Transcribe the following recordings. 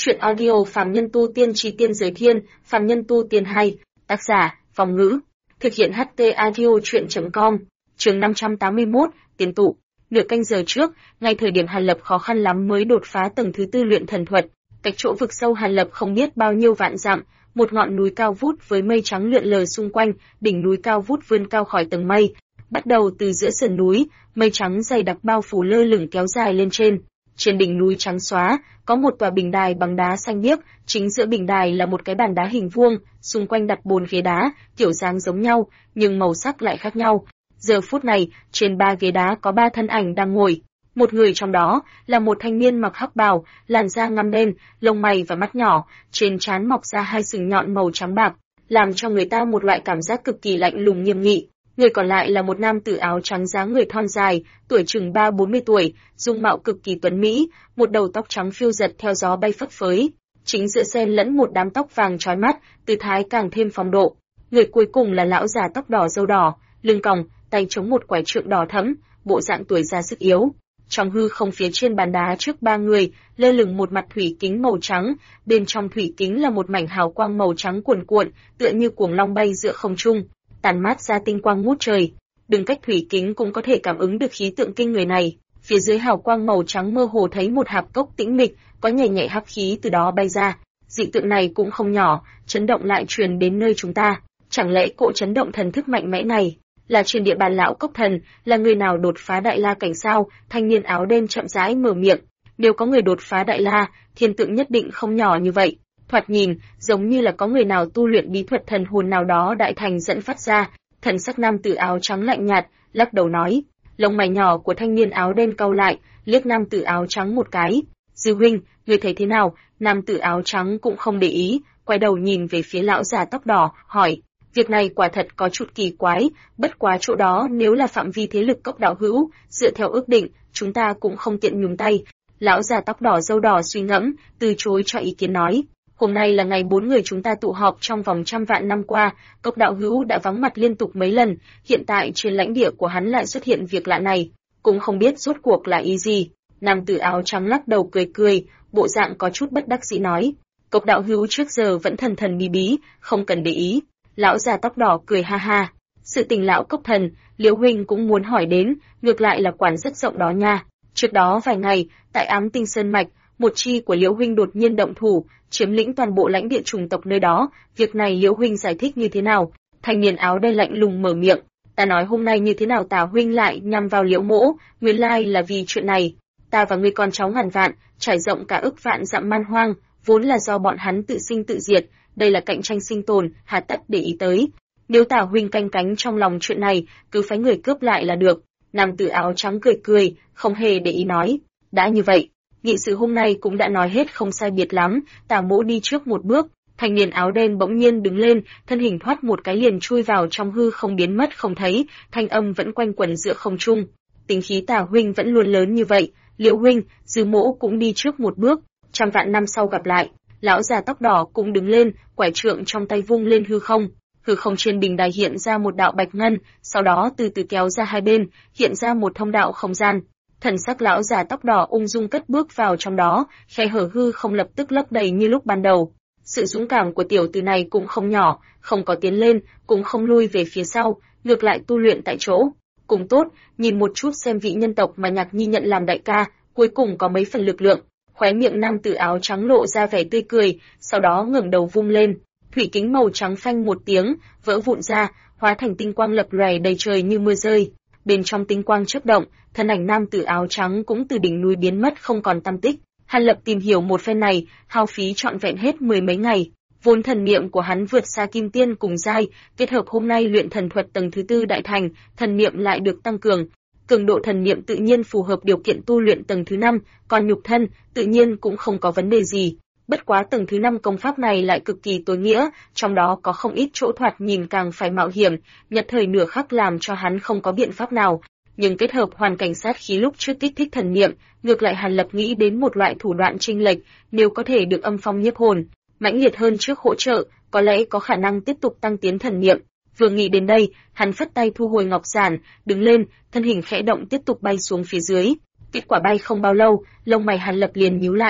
Chuyện audio Phàm Nhân Tu Tiên Chí Tiên Giới Thiên, Phàm Nhân Tu Tiên 2, tác giả, Phong Ngữ, thực hiện HT Audio Chuyện.com, chương 581, tiến tụ. Nửa canh giờ trước, ngay thời điểm Hàn Lập khó khăn lắm mới đột phá tầng thứ 4 luyện thần thuật, cách chỗ vực sâu Hàn Lập không biết bao nhiêu vạn dặm, một ngọn núi cao vút với mây trắng lượn lờ xung quanh, đỉnh núi cao vút vươn cao khỏi tầng mây. Bắt đầu từ giữa sườn núi, mây trắng dày đặc bao phủ lơ lửng kéo dài lên trên. Trên đỉnh núi trắng xóa, có một tòa bình đài bằng đá xanh biếc, chính giữa bình đài là một cái bàn đá hình vuông, xung quanh đặt 4 ghế đá, kiểu dáng giống nhau, nhưng màu sắc lại khác nhau. Giờ phút này, trên 3 ghế đá có 3 thân ảnh đang ngồi. Một người trong đó là một thanh niên mặc hắc bào, làn da ngăm đen, lông mày và mắt nhỏ, trên trán mọc ra 2 sừng nhọn màu trắng bạc, làm cho người ta một loại cảm giác cực kỳ lạnh lùng nghiêm nghị. Người còn lại là một nam tử áo trắng dáng người thon dài, tuổi chừng 30-40 tuổi, dung mạo cực kỳ tuấn mỹ, một đầu tóc trắng phiêu giật theo gió bay phất phới. Chính giữa xen lẫn một đám tóc vàng chói mắt, tư thái càng thêm phong độ. Người cuối cùng là lão già tóc đỏ râu đỏ, lưng còng, tay chống một quải trượng đỏ thẫm, bộ dạng tuổi già sức yếu. Trong hư không phía trên bàn đá trước 3 người, lơ lửng một mặt thủy kính màu trắng, bên trong thủy kính là một mảnh hào quang màu trắng cuồn cuộn, tựa như cuồng long bay giữa không trung, tàn mát ra tinh quang ngút trời. Đứng cách thủy kính cũng có thể cảm ứng được khí tượng kinh người này. Phía dưới hào quang màu trắng mơ hồ thấy một hạp cốc tĩnh mịch, có nhảy nhảy hắc khí từ đó bay ra. Dị tượng này cũng không nhỏ, chấn động lại truyền đến nơi chúng ta. Chẳng lẽ cỗ chấn động thần thức mạnh mẽ này là trên địa bàn lão cốc thần, là người nào đột phá đại la cảnh sao? Thanh niên áo đen chậm rãi mở miệng. Nếu có người đột phá đại la, thiên tượng nhất định không nhỏ như vậy. Thoạt nhìn, giống như là có người nào tu luyện bí thuật thần hồn nào đó đại thành dẫn phát ra. Thần sắc nam tử áo trắng lạnh nhạt, lắc đầu nói. Lông mày nhỏ của thanh niên áo đen cau lại, liếc nam tử áo trắng một cái. Dư huynh, người thấy thế nào? Nam tử áo trắng cũng không để ý, quay đầu nhìn về phía lão già tóc đỏ, hỏi. Việc này quả thật có chút kỳ quái, bất quá chỗ đó nếu là phạm vi thế lực cốc đạo hữu, dựa theo ước định, chúng ta cũng không tiện nhúng tay. Lão già tóc đỏ râu đỏ suy ngẫm, từ chối cho ý kiến nói. Hôm nay là ngày 4 người chúng ta tụ họp trong vòng trăm vạn năm qua, cốc đạo hữu đã vắng mặt liên tục mấy lần, hiện tại trên lãnh địa của hắn lại xuất hiện việc lạ này, cũng không biết rốt cuộc là ý gì. Nam tử áo trắng lắc đầu cười cười, bộ dạng có chút bất đắc dĩ nói. Cốc đạo hữu trước giờ vẫn thần thần bí bí, không cần để ý. Lão già tóc đỏ cười ha ha. Sự tình lão cốc thần, Liễu huynh cũng muốn hỏi đến, ngược lại là quản rất rộng đó nha. Trước đó vài ngày, tại Ám Tinh Sơn Mạch, một chi của Liễu huynh đột nhiên động thủ, chiếm lĩnh toàn bộ lãnh địa chủng tộc nơi đó, việc này Liễu huynh giải thích như thế nào? Thanh niên áo đen lạnh lùng mở miệng, ta nói hôm nay như thế nào Tà huynh lại nhằm vào Liễu mỗ, nguyên lai là vì chuyện này. Ta và ngươi con cháu ngàn vạn, trải rộng cả ức vạn dặm man hoang, vốn là do bọn hắn tự sinh tự diệt, đây là cạnh tranh sinh tồn, hà tất để ý tới. Nếu Tà huynh canh cánh trong lòng chuyện này, cứ phái người cướp lại là được. Nam tử áo trắng cười cười, không hề để ý nói, đã như vậy. Nghị sự hôm nay cũng đã nói hết không sai biệt lắm, Tả mỗ đi trước một bước. Thanh niên áo đen bỗng nhiên đứng lên, thân hình thoát một cái liền chui vào trong hư không biến mất không thấy, thanh âm vẫn quanh quẩn giữa không trung. Tính khí Tả huynh vẫn luôn lớn như vậy, Liễu huynh, Dư mỗ cũng đi trước một bước, trăm vạn năm sau gặp lại. Lão già tóc đỏ cũng đứng lên, quải trượng trong tay vung lên hư không. Hư không trên bình đài hiện ra một đạo bạch ngân, sau đó từ từ kéo ra hai bên, hiện ra một thông đạo không gian. Thần sắc lão già tóc đỏ ung dung cất bước vào trong đó, khe hở hư không lập tức lấp đầy như lúc ban đầu. Sự dũng cảm của tiểu tử này cũng không nhỏ, không có tiến lên, cũng không lui về phía sau, ngược lại tu luyện tại chỗ. Cũng tốt, nhìn một chút xem vị nhân tộc mà Nhạc Nhi nhận làm đại ca, cuối cùng có mấy phần lực lượng. Khóe miệng nam tử áo trắng lộ ra vẻ tươi cười, sau đó ngẩng đầu vung lên, thủy kính màu trắng phanh một tiếng, vỡ vụn ra, hóa thành tinh quang lập lòe đầy trời như mưa rơi. Bên trong tinh quang chớp động, thân ảnh nam tử áo trắng cũng từ đỉnh núi biến mất không còn tăm tích. Hàn Lập tìm hiểu một phen này, hao phí trọn vẹn hết 10 mấy ngày. Vốn thần niệm của hắn vượt xa kim tiên cùng giai, kết hợp hôm nay luyện thần thuật tầng thứ 4 đại thành, thần niệm lại được tăng cường. Cường độ thần niệm tự nhiên phù hợp điều kiện tu luyện tầng thứ 5, còn nhục thân tự nhiên cũng không có vấn đề gì. Bất quá tầng thứ 5 công pháp này lại cực kỳ tối nghĩa, trong đó có không ít chỗ thoạt nhìn càng phải mạo hiểm, nhất thời nửa khắc làm cho hắn không có biện pháp nào. Nhưng kết hợp hoàn cảnh sát khí lúc trước kích thích thần niệm, ngược lại Hàn Lập nghĩ đến một loại thủ đoạn chênh lệch, nếu có thể được âm phong nhiếp hồn, mãnh liệt hơn trước hỗ trợ, có lẽ có khả năng tiếp tục tăng tiến thần niệm. Vừa nghĩ đến đây, hắn phất tay thu hồi ngọc giản, đứng lên, thân hình khẽ động tiếp tục bay xuống phía dưới. Kết quả bay không bao lâu, lông mày Hàn Lập liền nhíu lại.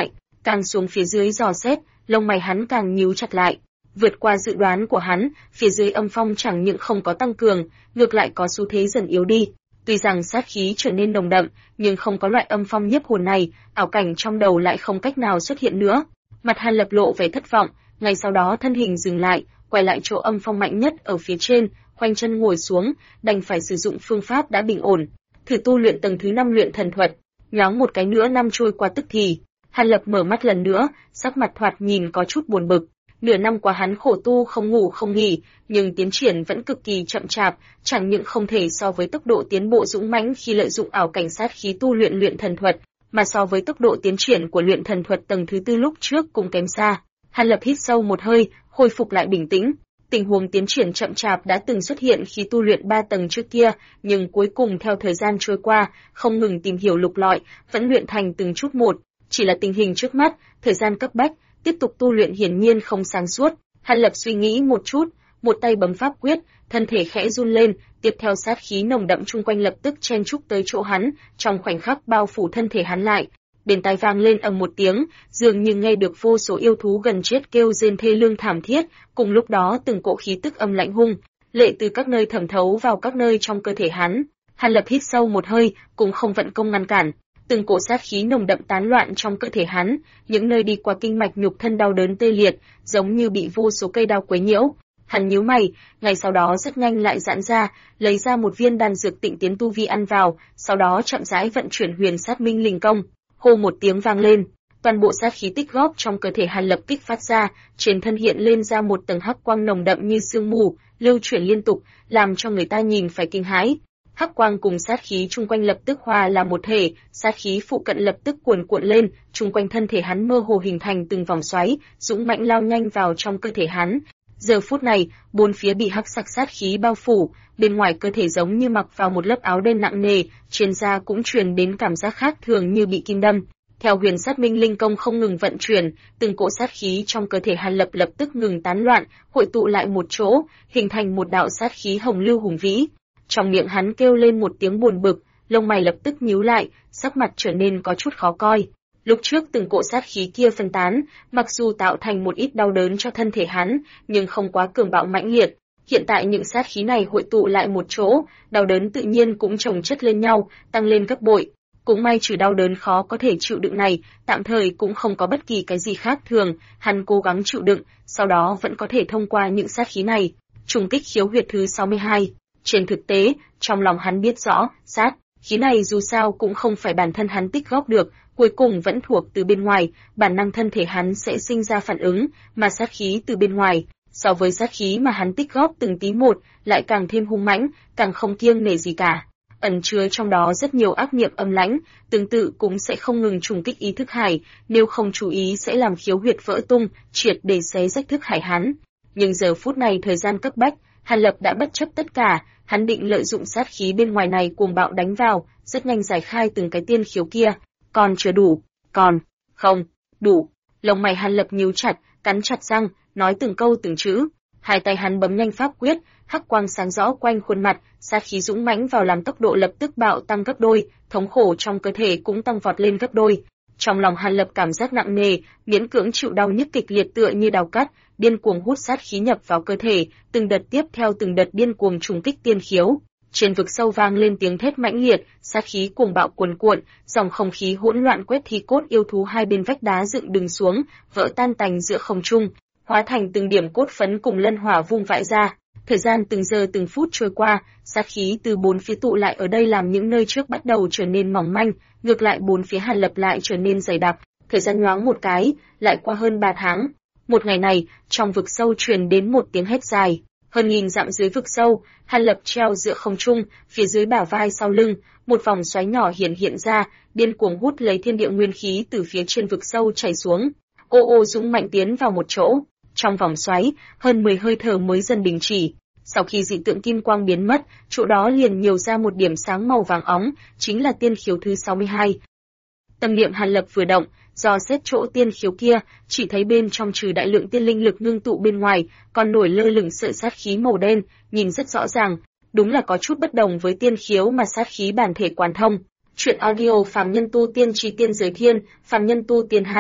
càng xuống phía dưới dò xét, lông mày hắn càng nhíu chặt lại. Vượt qua dự đoán của hắn, phía dưới âm phong chẳng những không có tăng cường, ngược lại có xu thế dần yếu đi. Tuy rằng sát khí trở nên nồng đậm, nhưng không có loại âm phong nhiếp hồn này, ảo cảnh trong đầu lại không cách nào xuất hiện nữa. Mặt Hàn Lập lộ vẻ thất vọng, ngay sau đó thân hình dừng lại, quay lại chỗ âm phong mạnh nhất ở phía trên, khoanh chân ngồi xuống, đành phải sử dụng phương pháp đã bình ổn, thử tu luyện tầng thứ 5 luyện thần thuật. Nhoáng một cái nữa năm trôi qua tức thì, Hàn Lập mở mắt lần nữa, sắc mặt thoạt nhìn có chút buồn bực. Nửa năm qua hắn khổ tu không ngủ không nghỉ, nhưng tiến triển vẫn cực kỳ chậm chạp, chẳng những không thể so với tốc độ tiến bộ dũng mãnh khi lợi dụng ảo cảnh sát khí tu luyện luyện thần thuật, mà so với tốc độ tiến triển của luyện thần thuật tầng thứ 4 lúc trước cũng kém xa. Hàn Lập hít sâu một hơi, khôi phục lại bình tĩnh. Tình huống tiến triển chậm chạp đã từng xuất hiện khi tu luyện 3 tầng trước kia, nhưng cuối cùng theo thời gian trôi qua, không ngừng tìm hiểu lục lọi, vẫn luyện thành từng chút một. Chỉ là tình hình trước mắt, thời gian cấp bách, tiếp tục tu luyện hiển nhiên không sáng suốt. Hàn Lập suy nghĩ một chút, một tay bấm pháp quyết, thân thể khẽ run lên, tiếp theo sát khí nồng đậm chung quanh lập tức chen chúc tới chỗ hắn, trong khoảnh khắc bao phủ thân thể hắn lại. Bên tai vang lên ầm một tiếng, dường như nghe được vô số yêu thú gần chết kêu rên thê lương thảm thiết, cùng lúc đó từng cỗ khí tức âm lãnh hung lệ từ các nơi thẩm thấu vào các nơi trong cơ thể hắn. Hàn Lập hít sâu một hơi, cũng không vận công ngăn cản. Từng cỗ sát khí nồng đậm tán loạn trong cơ thể hắn, những nơi đi qua kinh mạch nhục thân đau đớn tê liệt, giống như bị vô số cây đao quấy nhiễu. Hắn nhíu mày, ngay sau đó rất nhanh lại giãn ra, lấy ra một viên đan dược tịnh tiến tu vi ăn vào, sau đó chậm rãi vận chuyển huyền sát minh linh công. Hô một tiếng vang lên, toàn bộ sát khí tích góp trong cơ thể Hàn Lập kích phát ra, trên thân hiện lên ra một tầng hắc quang nồng đậm như sương mù, lưu chuyển liên tục, làm cho người ta nhìn phải kinh hãi. Hắc quang cùng sát khí chung quanh lập tức hòa là một thể, sát khí phụ cận lập tức cuồn cuộn lên, chung quanh thân thể hắn mơ hồ hình thành từng vòng xoáy, dũng mãnh lao nhanh vào trong cơ thể hắn. Giờ phút này, bốn phía bị hắc sắc sát khí bao phủ, bên ngoài cơ thể giống như mặc vào một lớp áo đen nặng nề, trên da cũng truyền đến cảm giác khác thường như bị kim đâm. Theo huyền sát minh linh công không ngừng vận chuyển, từng cỗ sát khí trong cơ thể Hàn Lập lập tức ngừng tán loạn, hội tụ lại một chỗ, hình thành một đạo sát khí hồng lưu hùng vĩ. Trong miệng hắn kêu lên một tiếng buồn bực, lông mày lập tức nhíu lại, sắc mặt trở nên có chút khó coi. Lúc trước từng cỗ sát khí kia phân tán, mặc dù tạo thành một ít đau đớn cho thân thể hắn, nhưng không quá cường bạo mãnh liệt. Hiện tại những sát khí này hội tụ lại một chỗ, đau đớn tự nhiên cũng chồng chất lên nhau, tăng lên gấp bội. Cũng may trừ đau đớn khó có thể chịu đựng này, tạm thời cũng không có bất kỳ cái gì khác thường, hắn cố gắng chịu đựng, sau đó vẫn có thể thông qua những sát khí này, trùng kích khiếu huyệt thứ 62. Trên thực tế, trong lòng hắn biết rõ, sát khí này dù sao cũng không phải bản thân hắn tích góp được, cuối cùng vẫn thuộc từ bên ngoài, bản năng thân thể hắn sẽ sinh ra phản ứng, mà sát khí từ bên ngoài, so với sát khí mà hắn tích góp từng tí một, lại càng thêm hung mãnh, càng không kiêng nể gì cả. Ẩn chứa trong đó rất nhiều ác niệm âm lãnh, tương tự cũng sẽ không ngừng trùng kích ý thức hải, nếu không chú ý sẽ làm khiếu huyệt vỡ tung, triệt để xé rách thức hải hắn. Nhưng giờ phút này thời gian cấp bách, Hàn Lập đã bất chấp tất cả, hắn định lợi dụng sát khí bên ngoài này cuồng bạo đánh vào, rất nhanh giải khai từng cái tiên khiếu kia. Còn chưa đủ, còn không đủ. Lông mày Hàn Lập nhíu chặt, cắn chặt răng, nói từng câu từng chữ. Hai tay hắn bấm nhanh pháp quyết, hắc quang sáng rõ quanh khuôn mặt, sát khí dũng mãnh vào làm tốc độ lập tức bạo tăng gấp đôi, thống khổ trong cơ thể cũng tăng vọt lên gấp đôi. Trong lòng Hàn Lập cảm giác nặng nề, miễn cưỡng chịu đau nhức kịch liệt tựa như đào cắt, điên cuồng hút sát khí nhập vào cơ thể, từng đợt tiếp theo từng đợt điên cuồng trùng kích tiên khiếu. Trên vực sâu vang lên tiếng thét mãnh liệt, sát khí cuồng bạo cuồn cuộn, dòng không khí hỗn loạn quét thi cốt yêu thú hai bên vách đá dựng đứng xuống, vỡ tan tành giữa không trung, hóa thành từng điểm cốt phấn cùng lân hỏa vung vãi ra. Thời gian từng giờ từng phút trôi qua, sát khí từ bốn phía tụ lại ở đây làm những nơi trước bắt đầu trở nên mỏng manh, ngược lại bốn phía Hàn Lập lại trở nên dày đặc. Thời gian nhoáng một cái, lại qua hơn 3 tháng. Một ngày này, trong vực sâu truyền đến một tiếng hét dài. Hơn nghìn dặm dưới vực sâu, Hàn Lập treo giữa không trung, phía dưới bả vai sau lưng, một vòng xoáy nhỏ hiện ra, điên cuồng hút lấy thiên địa nguyên khí từ phía trên vực sâu chảy xuống. Ô ô dũng mạnh tiến vào một chỗ. Trong vòng xoáy, hơn 10 hơi thở mới dần đình chỉ. Sau khi dị tượng kim quang biến mất, chỗ đó liền nhiều ra một điểm sáng màu vàng óng, chính là tiên khiếu thứ 62. Tâm niệm Hàn Lập vừa động, do xét chỗ tiên khiếu kia, chỉ thấy bên trong trừ đại lượng tiên linh lực ngưng tụ bên ngoài, còn nổi lơ lửng sợi sát khí màu đen, nhìn rất rõ ràng, đúng là có chút bất đồng với tiên khiếu mà sát khí bản thể quán thông. Chuyện audio Phàm Nhân Tu Tiên Trì Tiên Giới Thiên, Phàm Nhân Tu Tiên 2.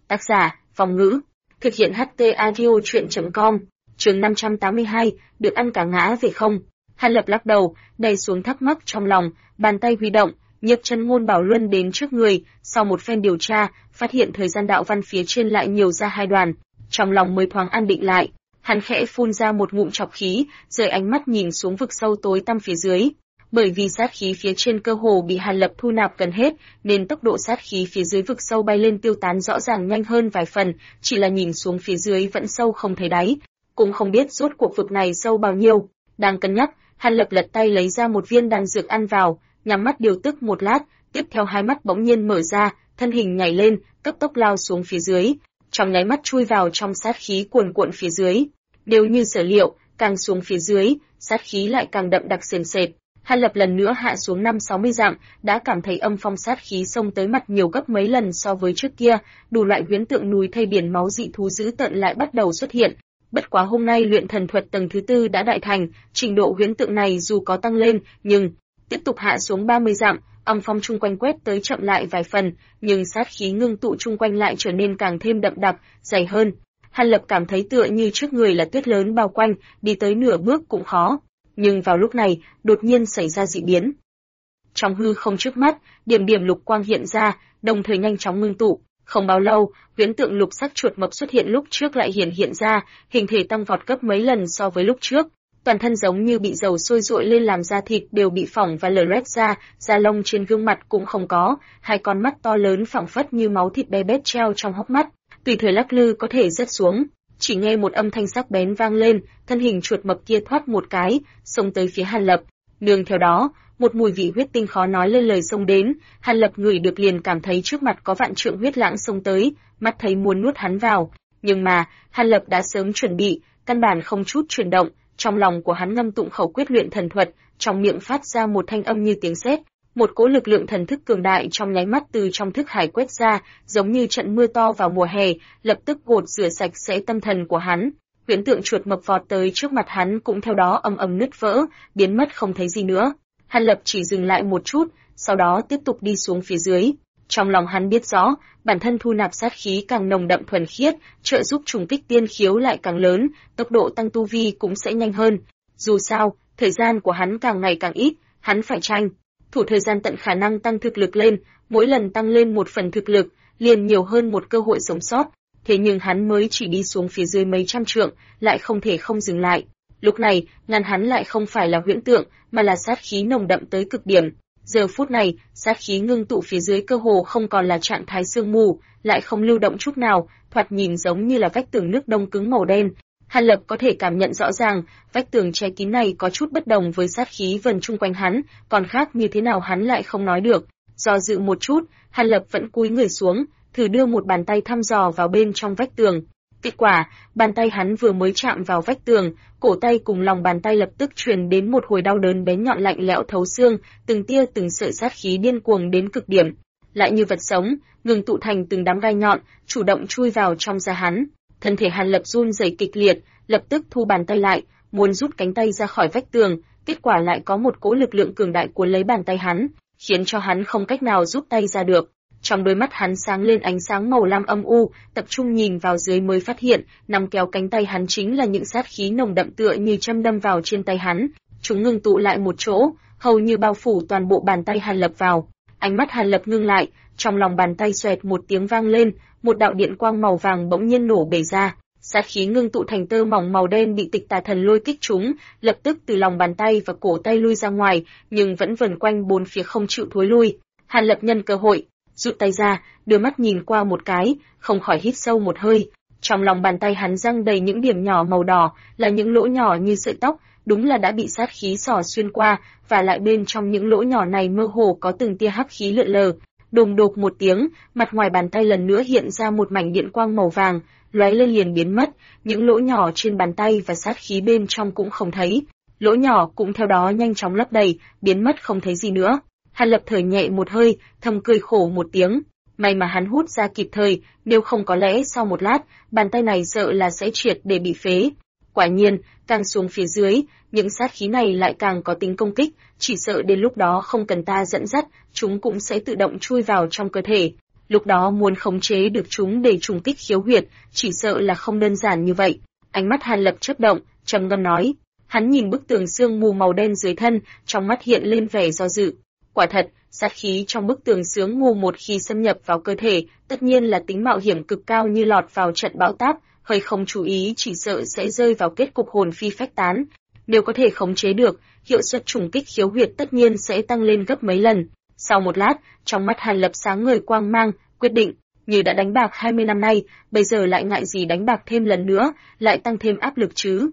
Tác giả, Phòng ngữ. Thực hiện HT Audio Truyện.com. Chương 582, được ăn cả ngã về không? Hàn Lập lắc đầu, đầy xuống thắc mắc trong lòng, bàn tay huy động, nhấc chân Ngôn Bảo Luân đến trước người, sau một phen điều tra, phát hiện thời gian đạo văn phía trên lại nhiều ra hai đoàn, trong lòng mới thoáng an định lại. Hắn khẽ phun ra một ngụm trọc khí, rời ánh mắt nhìn xuống vực sâu tối tăm phía dưới. Bởi vì sát khí phía trên cơ hồ bị Hàn Lập thu nạp gần hết, nên tốc độ sát khí phía dưới vực sâu bay lên tiêu tán rõ ràng nhanh hơn vài phần, chỉ là nhìn xuống phía dưới vẫn sâu không thấy đáy, cũng không biết rốt cuộc vực này sâu bao nhiêu. Đang cân nhắc, Hàn Lập lật tay lấy ra một viên đan dược ăn vào, nhắm mắt điều tức một lát, tiếp theo hai mắt bỗng nhiên mở ra, thân hình nhảy lên, cấp tốc lao xuống phía dưới, trong nháy mắt chui vào trong sát khí cuồn cuộn phía dưới. Đều như sở liệu, càng xuống phía dưới, sát khí lại càng đậm đặc sền sệt. Hàn Lập lần nữa hạ xuống 5-60 dặm, đã cảm thấy âm phong sát khí xông tới mặt nhiều gấp mấy lần so với trước kia, đủ loại huyễn tượng núi thây biển máu dị thú dữ tợn lại bắt đầu xuất hiện. Bất quá hôm nay luyện thần thuật tầng thứ 4 đã đại thành, trình độ huyễn tượng này dù có tăng lên, nhưng tiếp tục hạ xuống 30 dặm, âm phong chung quanh quét tới chậm lại vài phần, nhưng sát khí ngưng tụ chung quanh lại trở nên càng thêm đậm đặc, dày hơn. Hàn Lập cảm thấy tựa như trước người là tuyết lớn bao quanh, đi tới nửa bước cũng khó. Nhưng vào lúc này, đột nhiên xảy ra dị biến. Trong hư không trước mắt, điểm điểm lục quang hiện ra, đồng thời nhanh chóng ngưng tụ. Không bao lâu, huyễn tượng lục sắc chuột mập xuất hiện lúc trước lại hiện ra, hình thể tăng vọt gấp mấy lần so với lúc trước. Toàn thân giống như bị dầu sôi rội lên làm da thịt đều bị phỏng và lở loét ra, da lông trên gương mặt cũng không có, hai con mắt to lớn phẳng phất như máu thịt bé bét treo trong hốc mắt, tùy thời lắc lư có thể rớt xuống. Chỉ nghe một âm thanh sắc bén vang lên, thân hình chuột mập kia thoát một cái, xông tới phía Hàn Lập. Nương theo đó, một mùi vị huyết tinh khó nói lên lời xông đến, Hàn Lập ngửi được liền cảm thấy trước mặt có vạn trượng huyết lãng xông tới, mắt thấy muốn nuốt hắn vào. Nhưng mà, Hàn Lập đã sớm chuẩn bị, căn bản không chút chuyển động, trong lòng của hắn ngâm tụng khẩu quyết luyện thần thuật, trong miệng phát ra một thanh âm như tiếng sét. Một cỗ lực lượng thần thức cường đại trong nháy mắt từ trong thức hải quét ra, giống như trận mưa to vào mùa hè, lập tức gột rửa sạch sẽ tâm thần của hắn. Huyễn tượng chuột mập vọt tới trước mặt hắn cũng theo đó ầm ầm nứt vỡ, biến mất không thấy gì nữa. Hàn Lập chỉ dừng lại một chút, sau đó tiếp tục đi xuống phía dưới. Trong lòng hắn biết rõ, bản thân thu nạp sát khí càng nồng đậm thuần khiết, trợ giúp trùng kích tiên khiếu lại càng lớn, tốc độ tăng tu vi cũng sẽ nhanh hơn. Dù sao, thời gian của hắn càng ngày càng ít, hắn phải tranh thủ thời gian tận khả năng tăng thực lực lên, mỗi lần tăng lên một phần thực lực, liền nhiều hơn một cơ hội sống sót. Thế nhưng hắn mới chỉ đi xuống phía dưới mấy trăm trượng, lại không thể không dừng lại. Lúc này, ngăn hắn lại không phải là huyễn tượng, mà là sát khí nồng đậm tới cực điểm. Giờ phút này, sát khí ngưng tụ phía dưới cơ hồ không còn là trạng thái sương mù, lại không lưu động chút nào, thoạt nhìn giống như là vách tường nước đông cứng màu đen. Hàn Lập có thể cảm nhận rõ ràng, vách tường che kín này có chút bất đồng với sát khí vần chung quanh hắn, còn khác như thế nào hắn lại không nói được. Do dự một chút, Hàn Lập vẫn cúi người xuống, thử đưa một bàn tay thăm dò vào bên trong vách tường. Kết quả, bàn tay hắn vừa mới chạm vào vách tường, cổ tay cùng lòng bàn tay lập tức truyền đến một hồi đau đớn bén nhọn lạnh lẽo thấu xương, từng tia từng sợi sát khí điên cuồng đến cực điểm, lại như vật sống, ngừng tụ thành từng đám gai nhọn, chủ động chui vào trong da hắn. Thân thể Hàn Lập run rẩy kịch liệt, lập tức thu bàn tay lại, muốn rút cánh tay ra khỏi vách tường, kết quả lại có một cỗ lực lượng cường đại cuốn lấy bàn tay hắn, khiến cho hắn không cách nào rút tay ra được. Trong đôi mắt hắn sáng lên ánh sáng màu lam âm u, tập trung nhìn vào dưới mới phát hiện, nắm kéo cánh tay hắn chính là những sát khí nồng đậm tựa như châm đâm vào trên tay hắn. Chúng ngưng tụ lại một chỗ, hầu như bao phủ toàn bộ bàn tay Hàn Lập vào. Ánh mắt Hàn Lập ngưng lại, trong lòng bàn tay xoẹt một tiếng vang lên, một đạo điện quang màu vàng bỗng nhiên nổ bể ra. Sát khí ngưng tụ thành tơ mỏng màu đen bị Tịch Tà Thần lôi kích trúng, lập tức từ lòng bàn tay và cổ tay lui ra ngoài, nhưng vẫn vần quanh bốn phía không chịu thối lui. Hàn Lập nhân cơ hội, rút tay ra, đưa mắt nhìn qua một cái, không khỏi hít sâu một hơi. Trong lòng bàn tay hắn răng đầy những điểm nhỏ màu đỏ, là những lỗ nhỏ như sợi tóc, đúng là đã bị sát khí xỏ xuyên qua, và lại bên trong những lỗ nhỏ này mơ hồ có từng tia hắc khí lượn lờ. Đùng đột một tiếng, mặt ngoài bàn tay lần nữa hiện ra một mảnh điện quang màu vàng, lóe lên liền biến mất, những lỗ nhỏ trên bàn tay và sát khí bên trong cũng không thấy. Lỗ nhỏ cũng theo đó nhanh chóng lấp đầy, biến mất không thấy gì nữa. Hàn Lập thở nhẹ một hơi, thầm cười khổ một tiếng. May mà hắn hút ra kịp thời, nếu không có lẽ sau một lát, bàn tay này sợ là sẽ triệt để bị phế. Quả nhiên, càng xuống phía dưới, những sát khí này lại càng có tính công kích, chỉ sợ đến lúc đó không cần ta dẫn dắt, chúng cũng sẽ tự động chui vào trong cơ thể. Lúc đó muốn khống chế được chúng để trùng kích khiếu huyệt, chỉ sợ là không đơn giản như vậy. Ánh mắt Hàn Lập chớp động, trầm ngâm nói. Hắn nhìn bức tường sương mù màu đen dưới thân, trong mắt hiện lên vẻ do dự. Quả thật, sát khí trong bức tường sương mù một khi xâm nhập vào cơ thể, tất nhiên là tính mạo hiểm cực cao như lọt vào trận bão táp, hơi không chú ý chỉ sợ sẽ rơi vào kết cục hồn phi phách tán. Nếu có thể khống chế được, hiệu suất trùng kích khiếu huyệt tất nhiên sẽ tăng lên gấp mấy lần. Sau một lát, trong mắt Hàn Lập sáng ngời quang mang, quyết định, như đã đánh bạc 20 năm nay, bây giờ lại ngại gì đánh bạc thêm lần nữa, lại tăng thêm áp lực chứ.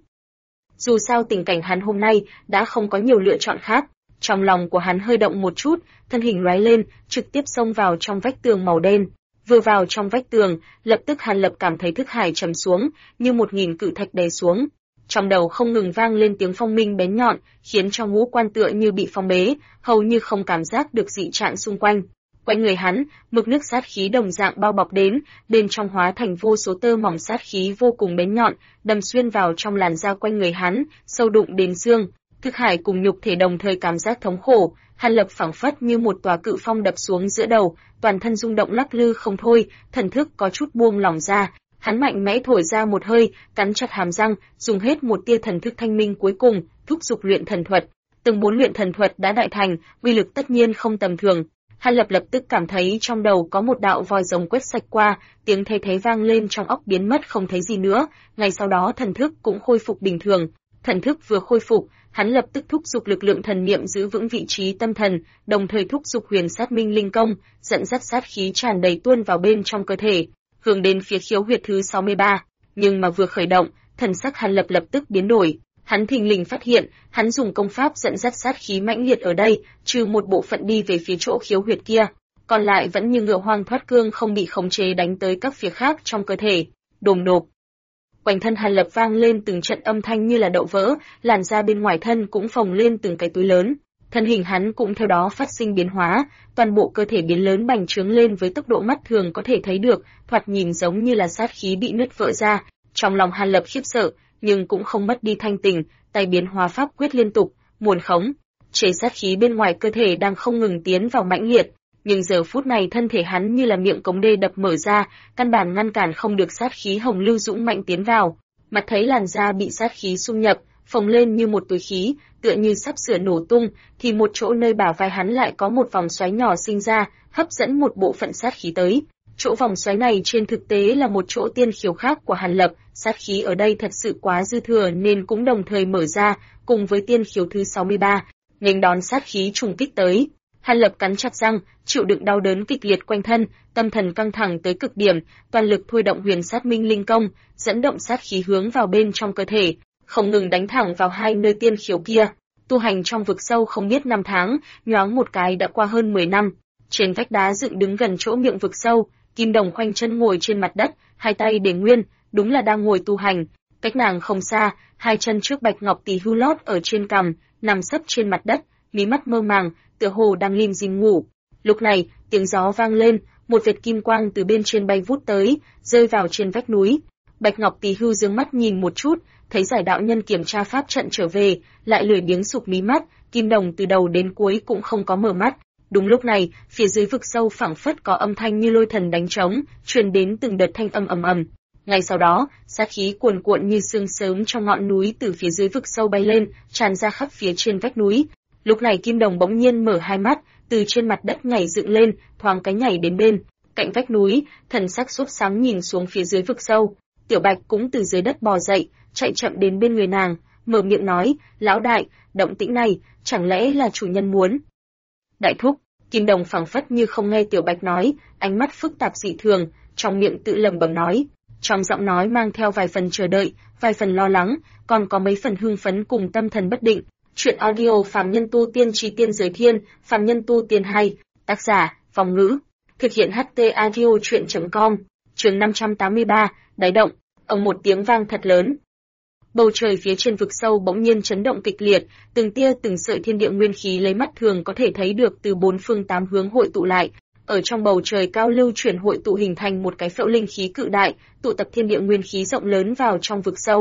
Dù sao tình cảnh hắn hôm nay đã không có nhiều lựa chọn khác, trong lòng của hắn hơi động một chút, thân hình lóe lên, trực tiếp xông vào trong vách tường màu đen. Vừa vào trong vách tường, lập tức Hàn Lập cảm thấy thức hải trầm xuống, như 1000 cự thạch đè xuống. Trong đầu không ngừng vang lên tiếng phong minh bén nhọn, khiến cho ngũ quan tựa như bị phong bế, hầu như không cảm giác được dị trạng xung quanh. Quanh người hắn, mực nước sát khí đồng dạng bao bọc đến, bên trong hóa thành vô số tơ mỏng sát khí vô cùng bén nhọn, đâm xuyên vào trong làn da quanh người hắn, sâu đụng đến xương. Thức hải cùng nhục thể đồng thời cảm giác thống khổ, Hàn Lập phảng phất như một tòa cự phong đập xuống giữa đầu, toàn thân rung động lắc lư không thôi, thần thức có chút buông lỏng ra. Hắn mạnh mẽ thổi ra một hơi, cắn chặt hàm răng, dùng hết một tia thần thức thanh minh cuối cùng, thúc giục luyện thần thuật. Từng 4 luyện thần thuật đã đại thành, uy lực tất nhiên không tầm thường. Hàn Lập lập tức cảm thấy trong đầu có một đạo vòi rồng quét sạch qua, tiếng thay thế vang lên trong óc biến mất không thấy gì nữa, ngay sau đó thần thức cũng khôi phục bình thường. Thần thức vừa khôi phục, hắn lập tức thúc giục lực lượng thần niệm giữ vững vị trí tâm thần, đồng thời thúc giục huyền sát minh linh công, dẫn dắt sát khí tràn đầy tuôn vào bên trong cơ thể, hướng đến phía khiếu huyệt thứ 63. Nhưng mà vừa khởi động, thần sắc Hàn Lập lập tức biến đổi. Hắn thình lình phát hiện, hắn dùng công pháp dẫn dắt sát khí mãnh liệt ở đây, trừ một bộ phận đi về phía chỗ khiếu huyệt kia, còn lại vẫn như ngựa hoang thoát cương không bị khống chế đánh tới các phía khác trong cơ thể. Đồm đột. Quanh thân Hàn Lập vang lên từng trận âm thanh như là đậu vỡ, làn da bên ngoài thân cũng phồng lên từng cái túi lớn. Thân hình hắn cũng theo đó phát sinh biến hóa, toàn bộ cơ thể biến lớn bành trướng lên với tốc độ mắt thường có thể thấy được, thoạt nhìn giống như là sát khí bị nứt vỡ ra. Trong lòng Hàn Lập khiếp sợ, nhưng cũng không mất đi thanh tình, tay biến hóa pháp quyết liên tục, muốn khống chế sát khí bên ngoài cơ thể đang không ngừng tiến vào mãnh liệt, nhưng giờ phút này thân thể hắn như là miệng cống đê đập mở ra, căn bản ngăn cản không được sát khí hồng lưu dũng mạnh tiến vào. Mặt thấy làn da bị sát khí xung nhập, phồng lên như một túi khí, tựa như sắp sửa nổ tung, thì một chỗ nơi bả vai hắn lại có một vòng xoáy nhỏ sinh ra, hấp dẫn một bộ phận sát khí tới. Chỗ vòng xoáy này trên thực tế là một chỗ tiên khiếu khác của Hàn Lập, sát khí ở đây thật sự quá dư thừa nên cũng đồng thời mở ra, cùng với tiên khiếu thứ 63, nghênh đón sát khí trùng kích tới. Hàn Lập cắn chặt răng, chịu đựng đau đớn kịch liệt quanh thân, tâm thần căng thẳng tới cực điểm, toàn lực thôi động huyền sát minh linh công, dẫn động sát khí hướng vào bên trong cơ thể, không ngừng đánh thẳng vào hai nơi tiên khiếu kia. Tu hành trong vực sâu không biết 5 tháng, nhoáng một cái đã qua hơn 10 năm. Trên vách đá dựng đứng gần chỗ miệng vực sâu, Kim Đồng khoanh chân ngồi trên mặt đất, hai tay để nguyên, đúng là đang ngồi tu hành. Cách nàng không xa, hai chân trước bạch ngọc tỳ hưu lót ở trên cằm, nằm sấp trên mặt đất, mí mắt mơ màng, tựa hồ đang lim dim ngủ. Lúc này, tiếng gió vang lên, một vệt kim quang từ bên trên bay vút tới, rơi vào trên vách núi. Bạch ngọc tỳ hưu dương mắt nhìn một chút, thấy giải đạo nhân kiểm tra pháp trận trở về, lại lười biếng sụp mí mắt. Kim Đồng từ đầu đến cuối cũng không có mở mắt. Đúng lúc này, phía dưới vực sâu phảng phất có âm thanh như lôi thần đánh trống, truyền đến từng đợt thanh âm ầm ầm. Ngay sau đó, sát khí cuồn cuộn như sương sớm trong ngọn núi từ phía dưới vực sâu bay lên, tràn ra khắp phía trên vách núi. Lúc này Kim Đồng bỗng nhiên mở hai mắt, từ trên mặt đất nhảy dựng lên, thoáng cái nhảy đến bên cạnh vách núi, thần sắc sốt sáng nhìn xuống phía dưới vực sâu. Tiểu Bạch cũng từ dưới đất bò dậy, chạy chậm đến bên người nàng, mở miệng nói: "Lão đại, động tĩnh này, chẳng lẽ là chủ nhân muốn?" "Đại thúc." Kim Đồng phảng phất như không nghe Tiểu Bạch nói, ánh mắt phức tạp dị thường, trong miệng tự lẩm bẩm nói, trong giọng nói mang theo vài phần chờ đợi, vài phần lo lắng, còn có mấy phần hưng phấn cùng tâm thần bất định. Chuyện audio Phàm Nhân Tu Tiên Chí Tiên Giới Thiên, Phàm Nhân Tu Tiên hay, tác giả, Phong Ngữ, thực hiện HT audio chuyện.com, chương 583, đáy động, một tiếng vang thật lớn. Bầu trời phía trên vực sâu bỗng nhiên chấn động kịch liệt, từng tia từng sợi thiên địa nguyên khí lấy mắt thường có thể thấy được từ bốn phương tám hướng hội tụ lại. Ở trong bầu trời cao lưu chuyển hội tụ hình thành một cái phễu linh khí cự đại, tụ tập thiên địa nguyên khí rộng lớn vào trong vực sâu.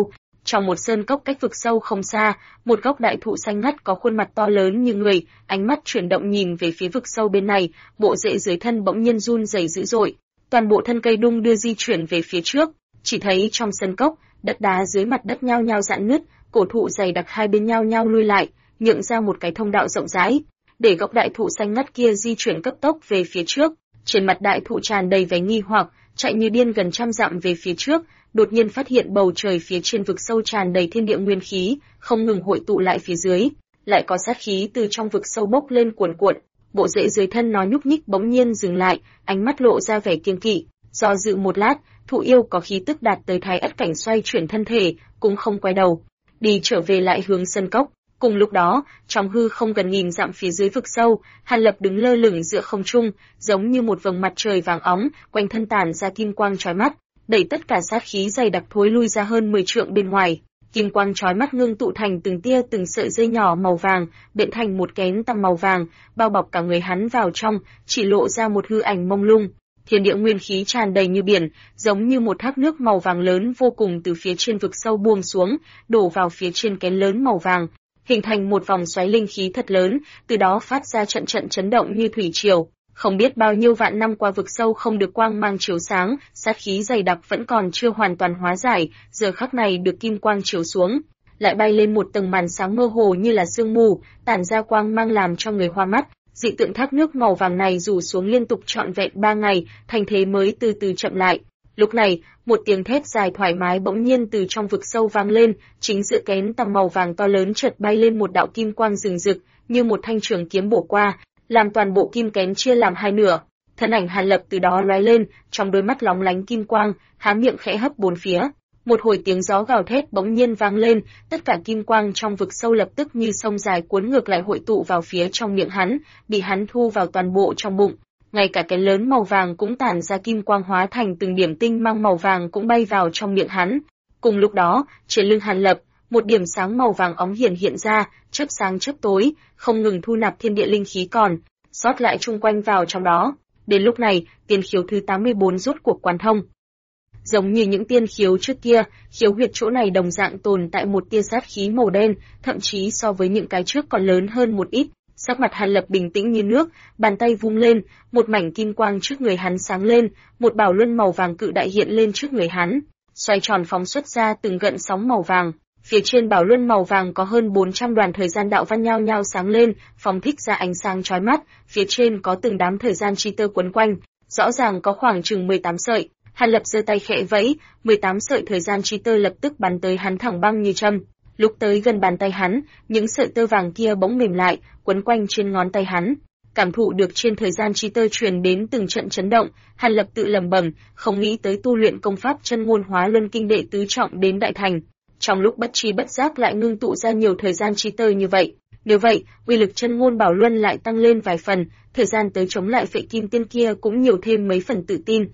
Trong một sơn cốc cách vực sâu không xa, một gốc đại thụ xanh ngắt có khuôn mặt to lớn như người, ánh mắt chuyển động nhìn về phía vực sâu bên này, bộ rễ dưới thân bỗng nhiên run rẩy dữ dội, toàn bộ thân cây đung đưa di chuyển về phía trước, chỉ thấy trong sơn cốc, đất đá dưới mặt đất nhao nhao rạn nứt, cổ thụ dày đặc hai bên nhao nhao lui lại, nhượng ra một cái thông đạo rộng rãi, để gốc đại thụ xanh ngắt kia di chuyển cấp tốc về phía trước. Trên mặt đại thụ tràn đầy vẻ nghi hoặc, chạy như điên gần trăm dặm về phía trước, đột nhiên phát hiện bầu trời phía trên vực sâu tràn đầy thiên địa nguyên khí, không ngừng hội tụ lại phía dưới, lại có sát khí từ trong vực sâu bốc lên cuồn cuộn. Bộ rễ dưới thân nó nhúc nhích bỗng nhiên dừng lại, ánh mắt lộ ra vẻ kiêng kỵ, do dự một lát, thụ yêu có khí tức đạt tới thái ất cảnh xoay chuyển thân thể, cũng không quay đầu, đi trở về lại hướng sân cốc. Cùng lúc đó, trong hư không gần nghìn dặm phía dưới vực sâu, Hàn Lập đứng lơ lửng giữa không trung, giống như một vầng mặt trời vàng óng, quanh thân tản ra kim quang chói mắt, đẩy tất cả sát khí dày đặc thối lui ra hơn 10 trượng bên ngoài. Kim quang chói mắt ngưng tụ thành từng tia từng sợi dây nhỏ màu vàng, biến thành một kén tằm màu vàng, bao bọc cả người hắn vào trong, chỉ lộ ra một hư ảnh mông lung. Thiên địa nguyên khí tràn đầy như biển, giống như một thác nước màu vàng lớn vô cùng từ phía trên vực sâu buông xuống, đổ vào phía trên kén lớn màu vàng, hình thành một vòng xoáy linh khí thật lớn, từ đó phát ra trận trận chấn động như thủy triều. Không biết bao nhiêu vạn năm qua vực sâu không được quang mang chiếu sáng, sát khí dày đặc vẫn còn chưa hoàn toàn hóa giải, giờ khắc này được kim quang chiếu xuống, lại bay lên một tầng màn sáng mơ hồ như là sương mù, tản ra quang mang làm cho người hoa mắt. Dị tượng thác nước màu vàng này rủ xuống liên tục trọn vẹn 3 ngày, thành thế mới từ từ chậm lại. Lúc này, một tiếng thét dài thoải mái bỗng nhiên từ trong vực sâu vang lên, chính giữa kén tằm màu vàng to lớn chợt bay lên một đạo kim quang rừng rực, như một thanh trường kiếm bổ qua, làm toàn bộ kim kén chia làm hai nửa. Thân ảnh Hàn Lập từ đó lóe lên, trong đôi mắt lóng lánh kim quang, há miệng khẽ hấp bốn phía. Một hồi tiếng gió gào thét bỗng nhiên vang lên, tất cả kim quang trong vực sâu lập tức như sông dài cuốn ngược lại hội tụ vào phía trong miệng hắn, bị hắn thu vào toàn bộ trong bụng. Ngay cả cái lớn màu vàng cũng tản ra kim quang hóa thành từng điểm tinh mang màu vàng cũng bay vào trong miệng hắn. Cùng lúc đó, trên lưng Hàn Lập, một điểm sáng màu vàng óng hiện ra, chớp sáng chớp tối, không ngừng thu nạp thiên địa linh khí còn sót lại chung quanh vào trong đó. Đến lúc này, tiên khiếu thứ 84 rốt cuộc quán thông. Giống như những tiên khiếu trước kia, khiếu huyệt chỗ này đồng dạng tồn tại một tia sát khí màu đen, thậm chí so với những cái trước còn lớn hơn một ít. Sắc mặt Hàn Lập bình tĩnh như nước, bàn tay vung lên, một mảnh kim quang trước người hắn sáng lên, một bảo luân màu vàng cự đại hiện lên trước người hắn, xoay tròn phóng xuất ra từng gợn sóng màu vàng. Phía trên bảo luân màu vàng có hơn 400 đoàn thời gian đạo văn nhao nhao sáng lên, phóng thích ra ánh sáng chói mắt, phía trên có từng đám thời gian chi tơ quấn quanh, rõ ràng có khoảng chừng 18 sợi. Hàn Lập giơ tay khẽ vẫy, 18 sợi thời gian chi tơ lập tức bắn tới hắn thẳng băng như châm. Lúc tới gần bàn tay hắn, những sợi tơ vàng kia bỗng mềm lại, quấn quanh trên ngón tay hắn. Cảm thụ được trên thời gian chi tơ truyền đến từng trận chấn động, Hàn Lập tự lẩm bẩm, không nghĩ tới tu luyện công pháp chân ngôn hóa luân kinh đệ tứ trọng đến đại thành. Trong lúc bất tri bất giác lại ngưng tụ ra nhiều thời gian chi tơ như vậy. Nếu vậy, uy lực chân ngôn bảo luân lại tăng lên vài phần, thời gian tới chống lại Phệ Kim Tiên kia cũng nhiều thêm mấy phần tự tin.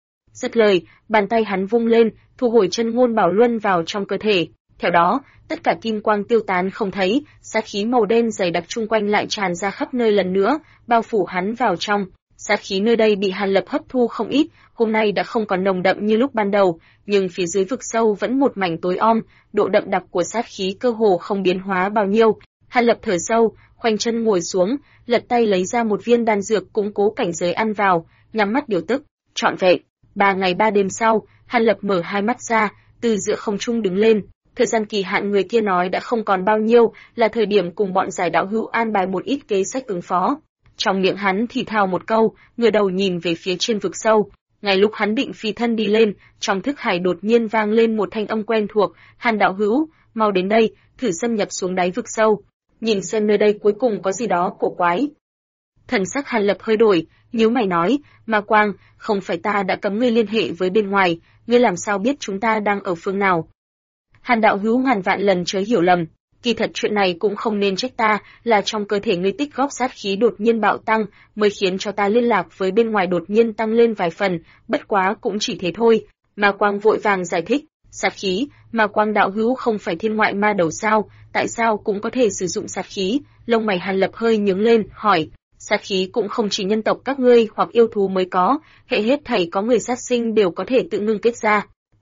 Dứt lời, bàn tay hắn vung lên, thu hồi chân ngôn bảo luân vào trong cơ thể. Theo đó, tất cả kim quang tiêu tán không thấy, sát khí màu đen dày đặc chung quanh lại tràn ra khắp nơi lần nữa, bao phủ hắn vào trong. Sát khí nơi đây bị Hàn Lập hấp thu không ít, hôm nay đã không còn nồng đậm như lúc ban đầu, nhưng phía dưới vực sâu vẫn một mảnh tối om, độ đậm đặc của sát khí cơ hồ không biến hóa bao nhiêu. Hàn Lập thở sâu, khoanh chân ngồi xuống, lật tay lấy ra một viên đan dược củng cố cảnh giới ăn vào, nhắm mắt điều tức. Trọn vẹn 3 ngày 3 đêm sau, Hàn Lập mở hai mắt ra, từ giữa không trung đứng lên. Thời gian kỳ hạn người kia nói đã không còn bao nhiêu, là thời điểm cùng bọn giải đạo hữu an bài một ít kế sách ứng phó. Trong miệng hắn thì thào một câu, ngửa đầu nhìn về phía trên vực sâu. Ngay lúc hắn định phi thân đi lên, trong thức hải đột nhiên vang lên một thanh âm quen thuộc, Hàn đạo hữu, mau đến đây, thử xâm nhập xuống đáy vực sâu, nhìn xem nơi đây cuối cùng có gì đó cổ quái. Thần sắc Hàn Lập hơi đổi, nhíu mày nói, Ma Quang, không phải ta đã cấm ngươi liên hệ với bên ngoài, ngươi làm sao biết chúng ta đang ở phương nào? Hàn đạo hữu ngàn vạn lần chớ hiểu lầm, kỳ thật chuyện này cũng không nên trách ta, là trong cơ thể ngươi tích góp sát khí đột nhiên bạo tăng, mới khiến cho ta liên lạc với bên ngoài đột nhiên tăng lên vài phần, bất quá cũng chỉ thế thôi. Ma Quang vội vàng giải thích, sát khí, Ma Quang đạo hữu không phải thiên ngoại ma đầu sao, tại sao cũng có thể sử dụng sát khí? Lông mày Hàn Lập hơi nhướng lên, hỏi, sát khí cũng không chỉ nhân tộc các ngươi hoặc yêu thú mới có, hệ hết thảy có người sát sinh đều có thể tự ngưng kết ra.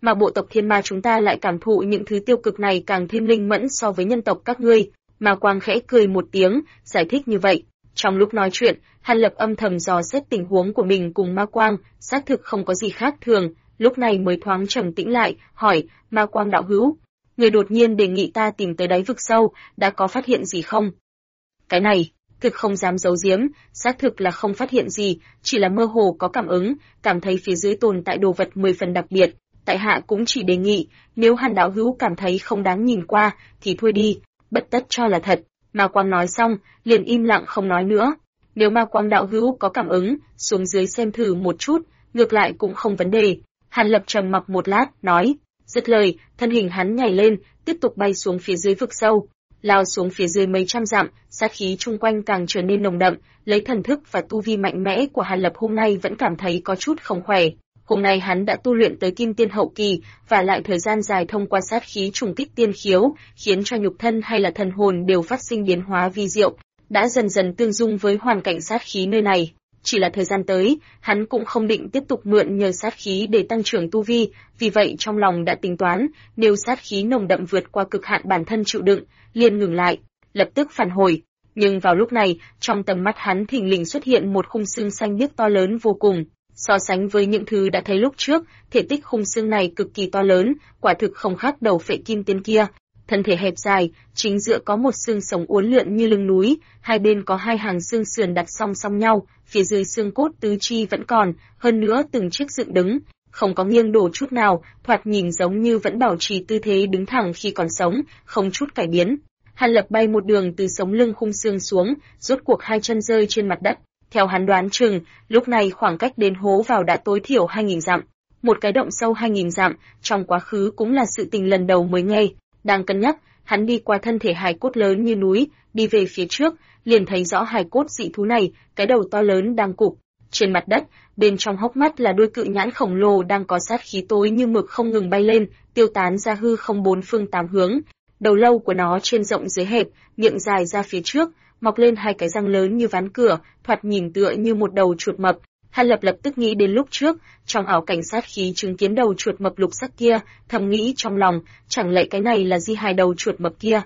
mà bộ tộc thiên ma chúng ta lại cảm thụ những thứ tiêu cực này càng thêm linh mẫn so với nhân tộc các ngươi. Ma Quang khẽ cười một tiếng, giải thích như vậy. Trong lúc nói chuyện, Hàn Lập âm thầm dò xét tình huống của mình cùng Ma Quang, xác thực không có gì khác thường, lúc này mới thoáng trầm tĩnh lại, hỏi, Ma Quang đạo hữu, người đột nhiên đề nghị ta tìm tới đáy vực sâu, đã có phát hiện gì không? Cái này, thực không dám giấu giếm, xác thực là không phát hiện gì, chỉ là mơ hồ có cảm ứng, cảm thấy phía dưới tồn tại đồ vật 10 phần đặc biệt. Tại hạ cũng chỉ đề nghị, nếu Hàn đạo hữu cảm thấy không đáng nhìn qua, thì thôi đi, bất tất cho là thật. Ma Quang nói xong, liền im lặng không nói nữa. Nếu Ma Quang đạo hữu có cảm ứng, xuống dưới xem thử một chút, ngược lại cũng không vấn đề. Hàn Lập trầm mặc một lát, nói, dứt lời, thân hình hắn nhảy lên, tiếp tục bay xuống phía dưới vực sâu. Lao xuống phía dưới mấy trăm dặm, sát khí chung quanh càng trở nên nồng đậm, lấy thần thức và tu vi mạnh mẽ của Hàn Lập hôm nay vẫn cảm thấy có chút không khỏe. Hôm nay hắn đã tu luyện tới kim tiên hậu kỳ, và lại thời gian dài thông qua sát khí trùng kích tiên khiếu, khiến cho nhục thân hay là thần hồn đều phát sinh biến hóa vi diệu, đã dần dần tương dung với hoàn cảnh sát khí nơi này. Chỉ là thời gian tới, hắn cũng không định tiếp tục mượn nhờ sát khí để tăng trưởng tu vi, vì vậy trong lòng đã tính toán, nếu sát khí nồng đậm vượt qua cực hạn bản thân chịu đựng, liền ngừng lại, lập tức phản hồi. Nhưng vào lúc này, trong tầm mắt hắn thình lình xuất hiện một khung xương xanh biếc to lớn vô cùng. So sánh với những thứ đã thấy lúc trước, thể tích khung xương này cực kỳ to lớn, quả thực không khác đầu phệ kim tiên kia. Thân thể hẹp dài, chính giữa có một xương sống uốn lượn như lưng núi, hai bên có hai hàng xương sườn đặt song song nhau, phía dưới xương cốt tứ chi vẫn còn, hơn nữa từng chiếc dựng đứng, không có nghiêng đổ chút nào, thoạt nhìn giống như vẫn bảo trì tư thế đứng thẳng khi còn sống, không chút cải biến. Hàn Lập bay một đường từ sống lưng khung xương xuống, rốt cuộc hai chân rơi trên mặt đất. Theo hắn đoán chừng, lúc này khoảng cách đến hố vào đã tối thiểu 2.000 dặm. Một cái động sâu 2.000 dặm, trong quá khứ cũng là sự tình lần đầu mới nghe. Đang cân nhắc, hắn đi qua thân thể hài cốt lớn như núi, đi về phía trước, liền thấy rõ hài cốt dị thú này, cái đầu to lớn đang cụp trên mặt đất, bên trong hốc mắt là đôi cự nhãn khổng lồ đang có sát khí tối như mực không ngừng bay lên, tiêu tán ra hư không bốn phương tám hướng. Đầu lâu của nó trên rộng dưới hẹp, miệng dài ra phía trước, mọc lên hai cái răng lớn như ván cửa, thoạt nhìn tựa như một đầu chuột mập. Hàn Lập lập tức nghĩ đến lúc trước, trong ảo cảnh sát khí chứng kiến đầu chuột mập lục sắc kia, thầm nghĩ trong lòng, chẳng lẽ cái này là di hài đầu chuột mập kia.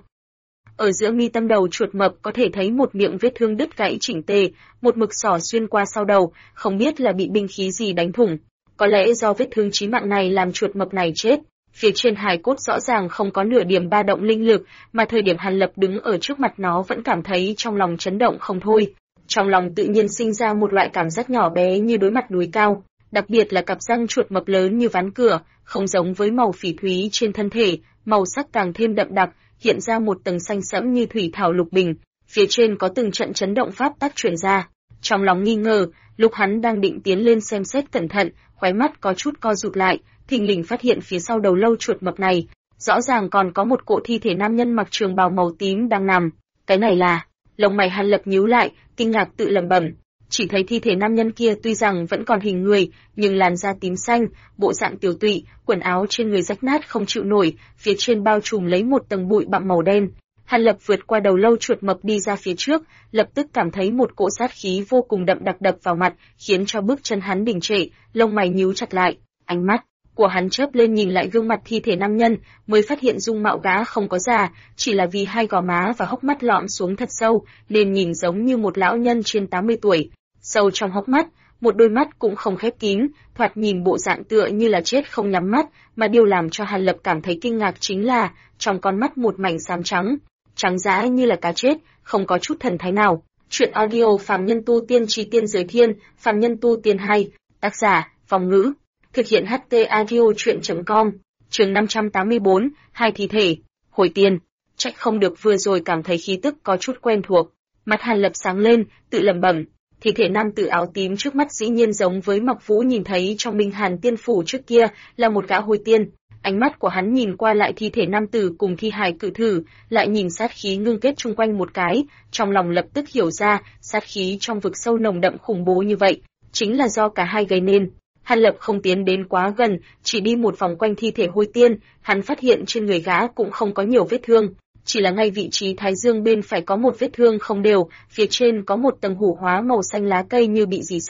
Ở giữa mi tâm đầu chuột mập có thể thấy một miệng vết thương đứt gãy chỉnh tề, một mực xỏ xuyên qua sau đầu, không biết là bị binh khí gì đánh thủng. Có lẽ do vết thương chí mạng này làm chuột mập này chết. Phía trên hài cốt rõ ràng không có nửa điểm ba động linh lực, mà thời điểm Hàn Lập đứng ở trước mặt nó vẫn cảm thấy trong lòng chấn động không thôi. Trong lòng tự nhiên sinh ra một loại cảm giác nhỏ bé như đối mặt núi cao, đặc biệt là cặp răng chuột mập lớn như ván cửa, không giống với màu phỉ thúy trên thân thể, màu sắc càng thêm đậm đặc, hiện ra một tầng xanh sẫm như thủy thảo lục bình, phía trên có từng trận chấn động pháp tắc truyền ra. Trong lòng nghi ngờ, lúc hắn đang định tiến lên xem xét cẩn thận, khóe mắt có chút co rụt lại, thình lình phát hiện phía sau đầu lâu chuột mập này, rõ ràng còn có một cỗ thi thể nam nhân mặc trường bào màu tím đang nằm. Cái này là... Lông mày Hàn Lập nhíu lại, kinh ngạc tự lẩm bẩm. Chỉ thấy thi thể nam nhân kia tuy rằng vẫn còn hình người, nhưng làn da tím xanh, bộ dạng tiểu tụy, quần áo trên người rách nát không chịu nổi, phía trên bao trùm lấy một tầng bụi bặm màu đen. Hàn Lập vượt qua đầu lâu chuột mập đi ra phía trước, lập tức cảm thấy một cỗ sát khí vô cùng đậm đặc đập vào mặt, khiến cho bước chân hắn đình trệ, lông mày nhíu chặt lại, ánh mắt của hắn chớp lên nhìn lại gương mặt thi thể nam nhân, mới phát hiện dung mạo gã không có già, chỉ là vì hai gò má và hốc mắt lõm xuống thật sâu, nên nhìn giống như một lão nhân trên 80 tuổi. Sâu trong hốc mắt, một đôi mắt cũng không khép kín, thoạt nhìn bộ dạng tựa như là chết không nhắm mắt, mà điều làm cho Hàn Lập cảm thấy kinh ngạc chính là, trong con mắt một mảnh xám trắng, trắng dã như là cá chết, không có chút thần thái nào. Chuyện audio Phàm Nhân Tu Tiên Chí Tiên Giới Thiên, Phàm Nhân Tu Tiên 2, tác giả, Phong Ngữ. Thực hiện HT Audio Chuyện.com, chương 584, hai thi thể, hồi tiên. Trách không được vừa rồi cảm thấy khí tức có chút quen thuộc. Mặt Hàn Lập sáng lên, tự lẩm bẩm. Thi thể nam tử áo tím trước mắt dĩ nhiên giống với Mặc Vũ nhìn thấy trong Minh Hàn Tiên Phủ trước kia, là một gã hồi tiên. Ánh mắt của hắn nhìn qua lại thi thể nam tử cùng thi hài cự thử, lại nhìn sát khí ngưng kết chung quanh một cái, trong lòng lập tức hiểu ra, sát khí trong vực sâu nồng đậm khủng bố như vậy, chính là do cả hai gây nên. Hàn Lập không tiến đến quá gần, chỉ đi một vòng quanh thi thể hôi tiên, hắn phát hiện trên người gã cũng không có nhiều vết thương, chỉ là ngay vị trí thái dương bên phải có một vết thương không đều, phía trên có một tầng hủ hóa màu xanh lá cây như bị rỉ sét.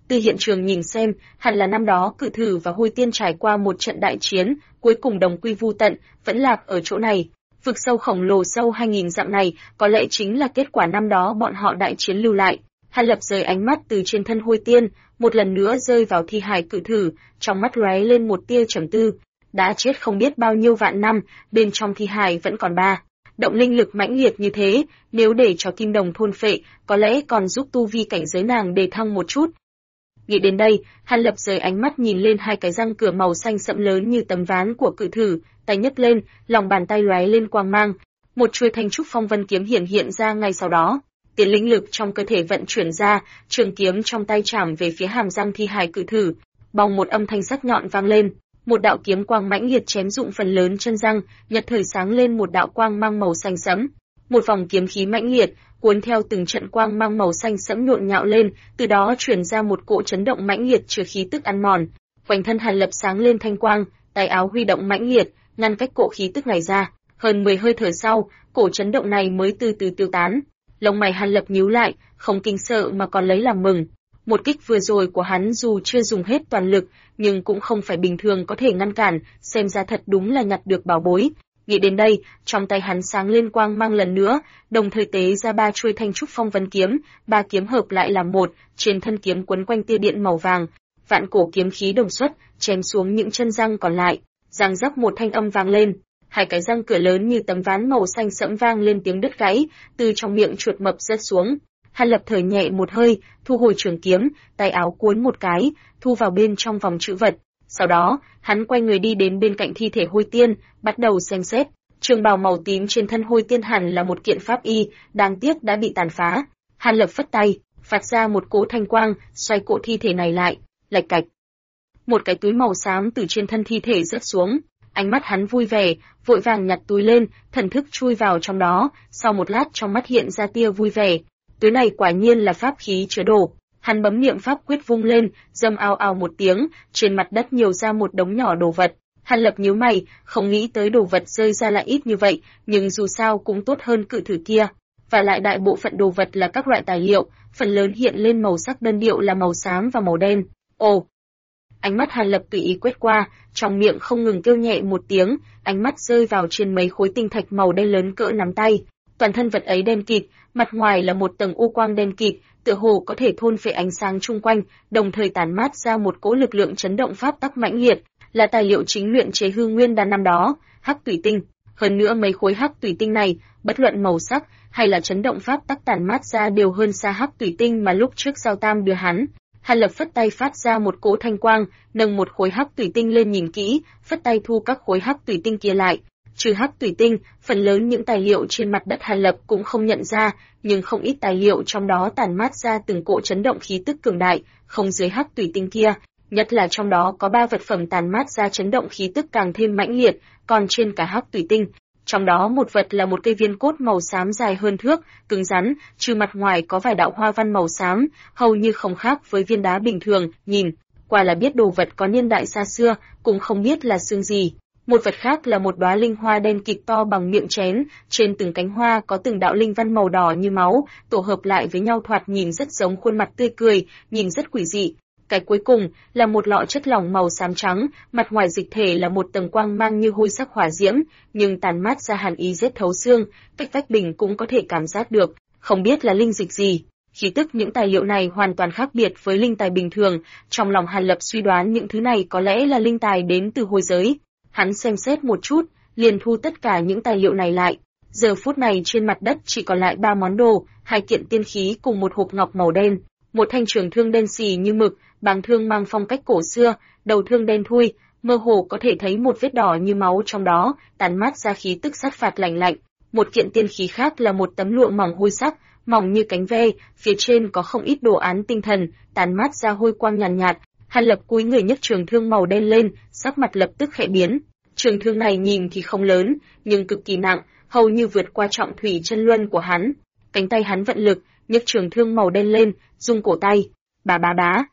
Từ hiện trường nhìn xem, hẳn là năm đó Cự Thử và Hôi Tiên trải qua một trận đại chiến, cuối cùng đồng quy vu tận, vẫn lạc ở chỗ này. Vực sâu khổng lồ sâu 2000 dặm này có lẽ chính là kết quả năm đó bọn họ đại chiến lưu lại. Hàn Lập rời ánh mắt từ trên thân Hôi Tiên, một lần nữa rơi vào thi hài Cự Thử, trong mắt lóe lên một tia trầm tư. Đã chết không biết bao nhiêu vạn năm, bên trong thi hài vẫn còn ba động linh lực mãnh liệt như thế, nếu để cho kim đồng thôn phệ, có lẽ còn giúp tu vi cảnh giới nàng đề thăng một chút. Nghĩ đến đây, Hàn Lập rời ánh mắt nhìn lên hai cái răng cửa màu xanh sẫm lớn như tấm ván của Cự Thử, tay nhấc lên, lòng bàn tay lóe lên quang mang, một chuôi thanh trúc phong vân kiếm hiện ra ngay sau đó. Tiền linh lực trong cơ thể vận chuyển ra, trường kiếm trong tay chạm về phía hàm răng thi hài Cự Thử, bong một âm thanh sắc nhọn vang lên, một đạo kiếm quang mãnh liệt chém rụng phần lớn chân răng, nhật thời sáng lên một đạo quang mang màu xanh sẫm, một vòng kiếm khí mãnh liệt cuốn theo từng trận quang mang màu xanh sẫm nhộn nhạo lên, từ đó truyền ra một cỗ chấn động mãnh liệt chứa khí tức ăn mòn. Quanh thân Hàn Lập sáng lên thanh quang, tay áo huy động mãnh liệt, ngăn cách cỗ khí tức này ra. Hơn 10 hơi thở sau, cổ chấn động này mới từ từ tiêu tán. Lông mày Hàn Lập nhíu lại, không kinh sợ mà còn lấy làm mừng. Một kích vừa rồi của hắn dù chưa dùng hết toàn lực, nhưng cũng không phải bình thường có thể ngăn cản, xem ra thật đúng là nhặt được bảo bối. Nghĩ đến đây, trong tay hắn sáng lên quang mang lần nữa, đồng thời tế ra ba chuôi thanh trúc phong vân kiếm, ba kiếm hợp lại làm một, trên thân kiếm quấn quanh tia điện màu vàng, vạn cổ kiếm khí đồng xuất, chém xuống những chân răng còn lại. Răng rắc một thanh âm vang lên, hai cái răng cửa lớn như tấm ván màu xanh sẫm vang lên tiếng đứt gãy, từ trong miệng chuột mập rớt xuống. Hàn Lập thở nhẹ một hơi, thu hồi trường kiếm, tay áo cuốn một cái, thu vào bên trong vòng trữ vật. Sau đó, hắn quay người đi đến bên cạnh thi thể Hôi Tiên, bắt đầu xem xét. Trường bào màu tím trên thân Hôi Tiên hẳn là một kiện pháp y, đáng tiếc đã bị tàn phá. Hàn Lập phất tay, phát ra một cỗ thanh quang, xoay cỗ thi thể này lại, lạch cạch. Một cái túi màu xám từ trên thân thi thể rớt xuống. Ánh mắt hắn vui vẻ, vội vàng nhặt túi lên, thần thức chui vào trong đó, sau một lát trong mắt hiện ra tia vui vẻ. Túi này quả nhiên là pháp khí chứa đồ. Hắn bấm niệm pháp quyết vung lên, rầm ào ào một tiếng, trên mặt đất nhiều ra một đống nhỏ đồ vật. Hàn Lập nhíu mày, không nghĩ tới đồ vật rơi ra lại ít như vậy, nhưng dù sao cũng tốt hơn Cự Thử kia. Và lại đại bộ phận đồ vật là các loại tài liệu, phần lớn hiện lên màu sắc đơn điệu là màu xám và màu đen. Ồ! Ánh mắt Hàn Lập tùy ý quét qua, trong miệng không ngừng kêu nhẹ một tiếng, ánh mắt rơi vào trên mấy khối tinh thạch màu đen lớn cỡ nắm tay. Toàn thân vật ấy đen kịt, mặt ngoài là một tầng u quang đen kịt, tựa hồ có thể thôn phệ ánh sáng chung quanh, đồng thời tản mát ra một cỗ lực lượng chấn động pháp tắc mãnh liệt, là tài liệu chính luyện chế hư nguyên đan năm đó, hắc tủy tinh. Hơn nữa mấy khối hắc tủy tinh này, bất luận màu sắc hay là chấn động pháp tắc tản mát ra đều hơn xa hắc tủy tinh mà lúc trước Giao Tam đưa hắn. Hàn Lập phất tay phát ra một cỗ thanh quang, nâng một khối hắc tủy tinh lên nhìn kỹ, phất tay thu các khối hắc tủy tinh kia lại. Trừ hắc tủy tinh, phần lớn những tài liệu trên mặt đất Hàn Lập cũng không nhận ra, nhưng không ít tài liệu trong đó tản mát ra từng cỗ chấn động khí tức cường đại, không dưới hắc tủy tinh kia, nhất là trong đó có 3 vật phẩm tản mát ra chấn động khí tức càng thêm mãnh liệt, còn trên cả hắc tủy tinh. Trong đó một vật là một cây viên cốt màu xám dài hơn thước, cứng rắn, trừ mặt ngoài có vài đạo hoa văn màu xám, hầu như không khác với viên đá bình thường, nhìn qua là biết đồ vật có niên đại xa xưa, cũng không biết là xương gì. Một vật khác là một đóa linh hoa đen kịt to bằng miệng chén, trên từng cánh hoa có từng đạo linh văn màu đỏ như máu, tổ hợp lại với nhau thoạt nhìn rất giống khuôn mặt tươi cười, nhìn rất quỷ dị. Cái cuối cùng là một lọ chất lỏng màu xám trắng, mặt ngoài dịch thể là một tầng quang mang như hôi sắc hỏa diễm, nhưng tàn mát ra hàn ý rét thấu xương, cách vách bình cũng có thể cảm giác được, không biết là linh dịch gì. Khí tức những tài liệu này hoàn toàn khác biệt với linh tài bình thường, trong lòng Hàn Lập suy đoán những thứ này có lẽ là linh tài đến từ hôi giới. Hắn xem xét một chút, liền thu tất cả những tài liệu này lại. Giờ phút này trên mặt đất chỉ còn lại 3 món đồ, 2 kiện tiên khí cùng một hộp ngọc màu đen, một thanh trường thương đen xì như mực, báng thương mang phong cách cổ xưa, đầu thương đen thui, mơ hồ có thể thấy một vết đỏ như máu trong đó, tản mát ra khí tức sát phạt lạnh lạnh. Một kiện tiên khí khác là một tấm lụa mỏng hôi sắc, mỏng như cánh ve, phía trên có không ít đồ án tinh thần, tản mát ra hôi quang nhàn nhạt. Hàn Lập cúi người nhấc trường thương màu đen lên, sắc mặt lập tức khẽ biến. Trường thương này nhìn thì không lớn, nhưng cực kỳ nặng, hầu như vượt qua trọng thủy chân luân của hắn. Cánh tay hắn vận lực, nhấc trường thương màu đen lên, rung cổ tay, bá bá bá.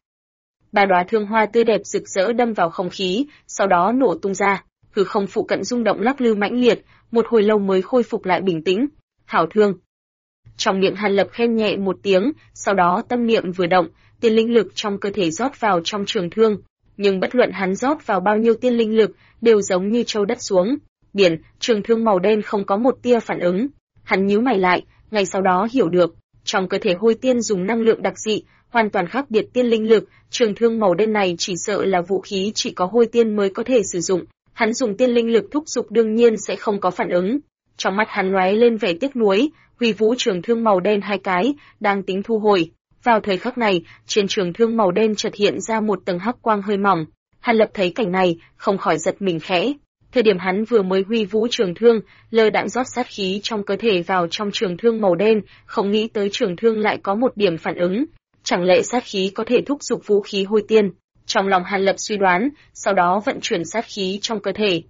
3 đóa thương hoa tươi đẹp rực rỡ đâm vào không khí, sau đó nổ tung ra. Hư không phụ cận rung động lắc lư mãnh liệt, một hồi lâu mới khôi phục lại bình tĩnh. Hảo thương. Trong miệng Hàn Lập khen nhẹ một tiếng, sau đó tâm niệm vừa động, tiên linh lực trong cơ thể rót vào trong trường thương, nhưng bất luận hắn rót vào bao nhiêu tiên linh lực, đều giống như trâu đất xuống biển, trường thương màu đen không có một tia phản ứng. Hắn nhíu mày lại, ngay sau đó hiểu được, trong cơ thể Hôi Tiên dùng năng lượng đặc dị, hoàn toàn khác biệt tiên linh lực, trường thương màu đen này chỉ sợ là vũ khí chỉ có Hôi Tiên mới có thể sử dụng. Hắn dùng tiên linh lực thúc giục đương nhiên sẽ không có phản ứng. Trong mắt hắn lóe lên vẻ tiếc nuối, huy vũ trường thương màu đen hai cái, đang tính thu hồi. Vào thời khắc này, trên trường thương màu đen chợt hiện ra một tầng hắc quang hơi mỏng. Hàn Lập thấy cảnh này, không khỏi giật mình khẽ. Thời điểm hắn vừa mới huy vũ trường thương, lơ đãng rót sát khí trong cơ thể vào trong trường thương màu đen, không nghĩ tới trường thương lại có một điểm phản ứng. Chẳng lẽ sát khí có thể thúc giục vũ khí Hôi Tiên? Trong lòng Hàn Lập suy đoán, sau đó vận chuyển sát khí trong cơ thể.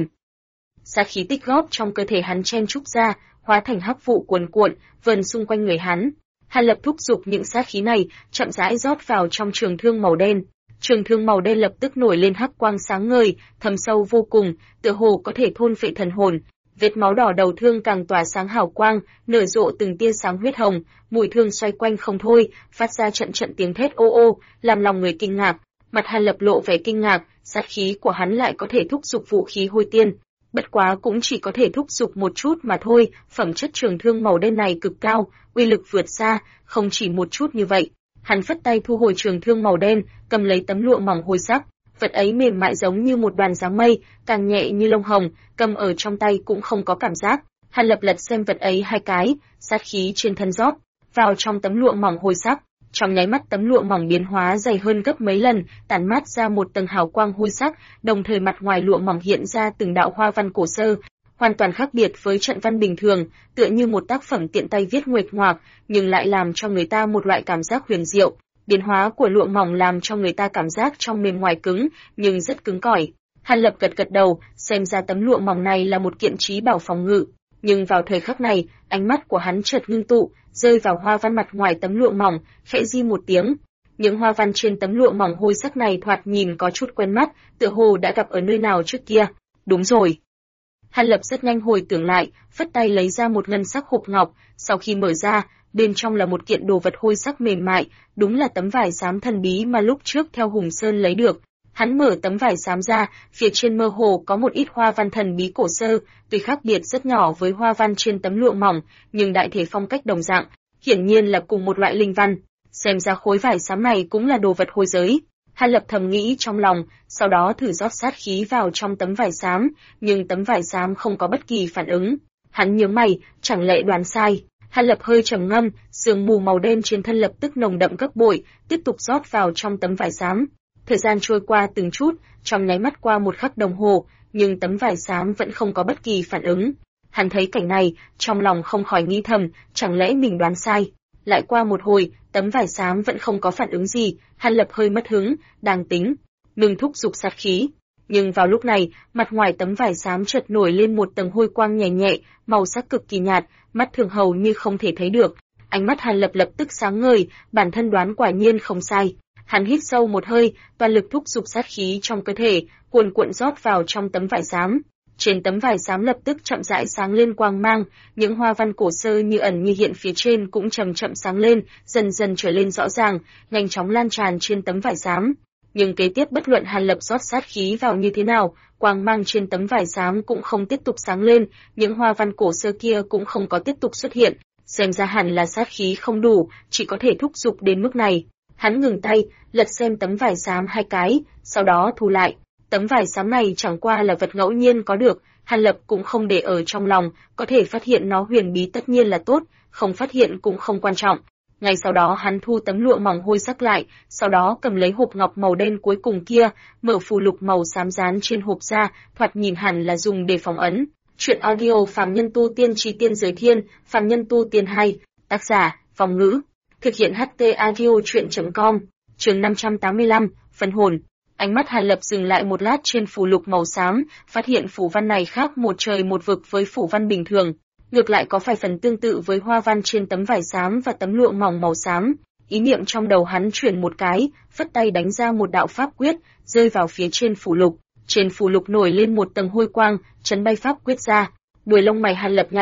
Sát khí tích góp trong cơ thể hắn chen trúc ra, hóa thành hắc vụ cuồn cuộn, vần xung quanh người hắn. Hàn Lập thúc giục những sát khí này, chậm rãi rót vào trong trường thương màu đen. Trường thương màu đen lập tức nổi lên hắc quang sáng ngời, thâm sâu vô cùng, tựa hồ có thể thôn phệ thần hồn. Vết máu đỏ đầu thương càng tỏa sáng hào quang, nở rộ từng tia sáng huyết hồng, mùi thương xoay quanh không thôi, phát ra trận trận tiếng thét ô ô, làm lòng người kinh ngạc. Mặt Hàn Lập lộ vẻ kinh ngạc, sát khí của hắn lại có thể thúc giục vũ khí Hôi Tiên. Bất quá cũng chỉ có thể thúc giục một chút mà thôi, phẩm chất trường thương màu đen này cực cao, uy lực vượt xa, không chỉ một chút như vậy. Hắn phất tay thu hồi trường thương màu đen, cầm lấy tấm lụa mỏng hôi sắc, vật ấy mềm mại giống như một đoàn dáng mây, càng nhẹ như lông hồng, cầm ở trong tay cũng không có cảm giác. Hàn Lập lật xem vật ấy hai cái, sát khí trên thân rót vào trong tấm lụa mỏng hôi sắc. Trong nháy mắt tấm lụa mỏng biến hóa dày hơn gấp mấy lần, tản mát ra một tầng hào quang hôi sắc, đồng thời mặt ngoài lụa mỏng hiện ra từng đạo hoa văn cổ xưa, hoàn toàn khác biệt với trận văn bình thường, tựa như một tác phẩm tiện tay viết nguệch ngoạc, nhưng lại làm cho người ta một loại cảm giác huyền diệu. Biến hóa của lụa mỏng làm cho người ta cảm giác trong mềm ngoài cứng, nhưng rất cứng cỏi. Hàn Lập gật gật đầu, xem ra tấm lụa mỏng này là một kiện trí bảo phòng ngự. Nhưng vào thời khắc này, ánh mắt của hắn chợt ngưng tụ, rơi vào hoa văn mặt ngoài tấm lụa mỏng, khẽ di một tiếng. Những hoa văn trên tấm lụa mỏng hôi sắc này thoạt nhìn có chút quen mắt, tựa hồ đã gặp ở nơi nào trước kia. Đúng rồi. Hàn Lập rất nhanh hồi tưởng lại, phất tay lấy ra một ngân sắc hộp ngọc, sau khi mở ra, bên trong là một kiện đồ vật hôi sắc mềm mại, đúng là tấm vải xám thần bí mà lúc trước theo Hùng Sơn lấy được. Hắn mở tấm vải xám ra, phía trên mơ hồ có một ít hoa văn thần bí cổ xưa, tuy khác biệt rất nhỏ với hoa văn trên tấm lụa mỏng, nhưng đại thể phong cách đồng dạng, hiển nhiên là cùng một loại linh văn. Xem ra khối vải xám này cũng là đồ vật hôi giới. Hàn Lập thầm nghĩ trong lòng, sau đó thử rót sát khí vào trong tấm vải xám, nhưng tấm vải xám không có bất kỳ phản ứng. Hắn nhướng mày, chẳng lẽ đoán sai? Hàn Lập hơi trầm ngâm, sương mù màu đen trên thân lập tức nồng đậm gấp bội, tiếp tục rót vào trong tấm vải xám. Thời gian trôi qua từng chút, trong nháy mắt qua một khắc đồng hồ, nhưng tấm vải xám vẫn không có bất kỳ phản ứng. Hắn thấy cảnh này, trong lòng không khỏi nghĩ thầm, chẳng lẽ mình đoán sai? Lại qua một hồi, tấm vải xám vẫn không có phản ứng gì, Hàn Lập hơi mất hứng, đang tính ngừng thúc giục sát khí. Nhưng vào lúc này, mặt ngoài tấm vải xám chợt nổi lên một tầng hôi quang nhẹ nhẹ, màu sắc cực kỳ nhạt, mắt thường hầu như không thể thấy được. Ánh mắt Hàn Lập lập tức sáng ngời, bản thân đoán quả nhiên không sai. Hắn hít sâu một hơi, toàn lực thúc giục sát khí trong cơ thể, cuồn cuộn rót vào trong tấm vải xám. Trên tấm vải xám lập tức chậm rãi sáng lên quang mang, những hoa văn cổ xưa như ẩn như hiện phía trên cũng chậm chậm sáng lên, dần dần trở lên rõ ràng, nhanh chóng lan tràn trên tấm vải xám. Nhưng kế tiếp bất luận Hàn Lập rót sát khí vào như thế nào, quang mang trên tấm vải xám cũng không tiếp tục sáng lên, những hoa văn cổ xưa kia cũng không có tiếp tục xuất hiện. Xem ra hẳn là sát khí không đủ, chỉ có thể thúc giục đến mức này. Hắn ngừng tay, lật xem tấm vải xám hai cái, sau đó thu lại. Tấm vải xám này chẳng qua là vật ngẫu nhiên có được, Hàn Lập cũng không để ở trong lòng, có thể phát hiện nó huyền bí tất nhiên là tốt, không phát hiện cũng không quan trọng. Ngay sau đó hắn thu tấm lụa mỏng hôi sắc lại, sau đó cầm lấy hộp ngọc màu đen cuối cùng kia, mở phù lục màu xám dán trên hộp ra, thoạt nhìn hẳn là dùng để phóng ấn. Chuyện audio Phàm Nhân Tu Tiên Chí Tiên Giới Thiên, Phàm Nhân Tu Tiên 2, tác giả, Phong Ngữ. Thực hiện HT Audio Chuyện.com, chương 585, Phân hồn. Ánh mắt Hàn Lập dừng lại một lát trên phù lục màu xám, phát hiện phù văn này khác một trời một vực với phù văn bình thường, ngược lại có vài phần tương tự với hoa văn trên tấm vải xám và tấm lụa mỏng màu xám. Ý niệm trong đầu hắn chuyển một cái, phất tay đánh ra một đạo pháp quyết, rơi vào phía trên phù lục. Trên phù lục nổi lên một tầng hôi quang, chấn bay pháp quyết ra. Đuôi lông mày Hàn Lập nhảy,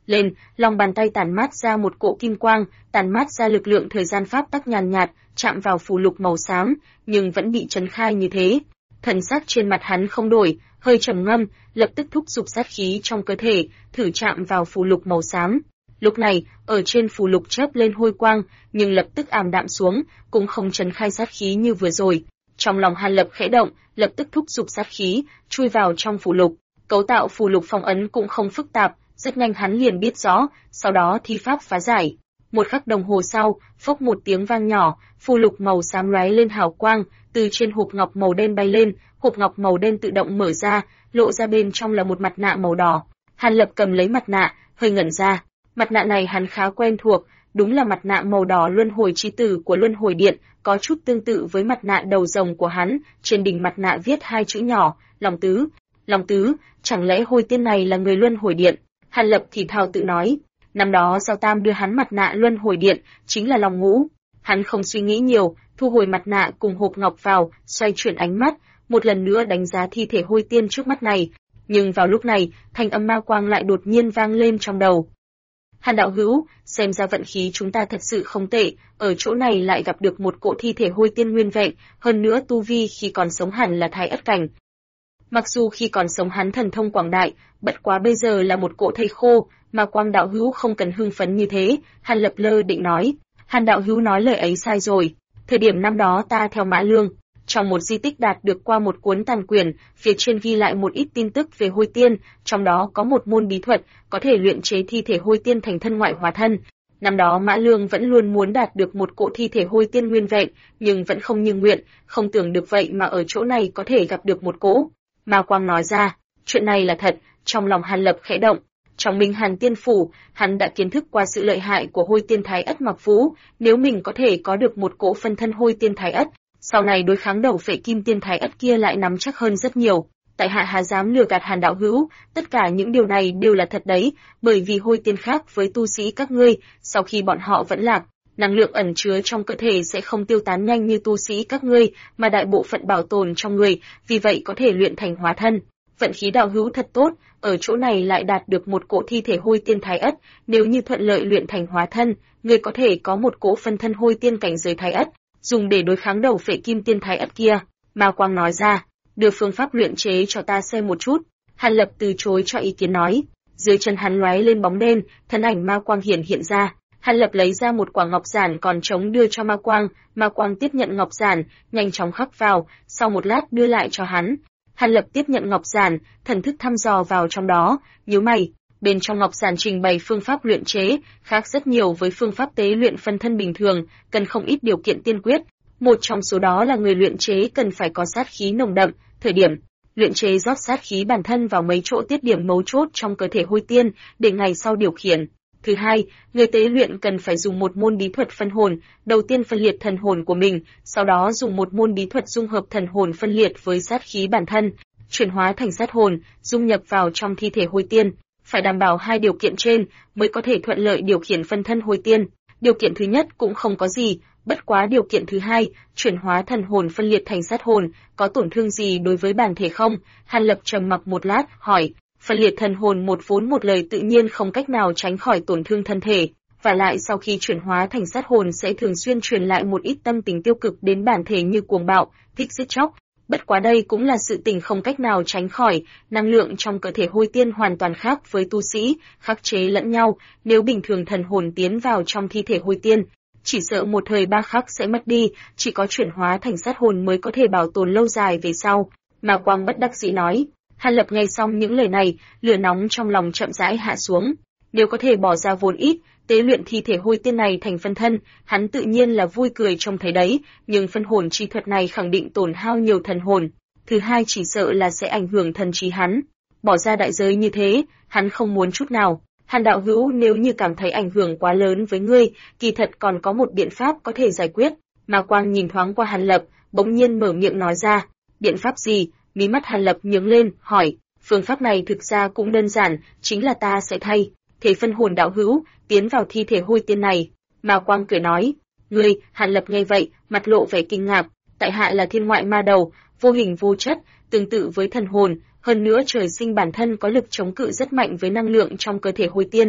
lên, lòng bàn tay tản mát ra một cỗ kim quang, tản mát ra lực lượng thời gian pháp tắc nhàn nhạt, chạm vào phù lục màu xám, nhưng vẫn bị trấn khai như thế. Thần sắc trên mặt hắn không đổi, hơi trầm ngâm, lập tức thúc giục sát khí trong cơ thể, thử chạm vào phù lục màu xám. Lúc này, ở trên phù lục chớp lên hôi quang, nhưng lập tức ảm đạm xuống, cũng không trấn khai sát khí như vừa rồi. Trong lòng Hàn Lập khẽ động, lập tức thúc giục sát khí, chui vào trong phù lục. Cấu tạo phù lục phong ấn cũng không phức tạp, rất nhanh hắn liền biết rõ, sau đó thi pháp phá giải. Một khắc đồng hồ sau, phốc một tiếng vang nhỏ, phù lục màu xám lóe lên hào quang, từ trên hộp ngọc màu đen bay lên, hộp ngọc màu đen tự động mở ra, lộ ra bên trong là một mặt nạ màu đỏ. Hàn Lập cầm lấy mặt nạ, hơi ngẩn ra. Mặt nạ này hắn khá quen thuộc, đúng là mặt nạ màu đỏ luân hồi chi tử của luân hồi điện, có chút tương tự với mặt nạ đầu rồng của hắn, trên đỉnh mặt nạ viết hai chữ nhỏ, Long Tứ. Long Tứ, chẳng lẽ Hôi Tiên này là người luân hồi điện? Hàn Lập thì thào tự nói, năm đó Giao Tam đưa hắn mặt nạ luân hồi điện, chính là Long Ngũ. Hắn không suy nghĩ nhiều, thu hồi mặt nạ cùng hộp ngọc vào, xoay chuyển ánh mắt, một lần nữa đánh giá thi thể Hôi Tiên trước mắt này. Nhưng vào lúc này, thanh âm ma quang lại đột nhiên vang lên trong đầu. Hàn đạo hữu, xem ra vận khí chúng ta thật sự không tệ, ở chỗ này lại gặp được một cỗ thi thể Hôi Tiên nguyên vẹn, hơn nữa tu vi khi còn sống hẳn là Thái Ất cảnh. Mặc dù khi còn sống hắn thần thông quảng đại, bất quá bây giờ là một cỗ thây khô, mà Quang đạo hữu không cần hưng phấn như thế, Hàn Lập lơ định nói. Hàn đạo hữu nói lời ấy sai rồi, thời điểm năm đó ta theo Mã Lương, trong một di tích đạt được qua một cuốn tàn quyển, phía trên ghi lại một ít tin tức về Hôi Tiên, trong đó có một môn bí thuật, có thể luyện chế thi thể Hôi Tiên thành thân ngoại hóa thân. Năm đó Mã Lương vẫn luôn muốn đạt được một cỗ thi thể Hôi Tiên nguyên vẹn, nhưng vẫn không như nguyện, không tưởng được vậy mà ở chỗ này có thể gặp được một cỗ. Ma Quang nói ra, chuyện này là thật, trong lòng Hàn Lập khẽ động. Trong Minh Hàn Tiên Phủ, hắn đã kiến thức qua sự lợi hại của Hôi Tiên Thái Ất Mặc Vũ, nếu mình có thể có được một cỗ phân thân Hôi Tiên Thái Ất, sau này đối kháng đầu Phệ Kim Tiên Thái Ất kia lại nắm chắc hơn rất nhiều. Tại hạ há dám lừa gạt Hàn đạo hữu, tất cả những điều này đều là thật đấy, bởi vì Hôi Tiên khác với tu sĩ các ngươi, sau khi bọn họ vẫn lạc, năng lượng ẩn chứa trong cơ thể sẽ không tiêu tán nhanh như tu sĩ các ngươi, mà đại bộ phận bảo tồn trong người, vì vậy có thể luyện thành hóa thân. Vận khí đạo hữu thật tốt, ở chỗ này lại đạt được một cỗ thi thể Hôi Tiên Thái Ất, nếu như thuận lợi luyện thành hóa thân, ngươi có thể có một cỗ phân thân Hôi Tiên cảnh giới Thái Ất, dùng để đối kháng đầu Phệ Kim Tiên Thái Ất kia. Ma Quang nói ra, đưa phương pháp luyện chế cho ta xem một chút. Hàn Lập từ chối cho ý kiến nói. Dưới chân hắn lóe lên bóng đen, thân ảnh Ma Quang hiện ra. Hàn Lập lấy ra một quả ngọc giản còn trống đưa cho Ma Quang tiếp nhận ngọc giản, nhanh chóng khắc vào, sau một lát đưa lại cho hắn. Hàn Lập tiếp nhận ngọc giản, thần thức thăm dò vào trong đó, nhíu mày. Bên trong ngọc giản trình bày phương pháp luyện chế, khác rất nhiều với phương pháp tế luyện phân thân bình thường, cần không ít điều kiện tiên quyết. Một trong số đó là người luyện chế cần phải có sát khí nồng đậm, thời điểm luyện chế rót sát khí bản thân vào mấy chỗ tiết điểm mấu chốt trong cơ thể Hôi Tiên, để ngày sau điều khiển. Thứ hai, người tế luyện cần phải dùng một môn bí thuật phân hồn, đầu tiên phân liệt thần hồn của mình, sau đó dùng một môn bí thuật dung hợp thần hồn phân liệt với sát khí bản thân, chuyển hóa thành sát hồn, dung nhập vào trong thi thể Hôi Tiên. Phải đảm bảo hai điều kiện trên mới có thể thuận lợi điều khiển phân thân Hôi Tiên. Điều kiện thứ nhất cũng không có gì, bất quá điều kiện thứ hai, chuyển hóa thần hồn phân liệt thành sát hồn, có tổn thương gì đối với bản thể không? Hàn Lập trầm mặc một lát, hỏi. Phân liệt thần hồn một vốn một lời tự nhiên không cách nào tránh khỏi tổn thương thân thể, và lại sau khi chuyển hóa thành sát hồn sẽ thường xuyên truyền lại một ít tâm tình tiêu cực đến bản thể như cuồng bạo, thích giết chóc. Bất quá đây cũng là sự tình không cách nào tránh khỏi, năng lượng trong cơ thể Hôi Tiên hoàn toàn khác với tu sĩ, khắc chế lẫn nhau, nếu bình thường thần hồn tiến vào trong thi thể Hôi Tiên, chỉ sợ một thời ba khắc sẽ mất đi, chỉ có chuyển hóa thành sát hồn mới có thể bảo tồn lâu dài về sau. Ma Quang bất đắc dĩ nói. Hàn Lập nghe xong những lời này, lửa nóng trong lòng chậm rãi hạ xuống. Nếu có thể bỏ ra vốn ít, tế luyện thi thể Hôi Tiên này thành phân thân, hắn tự nhiên là vui cười trông thấy đấy, nhưng phân hồn chi thuật này khẳng định tổn hao nhiều thần hồn. Thứ hai chỉ sợ là sẽ ảnh hưởng thần trí hắn. Bỏ ra đại giới như thế, hắn không muốn chút nào. Hàn đạo hữu, nếu như cảm thấy ảnh hưởng quá lớn với ngươi, kỳ thật còn có một biện pháp có thể giải quyết. Ma Quang nhìn thoáng qua Hàn Lập, bỗng nhiên mở miệng nói ra. Biện pháp gì? Mí mắt Hàn Lập nhướng lên, hỏi. Phương pháp này thực ra cũng đơn giản, chính là ta sẽ thay thể phân hồn đạo hữu tiến vào thi thể Hôi Tiên này. Ma Quang cười nói. Ngươi? Hàn Lập nghe vậy, mặt lộ vẻ kinh ngạc. Tại hạ là thiên ngoại ma đầu, vô hình vô chất, tương tự với thần hồn, hơn nữa trời sinh bản thân có lực chống cự rất mạnh với năng lượng trong cơ thể Hôi Tiên,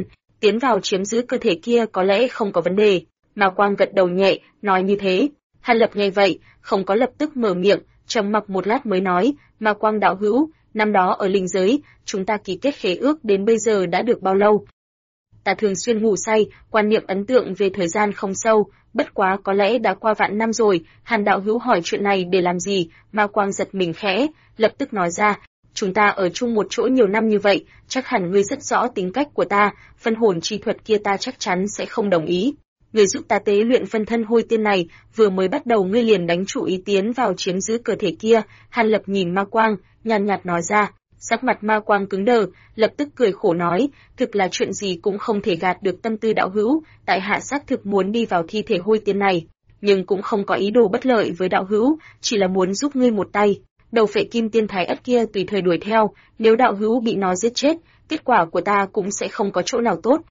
tiến vào chiếm giữ cơ thể kia có lẽ không có vấn đề. Ma Quang gật đầu nhẹ, nói như thế. Hàn Lập nghe vậy, không có lập tức mở miệng, trầm mặc một lát mới nói, Ma Quang đạo hữu, năm đó ở linh giới, chúng ta ký kết khế ước đến bây giờ đã được bao lâu? Ta thường xuyên ngủ say, quan niệm ấn tượng về thời gian không sâu, bất quá có lẽ đã qua vạn năm rồi. Hàn đạo hữu hỏi chuyện này để làm gì? Ma Quang giật mình khẽ, lập tức nói ra, chúng ta ở chung một chỗ nhiều năm như vậy, chắc hẳn ngươi rất rõ tính cách của ta, phân hồn chi thuật kia ta chắc chắn sẽ không đồng ý. Ngươi giúp ta tế luyện phân thân hôi tiên này, vừa mới bắt đầu ngươi liền đánh chủ ý tiến vào chiếm giữ cơ thể kia. Hàn Lập nhìn Ma Quang, nhàn nhạt nói ra. Sắc mặt Ma Quang cứng đờ, lập tức cười khổ nói, thực là chuyện gì cũng không thể gạt được tâm tư đạo hữu, tại hạ xác thực muốn đi vào thi thể hôi tiên này, nhưng cũng không có ý đồ bất lợi với đạo hữu, chỉ là muốn giúp ngươi một tay. Đầu phệ kim tiên thái ất kia tùy thời đuổi theo, nếu đạo hữu bị nó giết chết, kết quả của ta cũng sẽ không có chỗ nào tốt.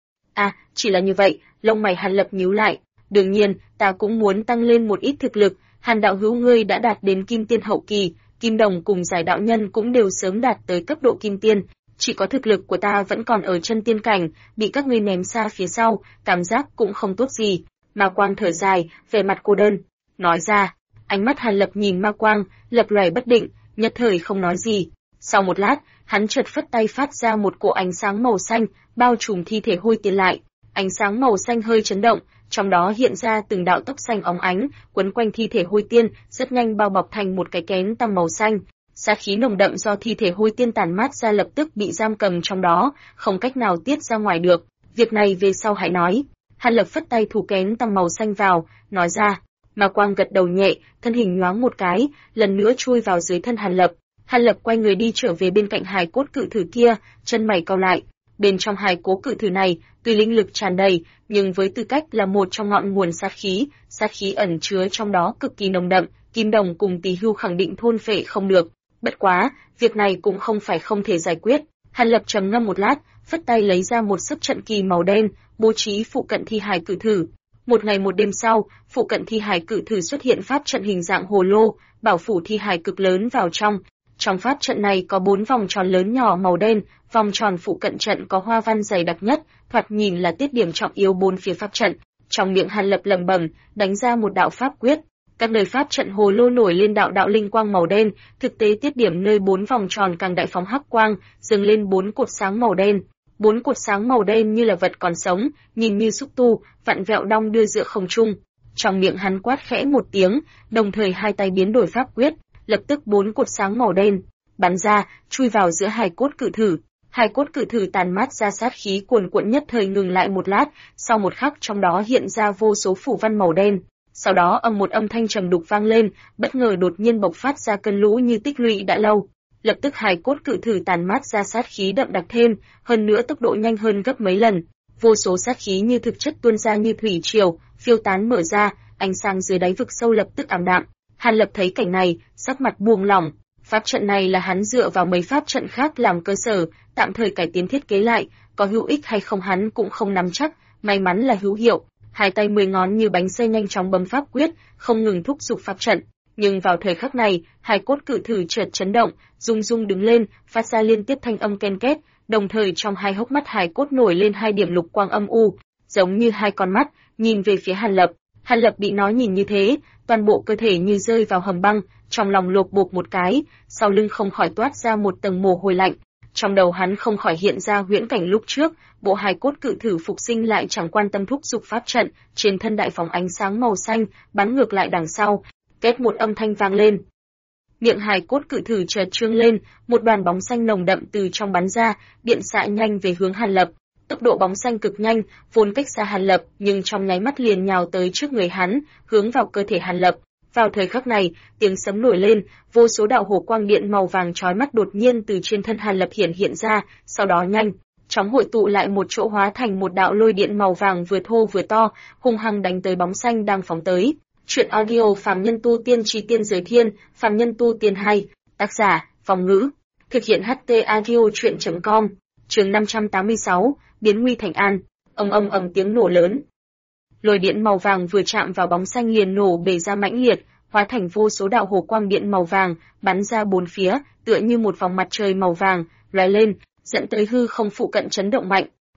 À, chỉ là như vậy, lông mày Hàn Lập nhíu lại, đương nhiên, ta cũng muốn tăng lên một ít thực lực, Hàn đạo hữu ngươi đã đạt đến kim tiên hậu kỳ, Kim Đồng cùng Giải đạo nhân cũng đều sớm đạt tới cấp độ kim tiên, chỉ có thực lực của ta vẫn còn ở chân tiên cảnh, bị các ngươi ném xa phía sau, cảm giác cũng không tốt gì. Ma Quang thở dài, vẻ mặt cô đơn, nói ra. Ánh mắt Hàn Lập nhìn Ma Quang, lập lòe bất định, nhất thời không nói gì. Sau một lát, hắn chợt phất tay phát ra một cỗ ánh sáng màu xanh, bao trùm thi thể hôi tiên lại. Ánh sáng màu xanh hơi chấn động, trong đó hiện ra từng đạo tóc xanh óng ánh, quấn quanh thi thể hôi tiên, rất nhanh bao bọc thành một cái kén tăm màu xanh. Sát khí nồng đậm do thi thể hôi tiên tản mát ra lập tức bị giam cầm trong đó, không cách nào tiết ra ngoài được. Việc này về sau hãy nói. Hàn Lập phất tay thủ kén tăm màu xanh vào, nói ra. Ma Quang gật đầu nhẹ, thân hình nhoáng một cái, lần nữa chui vào dưới thân Hàn Lập. Hàn Lập quay người đi trở về bên cạnh hài cốt cự thử kia, chân mày cau lại. Bên trong hài cốt cự thử này, tuy linh lực tràn đầy, nhưng với tư cách là một trong ngọn nguồn sát khí ẩn chứa trong đó cực kỳ nồng đậm, Kim Đồng cùng Tỳ Hưu khẳng định thôn phệ không được. Bất quá, việc này cũng không phải không thể giải quyết. Hàn Lập trầm ngâm một lát, phất tay lấy ra một sấp trận kỳ màu đen, bố trí phụ cận thi hài cự thử. Một ngày một đêm sau, phụ cận thi hài cự thử xuất hiện pháp trận hình dạng hồ lô, bảo phủ thi hài cực lớn vào trong. Trong pháp trận này có 4 vòng tròn lớn nhỏ màu đen, vòng tròn phụ cận trận có hoa văn dày đặc nhất, thoạt nhìn là tiết điểm trọng yếu bốn phía pháp trận. Trong miệng Hàn Lập lẩm bẩm, đánh ra một đạo pháp quyết. Các nơi pháp trận hồ lô nổi lên đạo đạo linh quang màu đen, thực tế tiết điểm nơi 4 vòng tròn càng đại phóng hắc quang, dâng lên 4 cột sáng màu đen. 4 cột sáng màu đen như là vật còn sống, nhìn như xúc tu, vặn vẹo đong đưa giữa không trung. Trong miệng hắn quát khẽ một tiếng, đồng thời hai tay biến đổi pháp quyết, lập tức 4 cột sáng màu đen bắn ra, chui vào giữa hài cốt cự thử. Hài cốt cự thử tàn mát ra sát khí cuồn cuộn, nhất thời ngừng lại một lát, sau một khắc trong đó hiện ra vô số phủ văn màu đen. Sau đó một âm thanh trầm đục vang lên, bất ngờ đột nhiên bộc phát ra cơn lũ như tích lũy đã lâu. Lập tức hài cốt cự thử tàn mát ra sát khí đậm đặc thêm, hơn nữa tốc độ nhanh hơn gấp mấy lần. Vô số sát khí như thực chất tuôn ra như thủy triều, phiêu tán mở ra, ánh sáng dưới đáy vực sâu lập tức ảm đạm. Hàn Lập thấy cảnh này, sắc mặt buông lỏng. Pháp trận này là hắn dựa vào mấy pháp trận khác làm cơ sở, tạm thời cải tiến thiết kế lại, có hữu ích hay không hắn cũng không nắm chắc, may mắn là hữu hiệu. Hai tay 10 ngón như bánh xe nhanh chóng bấm pháp quyết, không ngừng thúc giục pháp trận. Nhưng vào thời khắc này, hài cốt cự thử chợt chấn động, rung rung đứng lên, phát ra liên tiếp thanh âm ken két, đồng thời trong hai hốc mắt hài cốt nổi lên hai điểm lục quang âm u, giống như hai con mắt, nhìn về phía Hàn Lập. Hàn Lập bị nó nhìn như thế, toàn bộ cơ thể như rơi vào hầm băng, trong lòng lột bột một cái, sau lưng không khỏi toát ra một tầng mồ hôi lạnh. Trong đầu hắn không khỏi hiện ra huyễn cảnh lúc trước, bộ hài cốt cự thử phục sinh lại chẳng quan tâm thúc giục pháp trận, trên thân đại phóng ánh sáng màu xanh, bắn ngược lại đằng sau, két một âm thanh vang lên. Miệng hài cốt cự thử chợt trương lên, một đoàn bóng xanh nồng đậm từ trong bắn ra, điện xạ nhanh về hướng Hàn Lập. Tốc độ bóng xanh cực nhanh, vốn cách xa Hàn Lập, nhưng trong nháy mắt liền nhào tới trước người hắn, hướng vào cơ thể Hàn Lập. Vào thời khắc này, tiếng sấm nổi lên, vô số đạo hổ quang điện màu vàng chói mắt đột nhiên từ trên thân Hàn Lập hiện ra, sau đó nhanh chóng hội tụ lại một chỗ hóa thành một đạo lôi điện màu vàng vừa thô vừa to, hung hăng đánh tới bóng xanh đang phóng tới. Truyện audio Phàm Nhân Tu Tiên Chí Tiên Giới Thiên, Phàm Nhân Tu Tiên 2, tác giả, Phong Ngữ, thực hiện HT audio truyện.com, chương 586, biến nguy thành an, ầm tiếng nổ lớn. Lôi điện màu vàng vừa chạm vào bóng xanh liền nổ bể ra mãnh liệt, hóa thành vô số đạo hồ quang điện màu vàng, bắn ra bốn phía, tựa như một vòng mặt trời màu vàng, lóe lên, dẫn tới hư không phụ cận chấn động mạnh.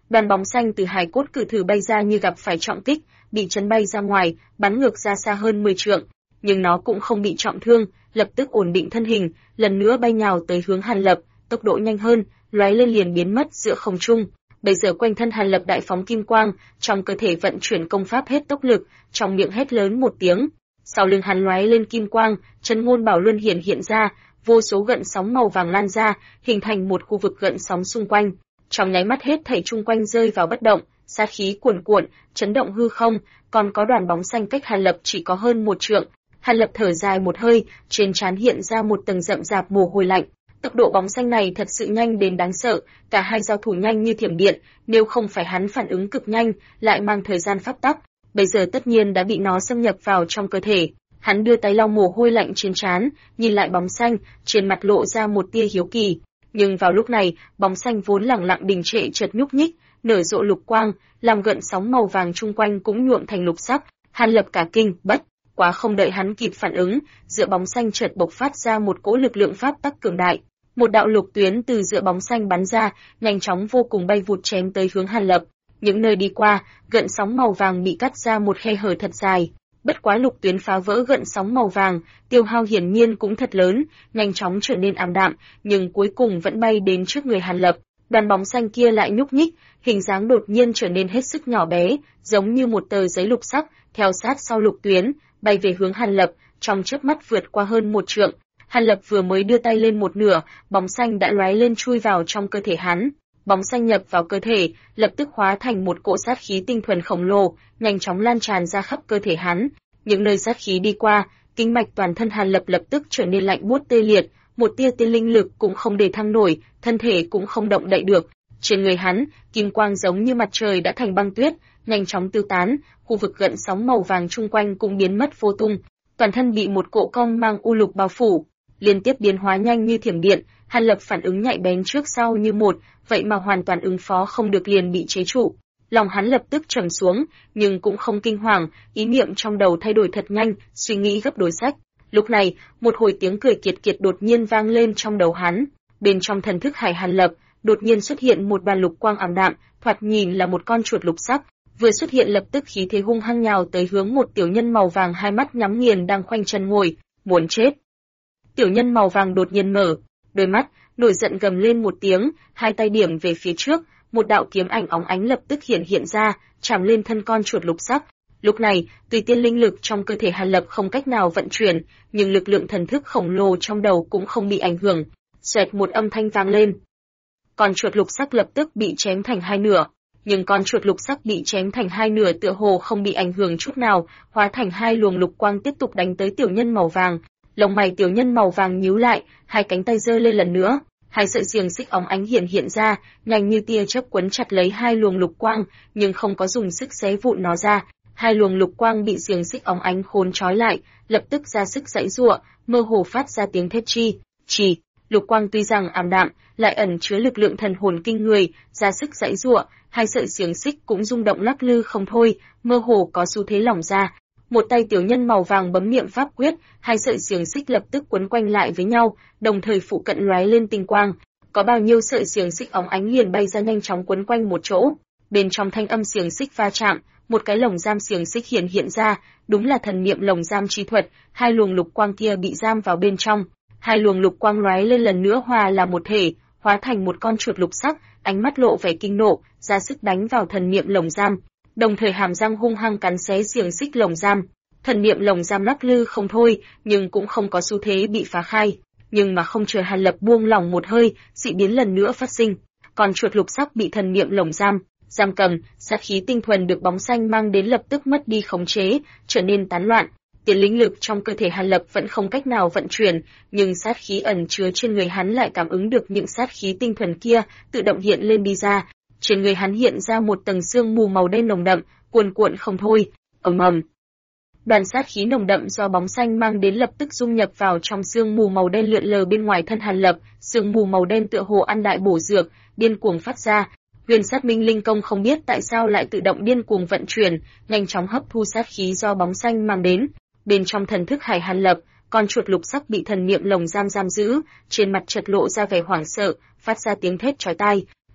Đoàn bóng xanh từ hài cốt cự thử bay ra như gặp phải trọng kích, bị chấn bay ra ngoài, bắn ngược ra xa hơn 10 trượng, nhưng nó cũng không bị trọng thương, lập tức ổn định thân hình, lần nữa bay nhào tới hướng Hàn Lập, tốc độ nhanh hơn, lóe lên liền biến mất giữa không trung. Bây giờ quanh thân Hàn Lập đại phóng kim quang, trong cơ thể vận chuyển công pháp hết tốc lực, trong miệng hét lớn một tiếng. Sau lưng hắn lóe lên kim quang, Chân Ngôn Bảo Luân hiện ra, vô số gợn sóng màu vàng lan ra, hình thành một khu vực gợn sóng xung quanh. Trong nháy mắt hết thảy chung quanh rơi vào bất động, sát khí cuồn cuộn, chấn động hư không, còn có đoàn bóng xanh cách Hàn Lập chỉ có hơn 1 trượng. Hàn Lập thở dài một hơi, trên trán hiện ra một tầng rậm rạp mồ hôi lạnh. Tốc độ bóng xanh này thật sự nhanh đến đáng sợ, cả hai giao thủ nhanh như thiểm điện, nếu không phải hắn phản ứng cực nhanh, lại mang thời gian pháp tắc, bây giờ tất nhiên đã bị nó xâm nhập vào trong cơ thể. Hắn đưa tay lau mồ hôi lạnh trên trán, nhìn lại bóng xanh, trên mặt lộ ra một tia hiếu kỳ. Nhưng vào lúc này, bóng xanh vốn lẳng lặng đình trệ chợt nhúc nhích, nở rộ lục quang, làm gợn sóng màu vàng chung quanh cũng nhuộm thành lục sắc. Hàn Lập cả kinh, bất quá không đợi hắn kịp phản ứng, giữa bóng xanh chợt bộc phát ra một cỗ lực lượng pháp tắc cường đại. Một đạo lục tuyến từ giữa bóng xanh bắn ra, nhanh chóng vô cùng bay vụt chém tới hướng Hàn Lập. Những nơi đi qua, gợn sóng màu vàng bị cắt ra một khe hở thật dài. Bất quá lục tuyến phá vỡ gợn sóng màu vàng, tiêu hao hiển nhiên cũng thật lớn, nhanh chóng trở nên ảm đạm, nhưng cuối cùng vẫn bay đến trước người Hàn Lập. Đoàn bóng xanh kia lại nhúc nhích, hình dáng đột nhiên trở nên hết sức nhỏ bé, giống như một tờ giấy lục sắc, theo sát sau lục tuyến, bay về hướng Hàn Lập, trong chớp mắt vượt qua hơn 1 trượng. Hàn Lập vừa mới đưa tay lên một nửa, bóng xanh đã lóe lên chui vào trong cơ thể hắn. Bóng xanh nhập vào cơ thể, lập tức hóa thành một cỗ sát khí tinh thuần khổng lồ, nhanh chóng lan tràn ra khắp cơ thể hắn. Những nơi sát khí đi qua, kinh mạch toàn thân Hàn Lập lập tức trở nên lạnh buốt tê liệt, một tia tiên linh lực cũng không để thăng nổi, thân thể cũng không động đậy được. Trên người hắn, kim quang giống như mặt trời đã thành băng tuyết, nhanh chóng tiêu tán, khu vực gợn sóng màu vàng chung quanh cũng biến mất vô tung. Toàn thân bị một cỗ cong mang u lục bao phủ, liên tiếp biến hóa nhanh như thiểm điện, Hàn Lập phản ứng nhạy bén trước sau như một, vậy mà hoàn toàn ứng phó không được liền bị chế trụ. Lòng hắn lập tức trầm xuống, nhưng cũng không kinh hoàng, ý niệm trong đầu thay đổi thật nhanh, suy nghĩ gấp đối sách. Lúc này, một hồi tiếng cười kiệt kiệt đột nhiên vang lên trong đầu hắn. Bên trong thần thức hải Hàn Lập, đột nhiên xuất hiện một đoàn lục quang ảm đạm, thoạt nhìn là một con chuột lục sắc. Vừa xuất hiện lập tức khí thế hung hăng nhào tới hướng một tiểu nhân màu vàng hai mắt nhắm nghiền đang khoanh chân ngồi, muốn chết. Tiểu nhân màu vàng đột nhiên mở đôi mắt, nổi giận gầm lên một tiếng, hai tay điểm về phía trước, một đạo kiếm ảnh óng ánh lập tức hiện ra, chạm lên thân con chuột lục sắc. Lúc này, tùy tiên linh lực trong cơ thể Hàn Lập không cách nào vận chuyển, nhưng lực lượng thần thức khổng lồ trong đầu cũng không bị ảnh hưởng. Xoẹt một âm thanh vang lên. Con chuột lục sắc lập tức bị chém thành hai nửa, nhưng con chuột lục sắc bị chém thành hai nửa tựa hồ không bị ảnh hưởng chút nào, hóa thành hai luồng lục quang tiếp tục đánh tới tiểu nhân màu vàng. Lông mày tiểu nhân màu vàng nhíu lại, hai cánh tay giơ lên lần nữa, hai sợi xiềng xích óng ánh hiện ra, nhanh như tia chớp quấn chặt lấy hai luồng lục quang, nhưng không có dùng sức xé vụn nó ra. Hai luồng lục quang bị xiềng xích óng ánh khốn trói lại, lập tức ra sức giãy giụa, mơ hồ phát ra tiếng thét chi. Lục quang tuy rằng ảm đạm, lại ẩn chứa lực lượng thần hồn kinh người, ra sức giãy giụa, hai sợi xiềng xích cũng rung động lắc lư không thôi, mơ hồ có xu thế lỏng ra. Một tay tiểu nhân màu vàng bấm niệm pháp quyết, hai sợi xiềng xích lập tức quấn quanh lại với nhau, đồng thời phụ cận lóe lên tinh quang. Có bao nhiêu sợi xiềng xích óng ánh liền bay ra nhanh chóng quấn quanh một chỗ. Bên trong thanh âm xiềng xích va chạm, một cái lồng giam xiềng xích hiện ra, đúng là thần niệm lồng giam chi thuật, hai luồng lục quang kia bị giam vào bên trong. Hai luồng lục quang lóe lên lần nữa hòa là một thể, hóa thành một con chuột lục sắc, ánh mắt lộ vẻ kinh nộ, ra sức đánh vào thần niệm lồng giam. Đồng thời hàm răng hung hăng cắn xé xiềng xích lồng giam. Thần niệm lồng giam lắc lư không thôi, nhưng cũng không có xu thế bị phá khai. Nhưng mà không chờ Hàn Lập buông lỏng một hơi, dị biến lần nữa phát sinh. Còn chuột lục sắc bị thần niệm lồng giam cầm, sát khí tinh thuần được bóng xanh mang đến lập tức mất đi khống chế, trở nên tán loạn. Tiền linh lực trong cơ thể Hàn Lập vẫn không cách nào vận chuyển, nhưng sát khí ẩn chứa trên người hắn lại cảm ứng được những sát khí tinh thuần kia, tự động hiện lên đi ra. Trên người hắn hiện ra một tầng sương mù màu đen nồng đậm, cuồn cuộn không thôi. Ầm ầm. Đoàn sát khí nồng đậm do bóng xanh mang đến lập tức dung nhập vào trong sương mù màu đen lượn lờ bên ngoài thân Hàn Lập, sương mù màu đen tựa hồ ăn đại bổ dược, điên cuồng phát ra. Huyền Sát Minh Linh Công không biết tại sao lại tự động điên cuồng vận chuyển, nhanh chóng hấp thu sát khí do bóng xanh mang đến. Bên trong thần thức hải Hàn Lập, con chuột lục sắc bị thần niệm lồng giam giữ, trên mặt chợt lộ ra vẻ hoảng sợ, phát ra tiếng thét chói tai.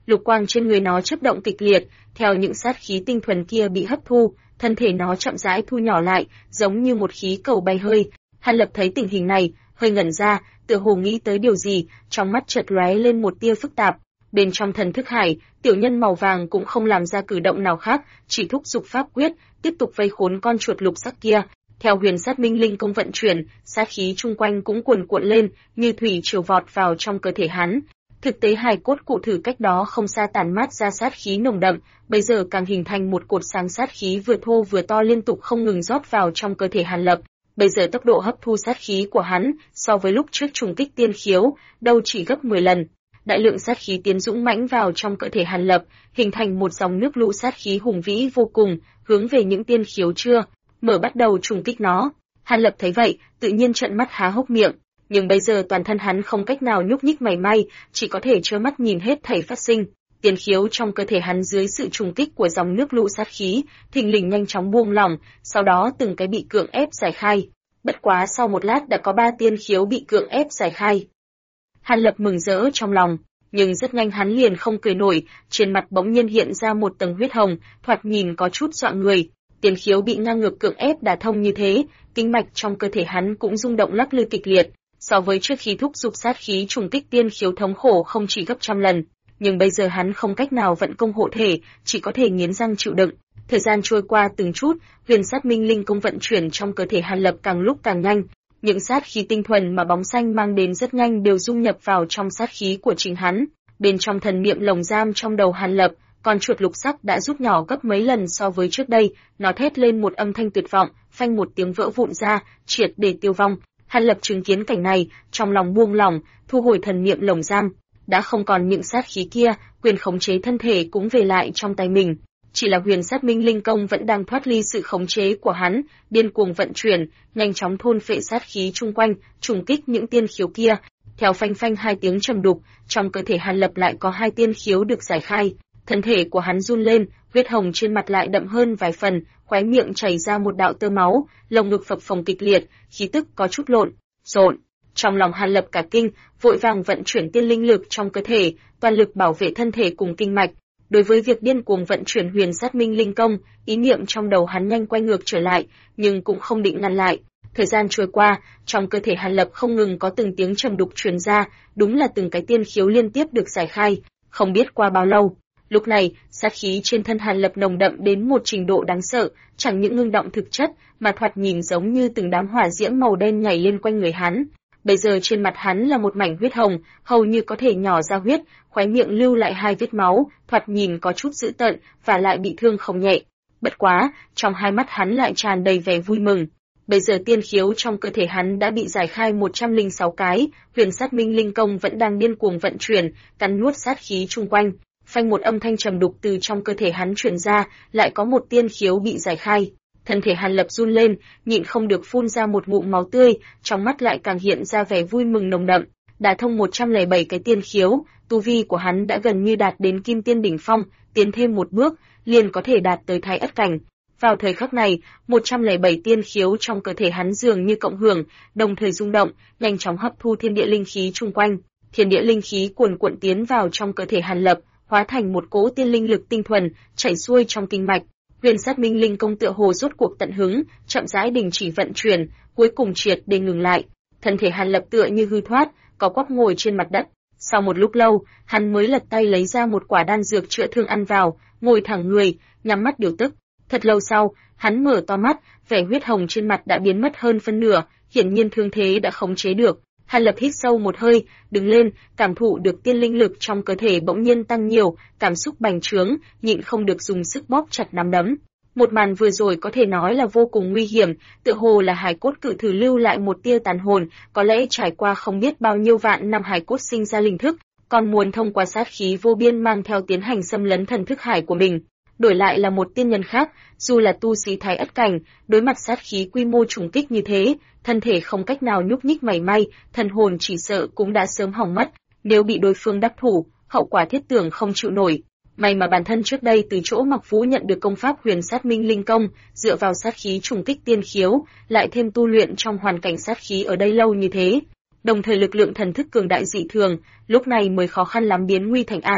Lục quang trên người nó chớp động kịch liệt, theo những sát khí tinh thuần kia bị hấp thu, thân thể nó chậm rãi thu nhỏ lại, giống như một khí cầu bay hơi. Hàn Lập thấy tình hình này, hơi ngẩn ra, tựa hồ nghĩ tới điều gì, trong mắt chợt lóe lên một tia phức tạp. Bên trong thần thức hải, tiểu nhân màu vàng cũng không làm ra cử động nào khác, chỉ thúc giục pháp quyết, tiếp tục vây khốn con chuột lục sắc kia. Theo huyền sát minh linh công vận chuyển, sát khí chung quanh cũng cuồn cuộn lên, như thủy triều vọt vào trong cơ thể hắn. Thực tế hài cốt cụ thử cách đó không xa tản mát ra sát khí nồng đậm, bây giờ càng hình thành một cột sáng sát khí vừa thô vừa to liên tục không ngừng rót vào trong cơ thể Hàn Lập. Bây giờ tốc độ hấp thu sát khí của hắn so với lúc trước trùng kích tiên khiếu, đâu chỉ gấp 10 lần. Đại lượng sát khí tiến dũng mãnh vào trong cơ thể Hàn Lập, hình thành một dòng nước lũ sát khí hùng vĩ vô cùng, hướng về những tiên khiếu chưa mở bắt đầu trùng kích nó. Hàn Lập thấy vậy, tự nhiên trợn mắt há hốc miệng, nhưng bây giờ toàn thân hắn không cách nào nhúc nhích mảy may, chỉ có thể trơ mắt nhìn hết thảy phát sinh. Tiên khiếu trong cơ thể hắn dưới sự trùng kích của dòng nước lũ sát khí, thình lình nhanh chóng buông lỏng, sau đó từng cái bị cưỡng ép giải khai. Bất quá sau một lát đã có 3 tiên khiếu bị cưỡng ép giải khai. Hàn Lập mừng rỡ trong lòng, nhưng rất nhanh hắn liền không cười nổi, trên mặt bỗng nhiên hiện ra một tầng huyết hồng, thoạt nhìn có chút dọa người. Tiên khiếu bị ngang ngược cưỡng ép đả thông như thế, kinh mạch trong cơ thể hắn cũng rung động lắc lư kịch liệt, so với trước khi thúc giục sát khí trùng kích tiên khiếu thống khổ không chỉ gấp trăm lần, nhưng bây giờ hắn không cách nào vận công hộ thể, chỉ có thể nghiến răng chịu đựng. Thời gian trôi qua từng chút, huyền sát minh linh công vận chuyển trong cơ thể Hàn Lập càng lúc càng nhanh, những sát khí tinh thuần mà bóng xanh mang đến rất nhanh đều dung nhập vào trong sát khí của chính hắn. Bên trong thần niệm lồng giam trong đầu Hàn Lập, con chuột lục sắc đã rút nhỏ gấp mấy lần so với trước đây, nó thét lên một âm thanh tuyệt vọng, phanh một tiếng vỡ vụn ra, triệt để tiêu vong. Hàn Lập chứng kiến cảnh này, trong lòng buông lỏng, thu hồi thần niệm lồng giam, đã không còn những sát khí kia, quyền khống chế thân thể cũng về lại trong tay mình. Chỉ là huyền sát minh linh công vẫn đang thoát ly sự khống chế của hắn, điên cuồng vận chuyển, nhanh chóng thôn phệ sát khí chung quanh, trùng kích những tiên khiếu kia. Theo phanh phanh 2 tiếng trầm đục, trong cơ thể Hàn Lập lại có 2 tiên khiếu được giải khai. Thân thể của hắn run lên, huyết hồng trên mặt lại đậm hơn vài phần, khóe miệng chảy ra một đạo tơ máu, lồng ngực phập phồng kịch liệt, khí tức có chút lộn xộn. Trong lòng Hàn Lập cả kinh, vội vàng vận chuyển tiên linh lực trong cơ thể, toàn lực bảo vệ thân thể cùng kinh mạch. Đối với việc điên cuồng vận chuyển huyền sát minh linh công, ý niệm trong đầu hắn nhanh quay ngược trở lại, nhưng cũng không định ngăn lại. Thời gian trôi qua, trong cơ thể Hàn Lập không ngừng có từng tiếng trầm đục truyền ra, đúng là từng cái tiên khiếu liên tiếp được giải khai. Không biết qua bao lâu, lúc này, sát khí trên thân Hàn Lập nồng đậm đến một trình độ đáng sợ, chẳng những ngưng động thực chất, mà thoạt nhìn giống như từng đám hỏa diễm màu đen nhảy lên quanh người hắn. Bây giờ trên mặt hắn là một mảnh huyết hồng, hầu như có thể nhỏ ra huyết, khóe miệng lưu lại 2 vết máu, thoạt nhìn có chút dữ tợn và lại bị thương không nhẹ. Bất quá, trong hai mắt hắn lại tràn đầy vẻ vui mừng. Bây giờ tiên khiếu trong cơ thể hắn đã bị giải khai 106 cái, huyền sát minh linh công vẫn đang điên cuồng vận chuyển, cắn nuốt sát khí chung quanh. Phanh một âm thanh trầm đục từ trong cơ thể hắn truyền ra, lại có một tiên khiếu bị giải khai. Thân thể Hàn Lập run lên, nhịn không được phun ra một ngụm máu tươi, trong mắt lại càng hiện ra vẻ vui mừng nồng đậm. Đả thông 107 cái tiên khiếu, tu vi của hắn đã gần như đạt đến kim tiên đỉnh phong, tiến thêm một bước, liền có thể đạt tới thái ất cảnh. Vào thời khắc này, 107 tiên khiếu trong cơ thể hắn dường như cộng hưởng, đồng thời rung động, nhanh chóng hấp thu thiên địa linh khí chung quanh. Thiên địa linh khí cuồn cuộn tiến vào trong cơ thể Hàn Lập, hóa thành một cỗ tiên linh lực tinh thuần, chảy xuôi trong kinh mạch. Huyền sát minh linh công tựa hồ rốt cuộc tận hứng, chậm rãi đình chỉ vận chuyển, cuối cùng triệt để ngừng lại. Thân thể Hàn Lập tựa như hư thoát, có quắp ngồi trên mặt đất. Sau một lúc lâu, hắn mới lật tay lấy ra một quả đan dược chữa thương ăn vào, ngồi thẳng người, nhắm mắt điều tức. Thật lâu sau, hắn mở to mắt, vẻ huyết hồng trên mặt đã biến mất hơn phân nửa, hiển nhiên thương thế đã khống chế được. Hàn Lập hít sâu một hơi, đứng lên, cảm thụ được tiên linh lực trong cơ thể bỗng nhiên tăng nhiều, cảm xúc bành trướng, nhịn không được dùng sức bóp chặt nắm đấm. Một màn vừa rồi có thể nói là vô cùng nguy hiểm, tựa hồ là hài cốt cự thử lưu lại một tia tàn hồn, có lẽ trải qua không biết bao nhiêu vạn năm hài cốt sinh ra linh thức, còn muốn thông qua sát khí vô biên mang theo tiến hành xâm lấn thần thức hải của mình. Đổi lại là một tiên nhân khác, dù là tu sĩ thái ất cảnh, đối mặt sát khí quy mô trùng kích như thế, thân thể không cách nào nhúc nhích mảy may, thần hồn chỉ sợ cũng đã sớm hỏng mất, nếu bị đối phương đắc thủ, hậu quả thiết tưởng không chịu nổi. May mà bản thân trước đây từ chỗ Mặc Vũ nhận được công pháp huyền sát minh linh công, dựa vào sát khí trùng kích tiên khiếu, lại thêm tu luyện trong hoàn cảnh sát khí ở đây lâu như thế, đồng thời lực lượng thần thức cường đại dị thường, lúc này mới khó khăn lắm biến nguy thành an.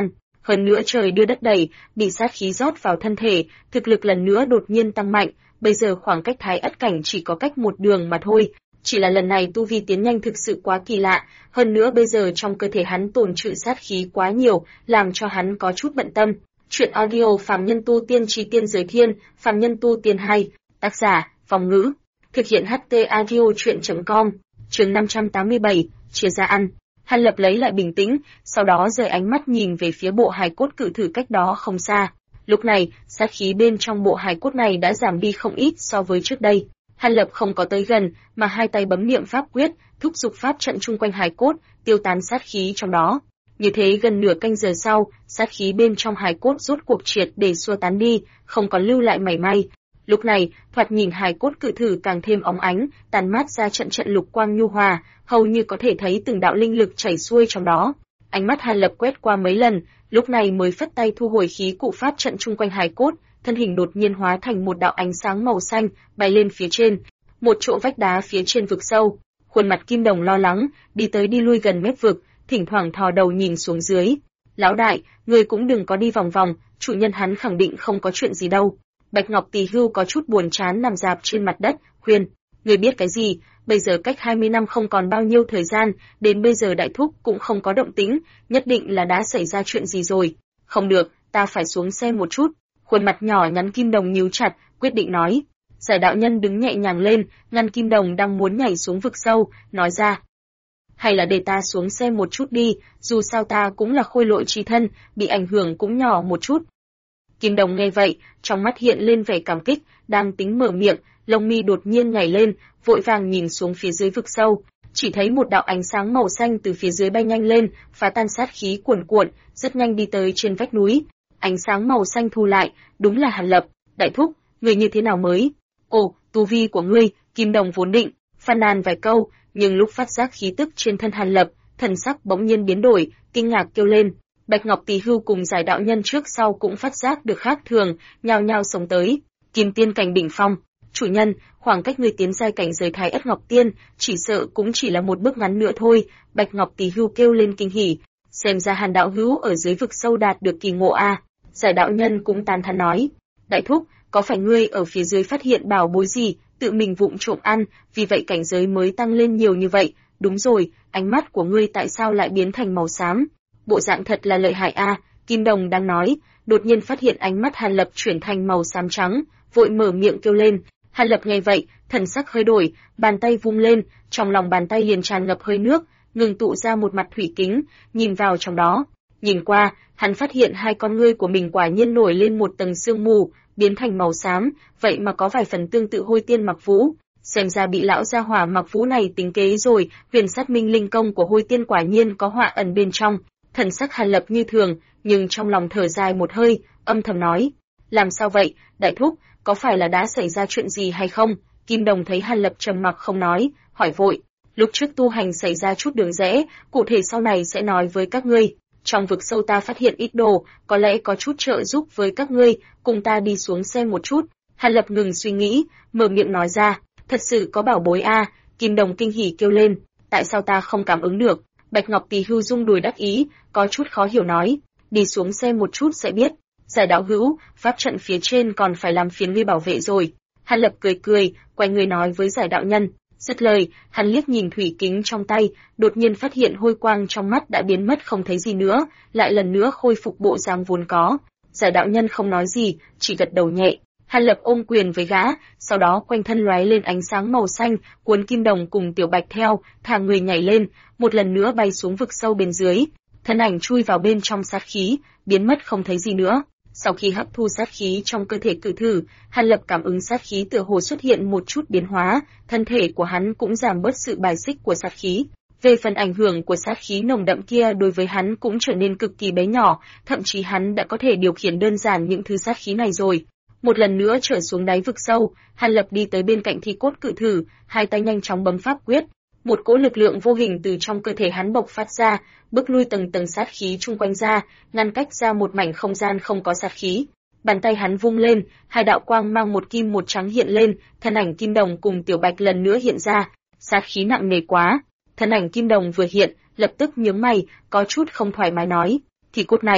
Hơn nữa trời đưa đất đẩy, bị sát khí rót vào thân thể, thực lực lần nữa đột nhiên tăng mạnh, bây giờ khoảng cách Thái Ất cảnh chỉ có cách một đường mà thôi. Chỉ là lần này tu vi tiến nhanh thực sự quá kỳ lạ, hơn nữa bây giờ trong cơ thể hắn tồn trữ sát khí quá nhiều, làm cho hắn có chút bận tâm. Chuyện audio Phàm Nhân Tu Tiên Chi Tiên Giới Thiên, Phàm Nhân Tu Tiên 2, tác giả, Phong Ngữ, thực hiện HT Audio Chuyện.com, chương 587, chia ra ăn. Hàn Lập lấy lại bình tĩnh, sau đó rời ánh mắt nhìn về phía bộ hài cốt cự thử cách đó không xa. Lúc này, sát khí bên trong bộ hài cốt này đã giảm đi không ít so với trước đây. Hàn Lập không có tới gần, mà hai tay bấm niệm pháp quyết, thúc giục pháp trận chung quanh hài cốt, tiêu tán sát khí trong đó. Như thế gần nửa canh giờ sau, sát khí bên trong hài cốt rốt cuộc triệt để xua tán đi, không còn lưu lại mảy may. Lúc này, thoạt nhìn hài cốt cự thử càng thêm óng ánh, tàn mát ra trận trận lục quang nhu hòa, hầu như có thể thấy từng đạo linh lực chảy xuôi trong đó. Ánh mắt Hàn Lập quét qua mấy lần, lúc này mới phất tay thu hồi khí cụ pháp trận chung quanh hài cốt, thân hình đột nhiên hóa thành một đạo ánh sáng màu xanh, bay lên phía trên, một chỗ vách đá phía trên vực sâu. Khuôn mặt Kim Đồng lo lắng, đi tới đi lui gần mép vực, thỉnh thoảng thò đầu nhìn xuống dưới. Lão đại, người cũng đừng có đi vòng vòng, chủ nhân hắn khẳng định không có chuyện gì đâu. Bạch Ngọc Tỳ Hưu có chút buồn chán nằm rạp trên mặt đất, khuyên, người biết cái gì, bây giờ cách 20 năm không còn bao nhiêu thời gian, đến bây giờ đại thúc cũng không có động tĩnh, nhất định là đã xảy ra chuyện gì rồi. Không được, ta phải xuống xem một chút. Khuôn mặt nhỏ nhắn Kim Đồng nhíu chặt, quyết định nói. Giải đạo nhân đứng nhẹ nhàng lên, ngăn Kim Đồng đang muốn nhảy xuống vực sâu, nói ra. Hay là để ta xuống xem một chút đi, dù sao ta cũng là khôi lỗi chi thân, bị ảnh hưởng cũng nhỏ một chút. Kim Đồng nghe vậy, trong mắt hiện lên vẻ cảm kích, đang tính mở miệng, lông mi đột nhiên nhảy lên, vội vàng nhìn xuống phía dưới vực sâu, chỉ thấy một đạo ánh sáng màu xanh từ phía dưới bay nhanh lên, phá tan sát khí cuồn cuộn, rất nhanh đi tới trên vách núi. Ánh sáng màu xanh thu lại, đúng là Hàn Lập. Đại thúc, người như thế nào mới? Ồ, tu vi của ngươi. Kim Đồng vốn định phàn nàn vài câu, nhưng lúc phát giác khí tức trên thân Hàn Lập, thần sắc bỗng nhiên biến đổi, kinh ngạc kêu lên. Bạch Ngọc Tỳ Hưu cùng Giải đạo nhân trước sau cũng phát giác được khác thường, nhao nhao xông tới. Kim Tiên cảnh đỉnh phong, chủ nhân, khoảng cách người tiến giai cảnh giới Thái Ất Ngọc Tiên, chỉ sợ cũng chỉ là một bước ngắn nữa thôi. Bạch Ngọc Tỳ Hưu kêu lên kinh hỉ, xem ra Hàn đạo hữu ở dưới vực sâu đạt được kỳ ngộ a. Giải đạo nhân cũng tán thán nói, đại thúc, có phải ngươi ở phía dưới phát hiện bảo bối gì, tự mình vụng trộm ăn, vì vậy cảnh giới mới tăng lên nhiều như vậy? Đúng rồi, ánh mắt của ngươi tại sao lại biến thành màu xám? Bộ dạng thật là lợi hại a. Kim Đồng đang nói, đột nhiên phát hiện ánh mắt Hàn Lập chuyển thành màu xám trắng, vội mở miệng kêu lên. Hàn Lập nghe vậy, thần sắc hơi đổi, bàn tay vung lên, trong lòng bàn tay liền tràn ngập hơi nước, ngừng tụ ra một mặt thủy kính, nhìn vào trong đó. Nhìn qua, hắn phát hiện hai con ngươi của mình quả nhiên nổi lên một tầng sương mù, biến thành màu xám, vậy mà có vài phần tương tự Hôi Tiên Mặc Vũ. Xem ra bị lão gia hỏa Mặc Vũ này tính kế rồi, huyền sát minh linh công của Hôi Tiên quả nhiên có họa ẩn bên trong. Thần sắc Hàn Lập như thường, nhưng trong lòng thở dài một hơi, âm thầm nói. Làm sao vậy, đại thúc, có phải là đã xảy ra chuyện gì hay không? Kim Đồng thấy Hàn Lập trầm mặc không nói, hỏi vội. Lúc trước tu hành xảy ra chút đường rẽ, cụ thể sau này sẽ nói với các ngươi. Trong vực sâu ta phát hiện ít đồ, có lẽ có chút trợ giúp với các ngươi, cùng ta đi xuống xem một chút. Hàn Lập ngừng suy nghĩ, mở miệng nói ra, thật sự có bảo bối a. Kim Đồng kinh hỉ kêu lên, tại sao ta không cảm ứng được? Bạch Ngọc Tỳ Hưu rung đùi đắc ý, có chút khó hiểu nói, đi xuống xem một chút sẽ biết. Giải đạo hữu, pháp trận phía trên còn phải làm phiền ngươi bảo vệ rồi. Hàn Lập cười cười, quay người nói với Giải đạo nhân. Dứt lời, hắn liếc nhìn thủy kính trong tay, đột nhiên phát hiện hôi quang trong mắt đã biến mất không thấy gì nữa, lại lần nữa khôi phục bộ dáng vốn có. Giải đạo nhân không nói gì, chỉ gật đầu nhẹ. Hàn Lập ôm quyền với gã, sau đó quanh thân lóe lên ánh sáng màu xanh, cuốn Kim Đồng cùng Tiểu Bạch theo, thả người nhảy lên, một lần nữa bay xuống vực sâu bên dưới. Thân ảnh chui vào bên trong sát khí, biến mất không thấy gì nữa. Sau khi hấp thu sát khí trong cơ thể cự thử, Hàn Lập cảm ứng sát khí tựa hồ xuất hiện một chút biến hóa, thân thể của hắn cũng giảm bớt sự bài xích của sát khí. Về phần ảnh hưởng của sát khí nồng đậm kia đối với hắn cũng trở nên cực kỳ bé nhỏ, thậm chí hắn đã có thể điều khiển đơn giản những thứ sát khí này rồi. Một lần nữa trở xuống đáy vực sâu, Hàn Lập đi tới bên cạnh thi cốt cự thử, hai tay nhanh chóng bấm pháp quyết. Một cỗ lực lượng vô hình từ trong cơ thể hắn bộc phát ra, bước lui tầng tầng sát khí chung quanh ra, ngăn cách ra một mảnh không gian không có sát khí. Bàn tay hắn vung lên, hai đạo quang mang một kim một trắng hiện lên, thân ảnh Kim Đồng cùng Tiểu Bạch lần nữa hiện ra. Sát khí nặng nề quá. Thân ảnh Kim Đồng vừa hiện, lập tức nhướng mày, có chút không thoải mái nói: "Thì cốt này,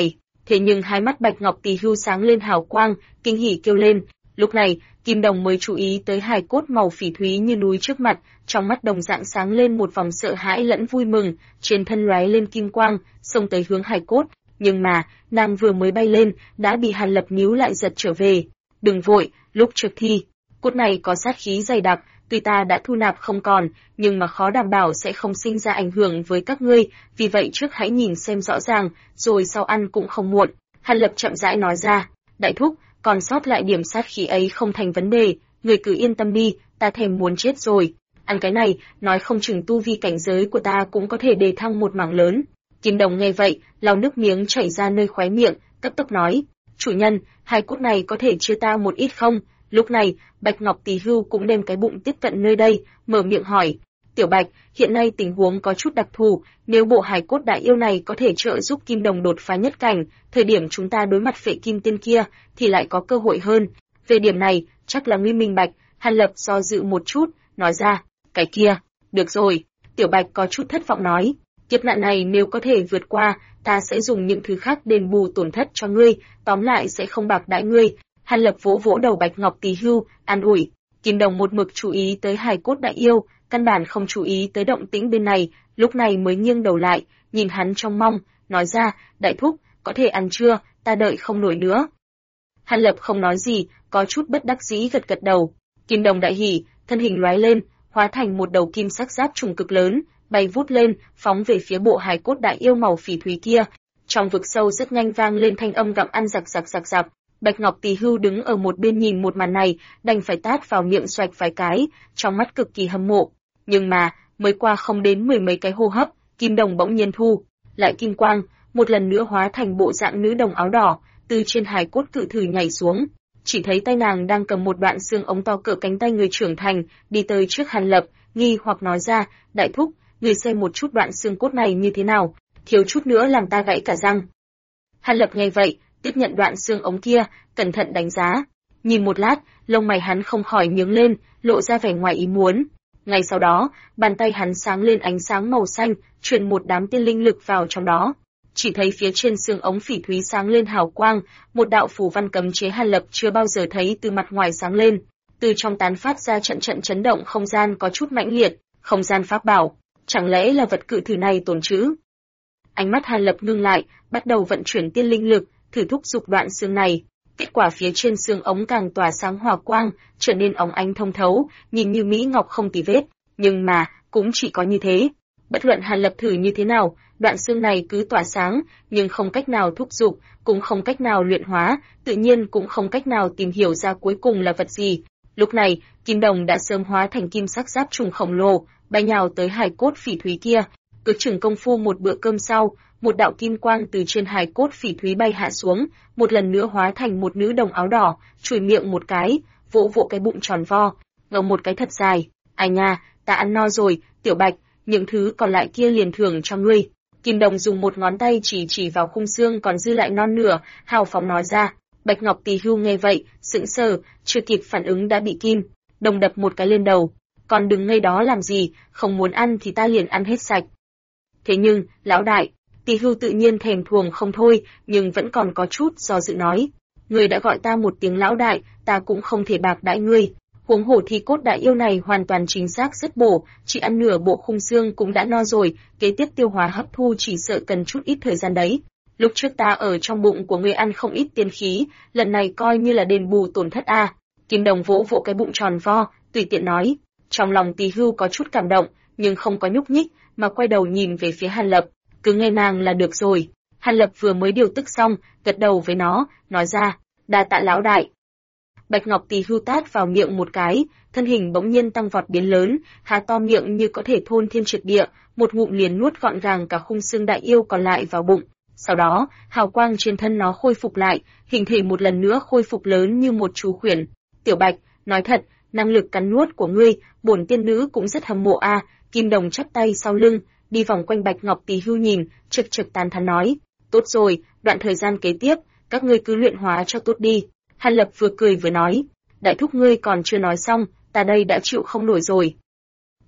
Thế nhưng hai mắt Bạch Ngọc Tỳ Hưu sáng lên hào quang, kinh hỉ kêu lên. Lúc này, Kim Đồng mới chú ý tới hài cốt màu phỉ thúy như núi trước mặt, trong mắt đồng dạng sáng lên một vòng sợ hãi lẫn vui mừng, trên thân lóe lên kim quang, xông tới hướng hài cốt. Nhưng mà, nàng vừa mới bay lên, đã bị Hàn Lập níu lại giật trở về. Đừng vội, lúc trước thi, cốt này có sát khí dày đặc, tuy ta đã thu nạp không còn, nhưng mà khó đảm bảo sẽ không sinh ra ảnh hưởng với các ngươi, vì vậy trước hãy nhìn xem rõ ràng, rồi sau ăn cũng không muộn. Hàn Lập chậm rãi nói ra, đại thúc, còn sót lại điểm sát khí ấy không thành vấn đề, người cứ yên tâm đi, ta thèm muốn chết rồi. Ăn cái này, nói không chừng tu vi cảnh giới của ta cũng có thể đề thăng một mảng lớn. Kim Đồng nghe vậy, lau nước miếng chảy ra nơi khóe miệng, cấp tốc nói, chủ nhân, hai cốt này có thể chia ta một ít không? Lúc này, Bạch Ngọc Tỳ Hưu cũng đem cái bụng tiếp cận nơi đây, mở miệng hỏi, Tiểu Bạch, hiện nay tình huống có chút đặc thù, nếu bộ hài cốt đại yêu này có thể trợ giúp Kim Đồng đột phá nhất cảnh, thời điểm chúng ta đối mặt Phệ Kim Tiên kia, thì lại có cơ hội hơn. Về điểm này, chắc là ngươi minh bạch. Hàn Lập do dự một chút, nói ra, cái kia, được rồi. Tiểu Bạch có chút thất vọng nói, kiếp nạn này nếu có thể vượt qua, ta sẽ dùng những thứ khác đền bù tổn thất cho ngươi, tóm lại sẽ không bạc đãi ngươi. Hàn Lập vỗ vỗ đầu Bạch Ngọc Tỳ Hưu, an ủi. Kim Đồng một mực chú ý tới hài cốt đại yêu, căn bản không chú ý tới động tĩnh bên này, lúc này mới nghiêng đầu lại, nhìn hắn trong mong, nói ra, đại thúc, có thể ăn chưa, ta đợi không nổi nữa. Hàn Lập không nói gì, có chút bất đắc dĩ gật gật đầu. Kim Đồng đại hỉ, thân hình lóe lên, hóa thành một đầu kim sắc giáp trùng cực lớn, bay vút lên, phóng về phía bộ hài cốt đại yêu màu phỉ thúy kia. Trong vực sâu rất nhanh vang lên thanh âm gặm ăn giặc giặc giặc giặc. Bạch Ngọc Tỳ Hưu đứng ở một bên nhìn một màn này, đành phải tát vào miệng xoạch vài cái, trong mắt cực kỳ hâm mộ. Nhưng mà, mới qua không đến mười mấy cái hô hấp, Kim Đồng bỗng nhiên thu lại kim quang, một lần nữa hóa thành bộ dạng nữ đồng áo đỏ, từ trên hài cốt cự thử nhảy xuống. Chỉ thấy tay nàng đang cầm một đoạn xương ống to cỡ cánh tay người trưởng thành, đi tới trước Hàn Lập, nghi hoặc nói ra, đại thúc, người xem một chút đoạn xương cốt này như thế nào, thiếu chút nữa làm ta gãy cả răng. Hàn Lập nghe vậy, tiếp nhận đoạn xương ống kia, cẩn thận đánh giá. Nhìn một lát, lông mày hắn không khỏi nhướng lên, lộ ra vẻ ngoài ý muốn. Ngay sau đó, bàn tay hắn sáng lên ánh sáng màu xanh, truyền một đám tiên linh lực vào trong đó. Chỉ thấy phía trên xương ống phỉ thúy sáng lên hào quang, một đạo phù văn cấm chế Hàn Lập chưa bao giờ thấy từ mặt ngoài sáng lên, từ trong tán phát ra trận trận chấn động không gian có chút mãnh liệt, không gian pháp bảo, chẳng lẽ là vật cự thử này tồn trữ? Ánh mắt Hàn Lập ngưng lại, bắt đầu vận chuyển tiên linh lực, thử thúc giục đoạn xương này. Kết quả phía trên xương ống càng tỏa sáng hỏa quang, trở nên óng ánh thông thấu, nhìn như mỹ ngọc không tì vết, nhưng mà cũng chỉ có như thế. Bất luận Hàn Lập thử như thế nào, đoạn xương này cứ tỏa sáng, nhưng không cách nào thúc giục, cũng không cách nào luyện hóa, tự nhiên cũng không cách nào tìm hiểu ra cuối cùng là vật gì. Lúc này, Kim Đồng đã sớm hóa thành kim sắc giáp trùng khổng lồ, bay nhào tới hài cốt phỉ thúy kia. Cứ chừng công phu một bữa cơm sau, một đạo kim quang từ trên hài cốt phỉ thúy bay hạ xuống, một lần nữa hóa thành một nữ đồng áo đỏ, chùi miệng một cái, vỗ vỗ cái bụng tròn vo, ngậm một cái thật dài. Ai nha, ta ăn no rồi, Tiểu Bạch, những thứ còn lại kia liền thưởng cho ngươi. Kim Đồng dùng một ngón tay chỉ vào khung xương còn dư lại non nửa, hào phóng nói ra. Bạch Ngọc Tỳ Hưu nghe vậy, sững sờ, chưa kịp phản ứng đã bị Kim Đồng đập một cái lên đầu. Còn đừng ngây đó làm gì, không muốn ăn thì ta liền ăn hết sạch. Thế nhưng, lão đại, Tỳ Hưu tự nhiên thèm thuồng không thôi, nhưng vẫn còn có chút do dự nói. Ngươi đã gọi ta một tiếng lão đại, ta cũng không thể bạc đãi ngươi. Huống hồ thi cốt đại yêu này hoàn toàn chính xác rất bổ, chỉ ăn nửa bộ khung xương cũng đã no rồi, kế tiếp tiêu hóa hấp thu chỉ sợ cần chút ít thời gian đấy. Lúc trước ta ở trong bụng của ngươi ăn không ít tiên khí, lần này coi như là đền bù tổn thất a. Kim Đồng vỗ vỗ cái bụng tròn vo, tùy tiện nói. Trong lòng Tỳ Hưu có chút cảm động, nhưng không có nhúc nhích, mà quay đầu nhìn về phía Hàn Lập, cứ nghe nàng là được rồi. Hàn Lập vừa mới điều tức xong, gật đầu với nó, nói ra, đa tạ lão đại. Bạch Ngọc Tỳ Hưu tát vào miệng một cái, thân hình bỗng nhiên tăng vọt biến lớn, há to miệng như có thể thôn thiên triệt địa, một ngụm liền nuốt gọn gàng cả khung xương đại yêu còn lại vào bụng. Sau đó, hào quang trên thân nó khôi phục lại, hình thể một lần nữa khôi phục lớn như một chú khuyển. Tiểu Bạch, nói thật, năng lực cắn nuốt của ngươi, bổn tiên nữ cũng rất hâm mộ a. Kim Đồng chắp tay sau lưng, đi vòng quanh Bạch Ngọc Tỳ Hưu nhìn, trực trực tán thán nói, tốt rồi, đoạn thời gian kế tiếp, các ngươi cứ luyện hóa cho tốt đi. Hàn Lập vừa cười vừa nói, đại thúc ngươi còn chưa nói xong, ta đây đã chịu không nổi rồi.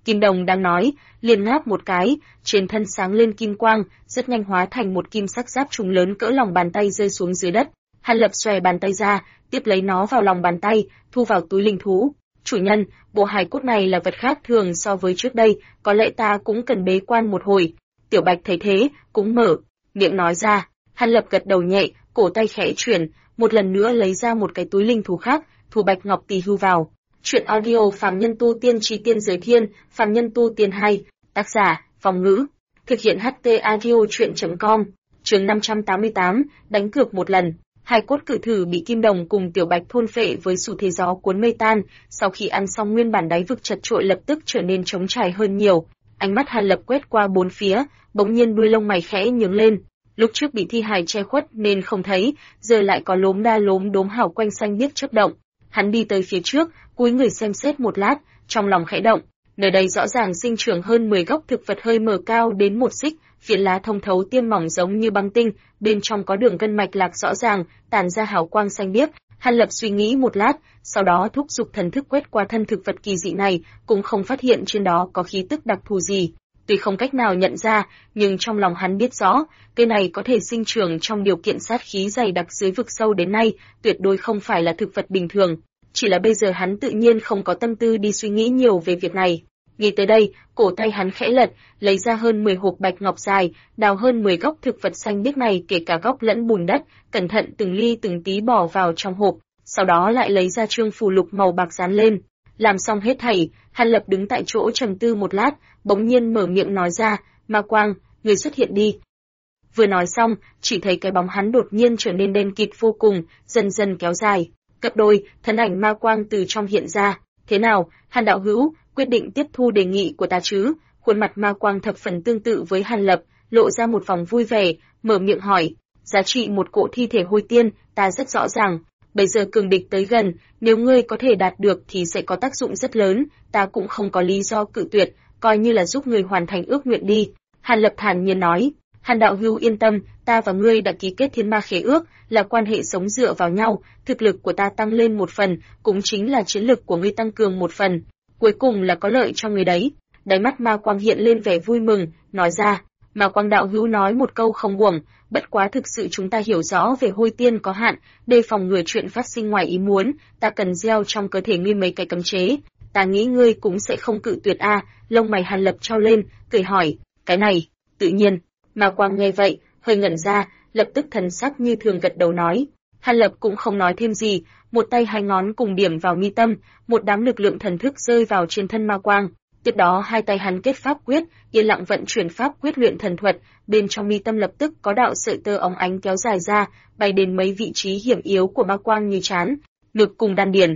Kim Đồng đang nói, liền ngáp một cái, trên thân sáng lên kim quang, rất nhanh hóa thành một kim sắc giáp trùng lớn cỡ lòng bàn tay rơi xuống dưới đất. Hàn Lập xòe bàn tay ra, tiếp lấy nó vào lòng bàn tay, thu vào túi linh thú. Chủ nhân, bộ hài cốt này là vật khác thường so với trước đây, có lẽ ta cũng cần bế quan một hồi. Tiểu Bạch thấy thế, cũng mở miệng nói ra. Hàn Lập gật đầu nhẹ, cổ tay khẽ chuyển, một lần nữa lấy ra một cái túi linh thú khác, thu bạch ngọc tỳ hưu vào. Chuyện audio Phàm Nhân Tu Tiên Chi Tiên Giới Thiên, Phàm Nhân Tu Tiên 2, tác giả, Phong Ngữ. Thực hiện HT Audio Chuyện.com, chương 588, đánh cược một lần. Hai cốt cự thử bị Kim Đồng cùng Tiểu Bạch thôn phệ với xu thế gió cuốn mây tan, sau khi ăn xong nguyên bản đáy vực chật trội lập tức trở nên trống trải hơn nhiều. Ánh mắt Hàn Lập quét qua bốn phía, bỗng nhiên đuôi lông mày khẽ nhướng lên. Lúc trước bị thi hài che khuất nên không thấy, giờ lại có lốm đa lốm đốm hào quanh xanh biếc chớp động. Hắn đi tới phía trước, cúi người xem xét một lát, trong lòng khẽ động. Nơi đây rõ ràng sinh trưởng hơn 10 gốc thực vật hơi mờ cao đến một xích, phiến lá thông thấu tiêm mỏng giống như băng tinh, bên trong có đường gân mạch lạc rõ ràng, tản ra hào quang xanh biếc. Hàn Lập suy nghĩ một lát, sau đó thúc giục thần thức quét qua thân thực vật kỳ dị này, cũng không phát hiện trên đó có khí tức đặc thù gì. Tuy không cách nào nhận ra, nhưng trong lòng hắn biết rõ, cây này có thể sinh trưởng trong điều kiện sát khí dày đặc dưới vực sâu đến nay, tuyệt đối không phải là thực vật bình thường. Chỉ là bây giờ hắn tự nhiên không có tâm tư đi suy nghĩ nhiều về việc này. Nghĩ tới đây, cổ tay hắn khẽ lật, lấy ra hơn 10 hộp bạch ngọc dài, đào hơn 10 gốc thực vật xanh biếc này kể cả gốc lẫn bùn đất, cẩn thận từng ly từng tí bỏ vào trong hộp, sau đó lại lấy ra trương phù lục màu bạc dán lên. Làm xong hết thảy, Hàn Lập đứng tại chỗ trầm tư một lát, bỗng nhiên mở miệng nói ra, Ma Quang, người xuất hiện đi. Vừa nói xong, chỉ thấy cái bóng hắn đột nhiên trở nên đen kịt vô cùng, dần dần kéo dài. Cặp đôi, thân ảnh Ma Quang từ trong hiện ra. Thế nào, Hàn đạo hữu, quyết định tiếp thu đề nghị của ta chứ? Khuôn mặt Ma Quang thập phần tương tự với Hàn Lập, lộ ra một vòng vui vẻ, mở miệng hỏi. Giá trị một cỗ thi thể hôi tiên, ta rất rõ ràng. Bây giờ cường địch tới gần, nếu ngươi có thể đạt được thì sẽ có tác dụng rất lớn, ta cũng không có lý do cự tuyệt, coi như là giúp ngươi hoàn thành ước nguyện đi. Hàn Lập thản nhiên nói. Hàn đạo hữu yên tâm, ta và ngươi đã ký kết thiên ma khế ước, là quan hệ sống dựa vào nhau, thực lực của ta tăng lên một phần, cũng chính là chiến lực của ngươi tăng cường một phần, cuối cùng là có lợi cho ngươi đấy. Đáy mắt Ma Quang hiện lên vẻ vui mừng, nói ra. Ma Quang đạo hữu nói một câu không uổng, bất quá thực sự chúng ta hiểu rõ về hôi tiên có hạn, đề phòng ngừa chuyện phát sinh ngoài ý muốn, ta cần gieo trong cơ thể ngươi mấy cái cấm chế. Ta nghĩ ngươi cũng sẽ không cự tuyệt a. Lông mày Hàn Lập trao lên, cười hỏi, cái này, tự nhiên. Ma Quang nghe vậy, hơi ngẩn ra, lập tức thần sắc như thường gật đầu nói. Hàn Lập cũng không nói thêm gì, một tay hai ngón cùng điểm vào mi tâm, một đám lực lượng thần thức rơi vào trên thân Ma Quang. Tiếp đó hai tay hắn kết pháp quyết, yên lặng vận chuyển pháp quyết luyện thần thuật, bên trong mi tâm lập tức có đạo sợi tơ óng ánh kéo dài ra, bay đến mấy vị trí hiểm yếu của Ma Quang như trán, ngực cùng đan điền.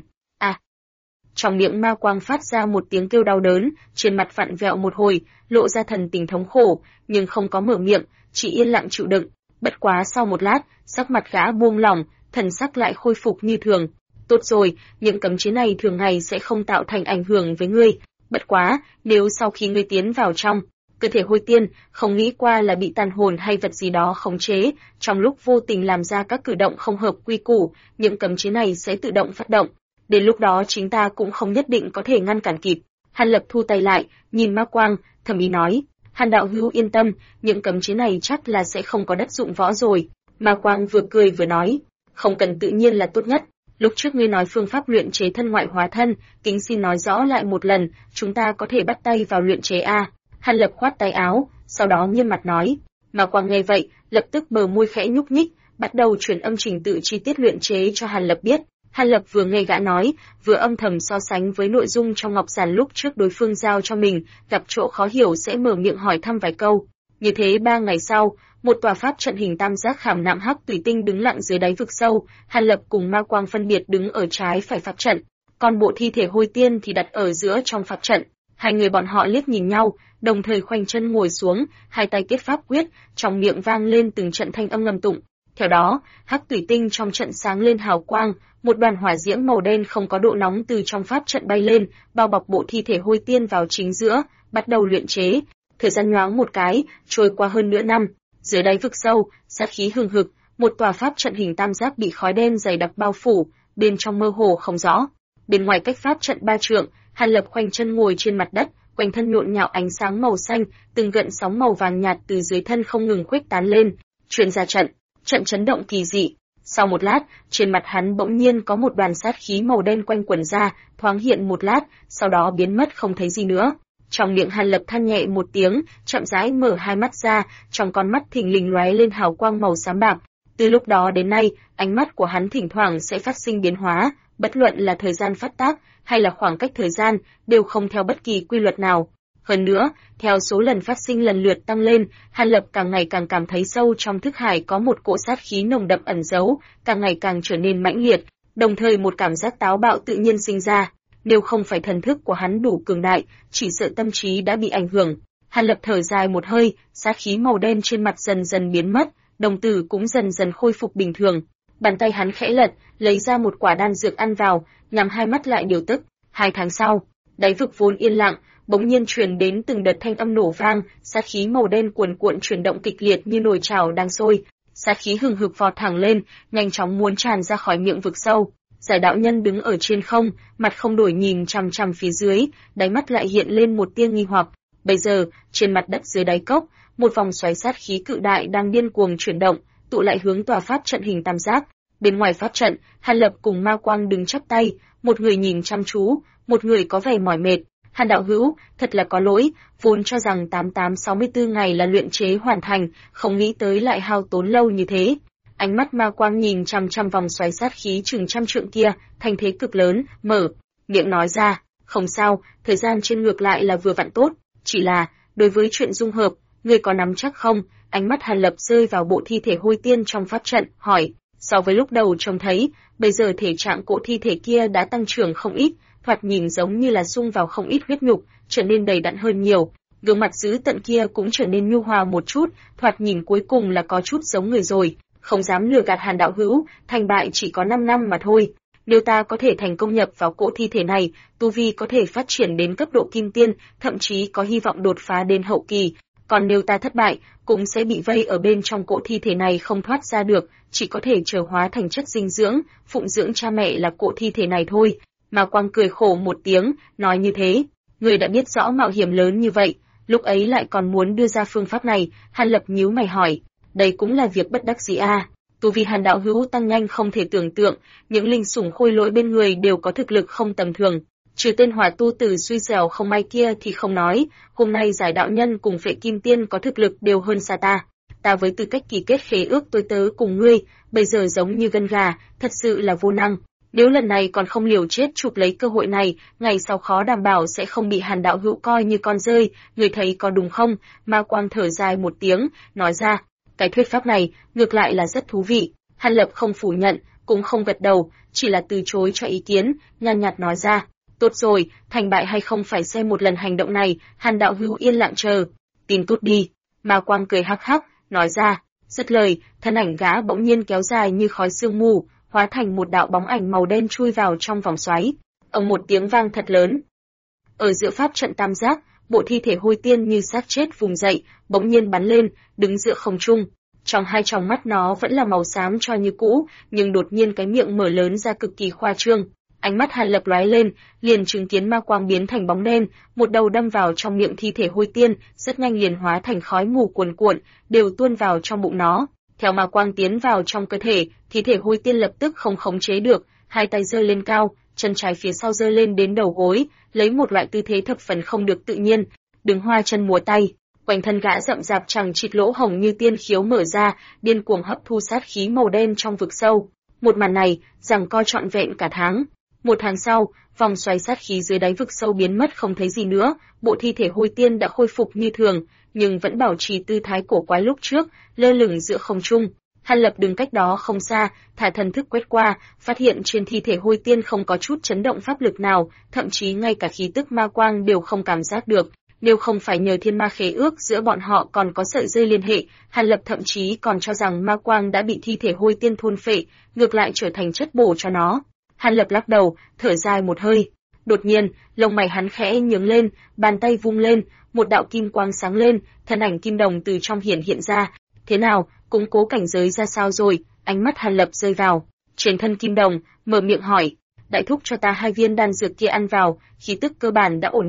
Trong miệng Ma Quang phát ra một tiếng kêu đau đớn, trên mặt vặn vẹo một hồi, lộ ra thần tình thống khổ, nhưng không có mở miệng, chỉ yên lặng chịu đựng. Bất quá sau một lát, sắc mặt gã buông lỏng, thần sắc lại khôi phục như thường. Tốt rồi, những cấm chế này thường ngày sẽ không tạo thành ảnh hưởng với ngươi. Bất quá, nếu sau khi ngươi tiến vào trong cơ thể hôi tiên, không nghĩ qua là bị tàn hồn hay vật gì đó khống chế, trong lúc vô tình làm ra các cử động không hợp quy củ, những cấm chế này sẽ tự động phát động. Đến lúc đó chính ta cũng không nhất định có thể ngăn cản kịp. Hàn Lập thu tay lại, nhìn Ma Quang, thầm ý nói, Hàn đạo hữu yên tâm, những cấm chế này chắc là sẽ không có đất dụng võ rồi. Ma Quang vừa cười vừa nói, không cần tự nhiên là tốt nhất. Lúc trước ngươi nói phương pháp luyện chế thân ngoại hóa thân, kính xin nói rõ lại một lần, chúng ta có thể bắt tay vào luyện chế a. Hàn Lập khoát tay áo, sau đó nghiêm mặt nói. Ma Quang nghe vậy, lập tức bờ môi khẽ nhúc nhích, bắt đầu truyền âm trình tự chi tiết luyện chế cho Hàn Lập biết. Hàn Lập vừa nghe gã nói, vừa âm thầm so sánh với nội dung trong ngọc giản lúc trước đối phương giao cho mình, gặp chỗ khó hiểu sẽ mở miệng hỏi thăm vài câu. Như thế 3 ngày sau, một tòa pháp trận hình tam giác khảm nạm hắc thủy tinh đứng lặng dưới đáy vực sâu, Hàn Lập cùng Ma Quang phân biệt đứng ở trái phải pháp trận, còn bộ thi thể hôi tiên thì đặt ở giữa trong pháp trận. Hai người bọn họ liếc nhìn nhau, đồng thời khoanh chân ngồi xuống, hai tay kết pháp quyết, trong miệng vang lên từng trận thanh âm ngâm tụng. Theo đó, hắc thủy tinh trong trận sáng lên hào quang, một đoàn hỏa diễm màu đen không có độ nóng từ trong pháp trận bay lên, bao bọc bộ thi thể hôi tiên vào chính giữa, bắt đầu luyện chế. Thời gian nhoáng một cái, trôi qua hơn nửa năm, dưới đáy vực sâu, sát khí hừng hực, một tòa pháp trận hình tam giác bị khói đen dày đặc bao phủ, bên trong mơ hồ không rõ. Bên ngoài cách pháp trận 3 trượng, Hàn Lập khoanh chân ngồi trên mặt đất, quanh thân nhộn nhạo ánh sáng màu xanh, từng gợn sóng màu vàng nhạt từ dưới thân không ngừng khuếch tán lên, truyền ra trận chấn động kỳ dị. Sau một lát, trên mặt hắn bỗng nhiên có một đoàn sát khí màu đen quanh quẩn ra, thoáng hiện một lát, sau đó biến mất không thấy gì nữa. Trong miệng Hàn Lập than nhẹ một tiếng, chậm rãi mở hai mắt ra, trong con mắt thình lình lóe lên hào quang màu xám bạc. Từ lúc đó đến nay, ánh mắt của hắn thỉnh thoảng sẽ phát sinh biến hóa, bất luận là thời gian phát tác hay là khoảng cách thời gian, đều không theo bất kỳ quy luật nào. Hơn nữa, theo số lần phát sinh lần lượt tăng lên, Hàn Lập càng ngày càng cảm thấy sâu trong thức hải có một cỗ sát khí nồng đậm ẩn giấu, càng ngày càng trở nên mãnh liệt, đồng thời một cảm giác táo bạo tự nhiên sinh ra. Nếu không phải thần thức của hắn đủ cường đại, chỉ sợ tâm trí đã bị ảnh hưởng. Hàn Lập thở dài một hơi, sát khí màu đen trên mặt dần dần biến mất, đồng tử cũng dần dần khôi phục bình thường. Bàn tay hắn khẽ lật, lấy ra một quả đan dược ăn vào, nhắm hai mắt lại điều tức. 2 tháng sau, đáy vực vốn yên lặng, bỗng nhiên truyền đến từng đợt thanh âm nổ vang, sát khí màu đen cuồn cuộn chuyển động kịch liệt như nồi chảo đang sôi, sát khí hừng hực vọt thẳng lên, nhanh chóng muốn tràn ra khỏi miệng vực sâu. Giải đạo nhân đứng ở trên không, mặt không đổi nhìn chằm chằm phía dưới, đáy mắt lại hiện lên một tia nghi hoặc. Bây giờ, trên mặt đất dưới đáy cốc, một vòng xoáy sát khí cự đại đang điên cuồng chuyển động, tụ lại hướng tòa pháp trận hình tam giác. Bên ngoài pháp trận, Hàn Lập cùng Ma Quang đứng chắp tay, một người nhìn chăm chú, một người có vẻ mỏi mệt. Hàn đạo hữu, thật là có lỗi, vốn cho rằng 8864 ngày là luyện chế hoàn thành, không nghĩ tới lại hao tốn lâu như thế. Ánh mắt Ma Quang nhìn chằm chằm vòng xoáy sát khí chừng trăm trượng kia, thành thế cực lớn, mở miệng nói ra, không sao, thời gian trên ngược lại là vừa vặn tốt, chỉ là, đối với chuyện dung hợp, ngươi có nắm chắc không? Ánh mắt Hàn Lập rơi vào bộ thi thể hôi tiên trong pháp trận, hỏi, so với lúc đầu trông thấy, bây giờ thể trạng cỗ thi thể kia đã tăng trưởng không ít, thoạt nhìn giống như là sung vào không ít huyết nhục, trở nên đầy đặn hơn nhiều. Gương mặt dữ tợn kia cũng trở nên nhu hòa một chút, thoạt nhìn cuối cùng là có chút giống người rồi. Không dám lừa gạt Hàn đạo hữu, thành bại chỉ có 5 năm mà thôi. Nếu ta có thể thành công nhập vào cỗ thi thể này, tu vi có thể phát triển đến cấp độ kim tiên, thậm chí có hy vọng đột phá đến hậu kỳ. Còn nếu ta thất bại, cũng sẽ bị vây ở bên trong cỗ thi thể này không thoát ra được, chỉ có thể trở hóa thành chất dinh dưỡng, phụng dưỡng cha mẹ là cỗ thi thể này thôi. Mà Quang cười khổ một tiếng, nói như thế, người đã biết rõ mạo hiểm lớn như vậy, lúc ấy lại còn muốn đưa ra phương pháp này. Hàn Lập nhíu mày hỏi, đây cũng là việc bất đắc dĩ à? Tu vi Hàn đạo hữu tăng nhanh không thể tưởng tượng, những linh sủng khôi lỗi bên người đều có thực lực không tầm thường. Trừ tên hỏa tu tử suy dẻo không may kia thì không nói, hôm nay giải đạo nhân cùng Phệ Kim Tiên có thực lực đều hơn xa ta. Ta với tư cách ký kết khế ước tôi tớ cùng ngươi, bây giờ giống như gân gà, thật sự là vô năng. Nếu lần này còn không liều chết chụp lấy cơ hội này, ngày sau khó đảm bảo sẽ không bị Hàn đạo hữu coi như con rơi, người thấy có đúng không? Ma Quang thở dài một tiếng, nói ra, cái thuyết pháp này ngược lại là rất thú vị. Hàn Lập không phủ nhận, cũng không gật đầu, chỉ là từ chối cho ý kiến, nhàn nhạt nói ra, tốt rồi, thành bại hay không phải xem một lần hành động này. Hàn đạo hữu yên lặng chờ, tin tốt đi. Ma Quang cười hắc hắc, nói ra, dứt lời, thân ảnh gã bỗng nhiên kéo dài như khói sương mù, hóa thành một đạo bóng ảnh màu đen chui vào trong vòng xoáy. Ầm một tiếng vang thật lớn. Ở giữa pháp trận tam giác, bộ thi thể hôi tiên như xác chết vùng dậy, bỗng nhiên bắn lên, đứng giữa không trung. Trong hai tròng mắt nó vẫn là màu xám cho như cũ, nhưng đột nhiên cái miệng mở lớn ra cực kỳ khoa trương. Ánh mắt Hàn Lập lóe lên, liền chứng kiến ma quang biến thành bóng đen, một đầu đâm vào trong miệng thi thể hôi tiên, rất nhanh liền hóa thành khói mù cuồn cuộn, đều tuôn vào trong bụng nó. Theo ma quang tiến vào trong cơ thể, thi thể hôi tiên lập tức không khống chế được, hai tay giơ lên cao, chân trái phía sau giơ lên đến đầu gối, lấy một loại tư thế thập phần không được tự nhiên, đứng hoa chân múa tay. Quanh thân gã rậm rạp chẳng chịt lỗ hổng như tiên khiếu mở ra, điên cuồng hấp thu sát khí màu đen trong vực sâu. Một màn này, giằng co trọn vẹn cả tháng. Một tháng sau, vòng xoáy sát khí dưới đáy vực sâu biến mất không thấy gì nữa, bộ thi thể hôi tiên đã khôi phục như thường, nhưng vẫn bảo trì tư thái cổ quái lúc trước, lơ lửng giữa không trung. Hàn Lập đứng cách đó không xa, thả thần thức quét qua, phát hiện trên thi thể hôi tiên không có chút chấn động pháp lực nào, thậm chí ngay cả khí tức ma quang đều không cảm giác được. Nếu không phải nhờ thiên ma khế ước giữa bọn họ còn có sợi dây liên hệ, Hàn Lập thậm chí còn cho rằng ma quang đã bị thi thể hôi tiên thôn phệ, ngược lại trở thành chất bổ cho nó. Hàn Lập lắc đầu, thở dài một hơi. Đột nhiên, lông mày hắn khẽ nhướng lên, bàn tay vung lên, một đạo kim quang sáng lên, thân ảnh kim đồng từ trong hiện ra. Thế nào, củng cố cảnh giới ra sao rồi? Ánh mắt Hàn Lập rơi vào trên thân kim đồng, mở miệng hỏi. Đại thúc cho ta 2 viên đan dược kia ăn vào, khí tức cơ bản đã ổn định,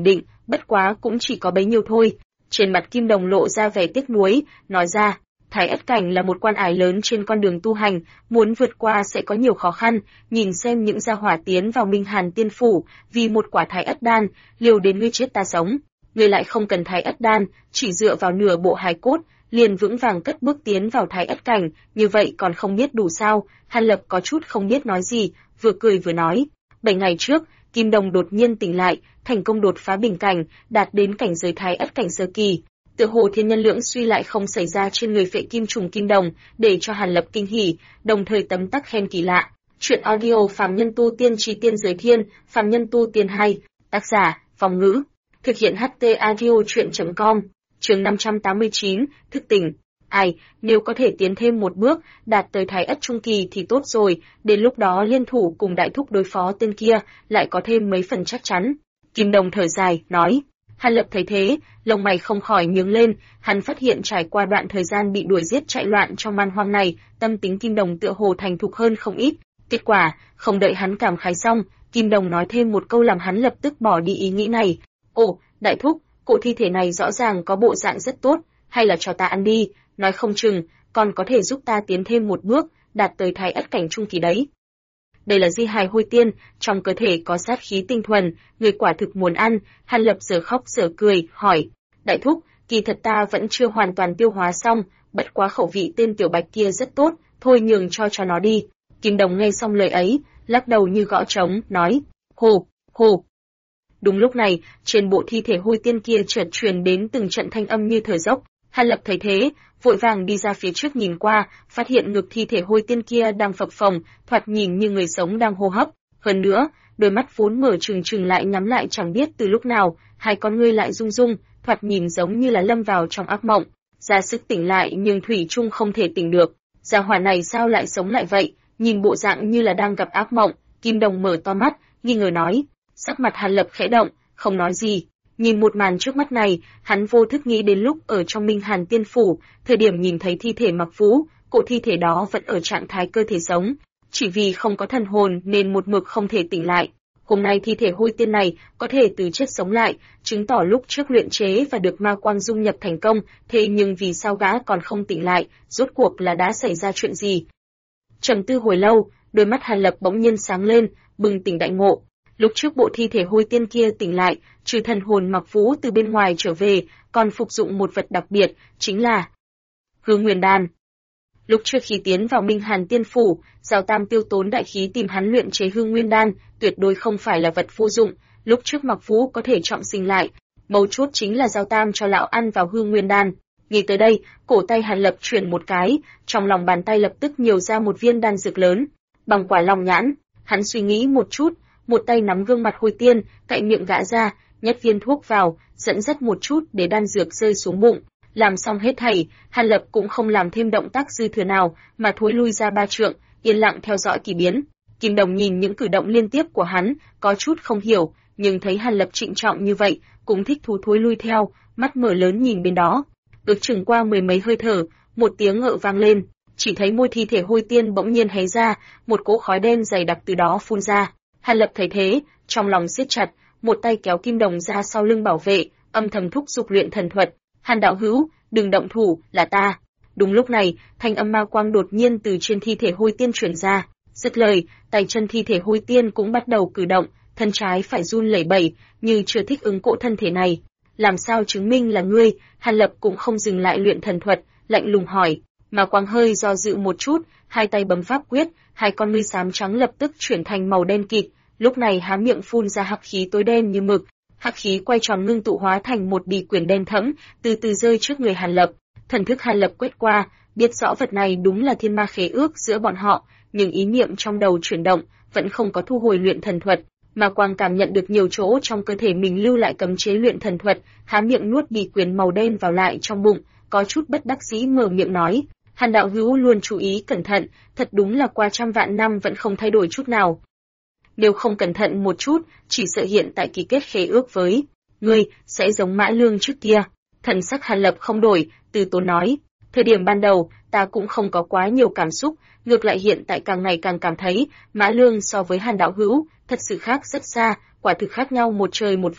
bất quá cũng chỉ có bấy nhiêu thôi. Trên mặt Kim Đồng lộ ra vẻ tiếc nuối, nói ra, Thái Ất Cảnh là một quan ải lớn trên con đường tu hành, muốn vượt qua sẽ có nhiều khó khăn, nhìn xem những gia hỏa tiến vào Minh Hàn Tiên Phủ, vì một quả Thái Ất Đan, liều đến ngươi chết ta sống. Ngươi lại không cần Thái Ất Đan, chỉ dựa vào nửa bộ hài cốt, liền vững vàng cất bước tiến vào Thái Ất Cảnh, như vậy còn không biết đủ sao? Hàn Lập có chút không biết nói gì, vừa cười vừa nói. 7 ngày trước, Kim Đồng đột nhiên tỉnh lại, thành công đột phá bình cảnh, đạt đến cảnh giới Thái Ất Cảnh sơ kỳ. Tựa hồ thiên nhân lưỡng suy lại không xảy ra trên người phệ kim trùng Kim Đồng, để cho Hàn Lập kinh hỉ, đồng thời tấm tắc khen kỳ lạ. Chuyện audio Phàm Nhân Tu Tiên Chi Tiên Giới Thiên, Phàm Nhân Tu Tiên 2, tác giả, Phong Ngữ. Thực hiện HT Audio Chuyện.com, chương 589, thức tỉnh. Ai, nếu có thể tiến thêm một bước, đạt tới Thái Ất Trung Kỳ thì tốt rồi, đến lúc đó liên thủ cùng đại thúc đối phó tên kia, lại có thêm mấy phần chắc chắn. Kim Đồng thở dài, nói. Hàn Lập thấy thế, lông mày không khỏi nhướng lên, hắn phát hiện trải qua đoạn thời gian bị đuổi giết chạy loạn trong man hoang này, tâm tính Kim Đồng tựa hồ thành thục hơn không ít. Kết quả, không đợi hắn cảm khái xong, Kim Đồng nói thêm một câu làm hắn lập tức bỏ đi ý nghĩ này. Ồ, đại thúc, cụ thi thể này rõ ràng có bộ dạng rất tốt, hay là cho ta ăn đi, nói không chừng, còn có thể giúp ta tiến thêm một bước, đạt tới Thái Ất Cảnh Trung Kỳ đấy. Đây là di hài hôi tiên, trong cơ thể có sát khí tinh thuần, người quả thực muốn ăn. Hàn Lập giờ khóc giờ cười, hỏi, đại thúc, kỳ thật ta vẫn chưa hoàn toàn tiêu hóa xong, bất quá khẩu vị tên tiểu bạch kia rất tốt, thôi nhường cho nó đi. Kim Đồng nghe xong lời ấy, lắc đầu như gõ trống, nói, hồ, hồ. Đúng lúc này, trên bộ thi thể hôi tiên kia chợt truyền đến từng trận thanh âm như thở dốc. Hàn Lập thấy thế, vội vàng đi ra phía trước nhìn qua, phát hiện ngực thi thể hôi tiên kia đang phập phồng, thoạt nhìn như người sống đang hô hấp. Hơn nữa, đôi mắt vốn mở trừng trừng lại nhắm lại chẳng biết từ lúc nào, hai con ngươi lại rung rung, thoạt nhìn giống như là lâm vào trong ác mộng. Ra sức tỉnh lại nhưng thủy chung không thể tỉnh được. Gia hỏa này sao lại sống lại vậy? Nhìn bộ dạng như là đang gặp ác mộng. Kim Đồng mở to mắt, nghi ngờ nói. Sắc mặt Hàn Lập khẽ động, không nói gì. Nhìn một màn trước mắt này, hắn vô thức nghĩ đến lúc ở trong Minh Hàn Tiên Phủ, thời điểm nhìn thấy thi thể Mặc Vũ, cổ thi thể đó vẫn ở trạng thái cơ thể sống, chỉ vì không có thần hồn nên một mực không thể tỉnh lại. Hôm nay thi thể hôi tiên này có thể từ chết sống lại, chứng tỏ lúc trước luyện chế và được ma quang dung nhập thành công, thế nhưng vì sao gã còn không tỉnh lại, rốt cuộc là đã xảy ra chuyện gì? Trầm tư hồi lâu, đôi mắt Hàn Lập bỗng nhiên sáng lên, bừng tỉnh đại ngộ. Lúc trước bộ thi thể hôi tiên kia tỉnh lại, trừ thần hồn Mặc Vũ từ bên ngoài trở về, còn phục dụng một vật đặc biệt, chính là Hương Nguyên Đan. Lúc trước khi tiến vào Minh Hàn Tiên Phủ, Giao Tam tiêu tốn đại khí tìm hắn luyện chế Hương Nguyên Đan, tuyệt đối không phải là vật vô dụng. Lúc trước Mặc Vũ có thể trọng sinh lại, mấu chốt chính là Giao Tam cho lão ăn vào Hương Nguyên Đan. Nghĩ tới đây, cổ tay Hàn Lập chuyển một cái, trong lòng bàn tay lập tức nhiều ra một viên đan dược lớn. Bằng quả lòng nhãn, hắn suy nghĩ một chút, một tay nắm gương mặt hôi tiên, cạy miệng gã ra, nhét viên thuốc vào, dẫn dắt một chút để đan dược rơi xuống bụng. Làm xong hết thảy, Hàn Lập cũng không làm thêm động tác dư thừa nào, mà thối lui ra 3 trượng, yên lặng theo dõi kỳ biến. Kim Đồng nhìn những cử động liên tiếp của hắn, có chút không hiểu, nhưng thấy Hàn Lập trịnh trọng như vậy, cũng thích thú thối lui theo, mắt mở lớn nhìn bên đó. Ước chừng qua mười mấy hơi thở, một tiếng ngợ vang lên, chỉ thấy môi thi thể hôi tiên bỗng nhiên hé ra, một cỗ khói đen dày đặc từ đó phun ra. Hàn Lập thấy thế, trong lòng siết chặt, một tay kéo Kim Đồng ra sau lưng bảo vệ, âm thầm thúc giục luyện thần thuật. Hàn đạo hữu, đừng động thủ, là ta. Đúng lúc này, thanh âm ma quang đột nhiên từ trên thi thể hôi tiên truyền ra. Dứt lời, tay chân thi thể hôi tiên cũng bắt đầu cử động, thân trái phải run lẩy bẩy, như chưa thích ứng cỗ thân thể này. Làm sao chứng minh là ngươi? Hàn Lập cũng không dừng lại luyện thần thuật, lạnh lùng hỏi. Ma quang hơi do dự một chút, hai tay bấm pháp quyết, hai con ngươi xám trắng lập tức chuyển thành màu đen kịt. Lúc này há miệng phun ra hắc khí tối đen như mực. Hắc khí quay tròn ngưng tụ hóa thành một bì quyển đen thẫm, từ từ rơi trước người Hàn Lập. Thần thức Hàn Lập quét qua, biết rõ vật này đúng là thiên ma khế ước giữa bọn họ, nhưng ý niệm trong đầu chuyển động, vẫn không có thu hồi luyện thần thuật. Ma quang cảm nhận được nhiều chỗ trong cơ thể mình lưu lại cấm chế luyện thần thuật, há miệng nuốt bì quyển màu đen vào lại trong bụng, có chút bất đắc dĩ mở miệng nói: Hàn đạo hữu luôn chú ý cẩn thận, thật đúng là qua trăm vạn năm vẫn không thay đổi chút nào. Nếu không cẩn thận một chút, chỉ sợ hiện tại ký kết khế ước với ngươi sẽ giống Mã Lương trước kia. Thần sắc Hàn Lập không đổi, từ tốn nói: thời điểm ban đầu ta cũng không có quá nhiều cảm xúc, ngược lại hiện tại càng ngày càng cảm thấy Mã Lương so với Hàn đạo hữu thật sự khác rất xa, quả thực khác nhau một trời một vực.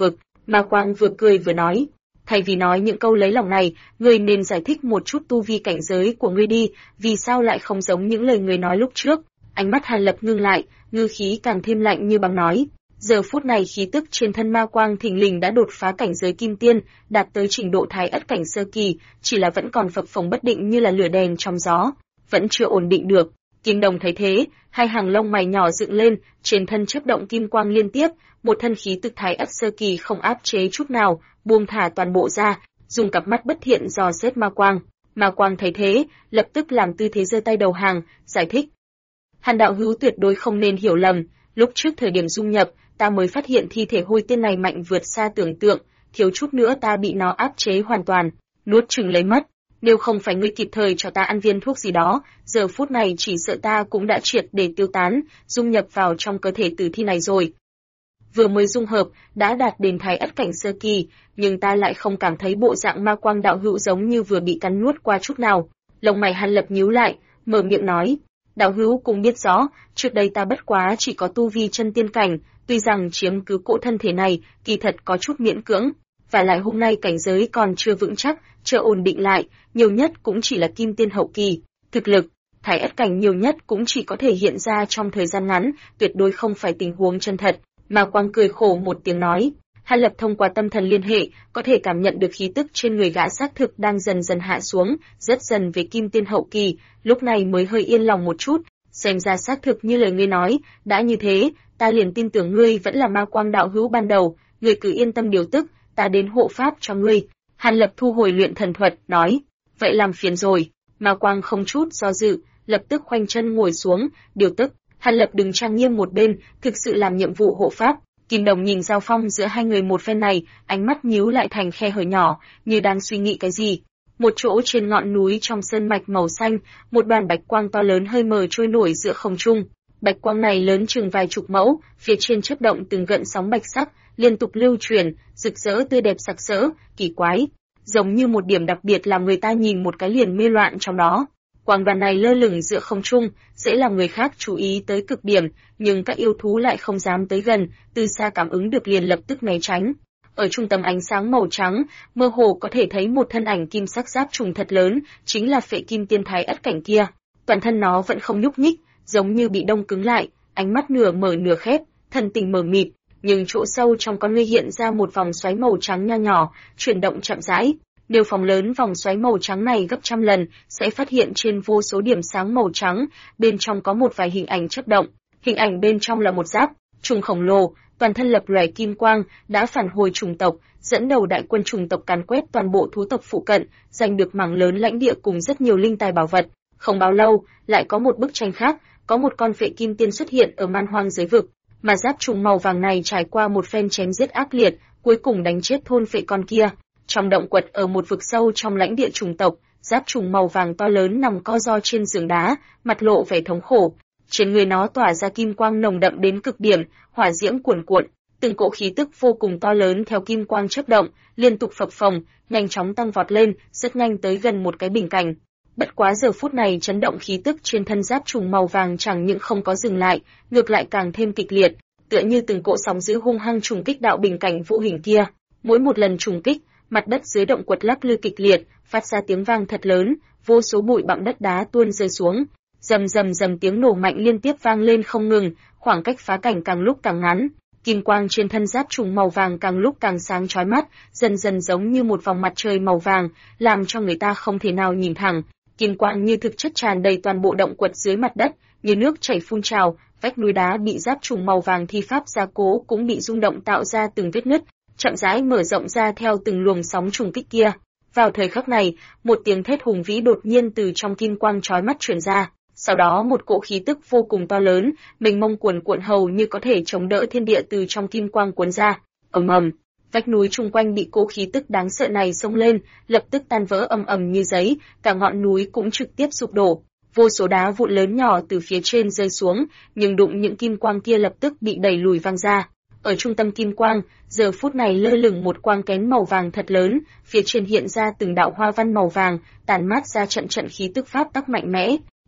Ma Quang vừa cười vừa nói, thay vì nói những câu lấy lòng này, ngươi nên giải thích một chút tu vi cảnh giới của ngươi đi, vì sao lại không giống những lời ngươi nói lúc trước. Ánh mắt Hàn Lập ngưng lại, ngư khí càng thêm lạnh như băng nói. Giờ phút này khí tức trên thân Ma Quang thình lình đã đột phá cảnh giới kim tiên, đạt tới trình độ thái ất cảnh sơ kỳ, chỉ là vẫn còn phập phồng bất định như là lửa đèn trong gió, vẫn chưa ổn định được. Kim Đồng thấy thế, hai hàng lông mày nhỏ dựng lên, trên thân chớp động kim quang liên tiếp, một thân khí tức thái ất sơ kỳ không áp chế chút nào, buông thả toàn bộ ra, dùng cặp mắt bất thiện dò xét Ma Quang. Ma Quang thấy thế, lập tức làm tư thế giơ tay đầu hàng, giải thích. Hàn đạo hữu tuyệt đối không nên hiểu lầm, lúc trước thời điểm dung nhập, ta mới phát hiện thi thể hôi tiên này mạnh vượt xa tưởng tượng, thiếu chút nữa ta bị nó áp chế hoàn toàn, nuốt chửng lấy mất. Nếu không phải ngươi kịp thời cho ta ăn viên thuốc gì đó, giờ phút này chỉ sợ ta cũng đã triệt để tiêu tán, dung nhập vào trong cơ thể tử thi này rồi. Vừa mới dung hợp, đã đạt đến thái ất cảnh sơ kỳ, nhưng ta lại không cảm thấy bộ dạng Ma Quang đạo hữu giống như vừa bị cắn nuốt qua chút nào. Lông mày Hàn Lập nhíu lại, mở miệng nói, đạo hữu cũng biết rõ, trước đây ta bất quá chỉ có tu vi chân tiên cảnh, tuy rằng chiếm cứ cỗ thân thể này, kỳ thật có chút miễn cưỡng, và lại hôm nay cảnh giới còn chưa vững chắc, chưa ổn định lại, nhiều nhất cũng chỉ là kim tiên hậu kỳ, thực lực, thái ất cảnh nhiều nhất cũng chỉ có thể hiện ra trong thời gian ngắn, tuyệt đối không phải tình huống chân thật. Ma Quang cười khổ một tiếng nói, Hàn Lập thông qua tâm thần liên hệ, có thể cảm nhận được khí tức trên người gã xác thực đang dần dần hạ xuống, rất dần về kim tiên hậu kỳ, lúc này mới hơi yên lòng một chút, xem ra xác thực như lời ngươi nói, đã như thế, ta liền tin tưởng ngươi vẫn là Ma Quang đạo hữu ban đầu, ngươi cứ yên tâm điều tức, ta đến hộ pháp cho ngươi. Hàn Lập thu hồi luyện thần thuật, nói, vậy làm phiền rồi. Ma Quang không chút do dự, lập tức khoanh chân ngồi xuống, điều tức. Hàn Lập đứng trang nghiêm một bên, thực sự làm nhiệm vụ hộ pháp. Kim Đồng nhìn giao phong giữa hai người một phen này, ánh mắt nhíu lại thành khe hở nhỏ, như đang suy nghĩ cái gì. Một chỗ trên ngọn núi trong sơn mạch màu xanh, một đoàn bạch quang to lớn hơi mờ trôi nổi giữa không trung. Bạch quang này lớn chừng vài chục mẫu, phía trên chớp động từng gợn sóng bạch sắc, liên tục lưu truyền, rực rỡ tươi đẹp sặc sỡ, kỳ quái, giống như một điểm đặc biệt làm người ta nhìn một cái liền mê loạn trong đó. Quang đoàn này lơ lửng giữa không trung, dễ làm người khác chú ý tới cực điểm, nhưng các yêu thú lại không dám tới gần, từ xa cảm ứng được liền lập tức né tránh. Ở trung tâm ánh sáng màu trắng, mơ hồ có thể thấy một thân ảnh kim sắc giáp trùng thật lớn, chính là Phệ Kim Tiên Thái Ất cảnh kia. Toàn thân nó vẫn không nhúc nhích, giống như bị đông cứng lại, ánh mắt nửa mở nửa khép, thần tình mờ mịt, nhưng chỗ sâu trong con ngươi hiện ra một vòng xoáy màu trắng nho nhỏ, chuyển động chậm rãi. Nếu phóng lớn vòng xoáy màu trắng này gấp trăm lần, sẽ phát hiện trên vô số điểm sáng màu trắng, bên trong có một vài hình ảnh chớp động. Hình ảnh bên trong là một giáp trùng khổng lồ, toàn thân lập lòe kim quang, đã phản hồi chủng tộc, dẫn đầu đại quân chủng tộc càn quét toàn bộ thú tộc phụ cận, giành được mảng lớn lãnh địa cùng rất nhiều linh tài bảo vật. Không bao lâu, lại có một bức tranh khác, có một con Phệ Kim Tiên xuất hiện ở man hoang giới vực, mà giáp trùng màu vàng này trải qua một phen chém giết ác liệt, cuối cùng đánh chết thôn phệ con kia. Trong động quật ở một vực sâu trong lãnh địa chủng tộc, giáp trùng màu vàng to lớn nằm co ro trên giường đá, mặt lộ vẻ thống khổ. Trên người nó tỏa ra kim quang nồng đậm đến cực điểm, hỏa diễm cuồn cuộn, từng cỗ khí tức vô cùng to lớn theo kim quang chớp động, liên tục phập phồng, nhanh chóng tăng vọt lên, rất nhanh tới gần một cái bình cảnh. Bất quá giờ phút này chấn động khí tức trên thân giáp trùng màu vàng chẳng những không có dừng lại, ngược lại càng thêm kịch liệt, tựa như từng cỗ sóng dữ hung hăng trùng kích đạo bình cảnh vũ hình kia. Mỗi một lần trùng kích, mặt đất dưới động quật lắc lư kịch liệt, phát ra tiếng vang thật lớn, vô số bụi bặm đất đá tuôn rơi xuống. Rầm rầm rầm tiếng nổ mạnh liên tiếp vang lên không ngừng, khoảng cách phá cảnh càng lúc càng ngắn. Kim quang trên thân giáp trùng màu vàng càng lúc càng sáng chói mắt, dần dần giống như một vòng mặt trời màu vàng, làm cho người ta không thể nào nhìn thẳng. Kim quang như thực chất tràn đầy toàn bộ động quật dưới mặt đất, như nước chảy phun trào, vách núi đá bị giáp trùng màu vàng thi pháp gia cố cũng bị rung động tạo ra từng vết nứt, chậm rãi mở rộng ra theo từng luồng sóng trùng kích kia. Vào thời khắc này, một tiếng thét hùng vĩ đột nhiên từ trong kim quang chói mắt truyền ra. Sau đó một cỗ khí tức vô cùng to lớn, mênh mông cuồn cuộn hầu như có thể chống đỡ thiên địa từ trong kim quang cuốn ra. Ầm ầm, vách núi chung quanh bị cỗ khí tức đáng sợ này xông lên, lập tức tan vỡ ầm ầm như giấy, cả ngọn núi cũng trực tiếp sụp đổ. Vô số đá vụn lớn nhỏ từ phía trên rơi xuống, nhưng đụng những kim quang kia lập tức bị đẩy lùi văng ra. Ở trung tâm kim quang, giờ phút này lơ lửng một quang kén màu vàng thật lớn, phía trên hiện ra từng đạo hoa văn màu vàng, tản mát ra trận trận khí tức pháp tắc mạnh mẽ.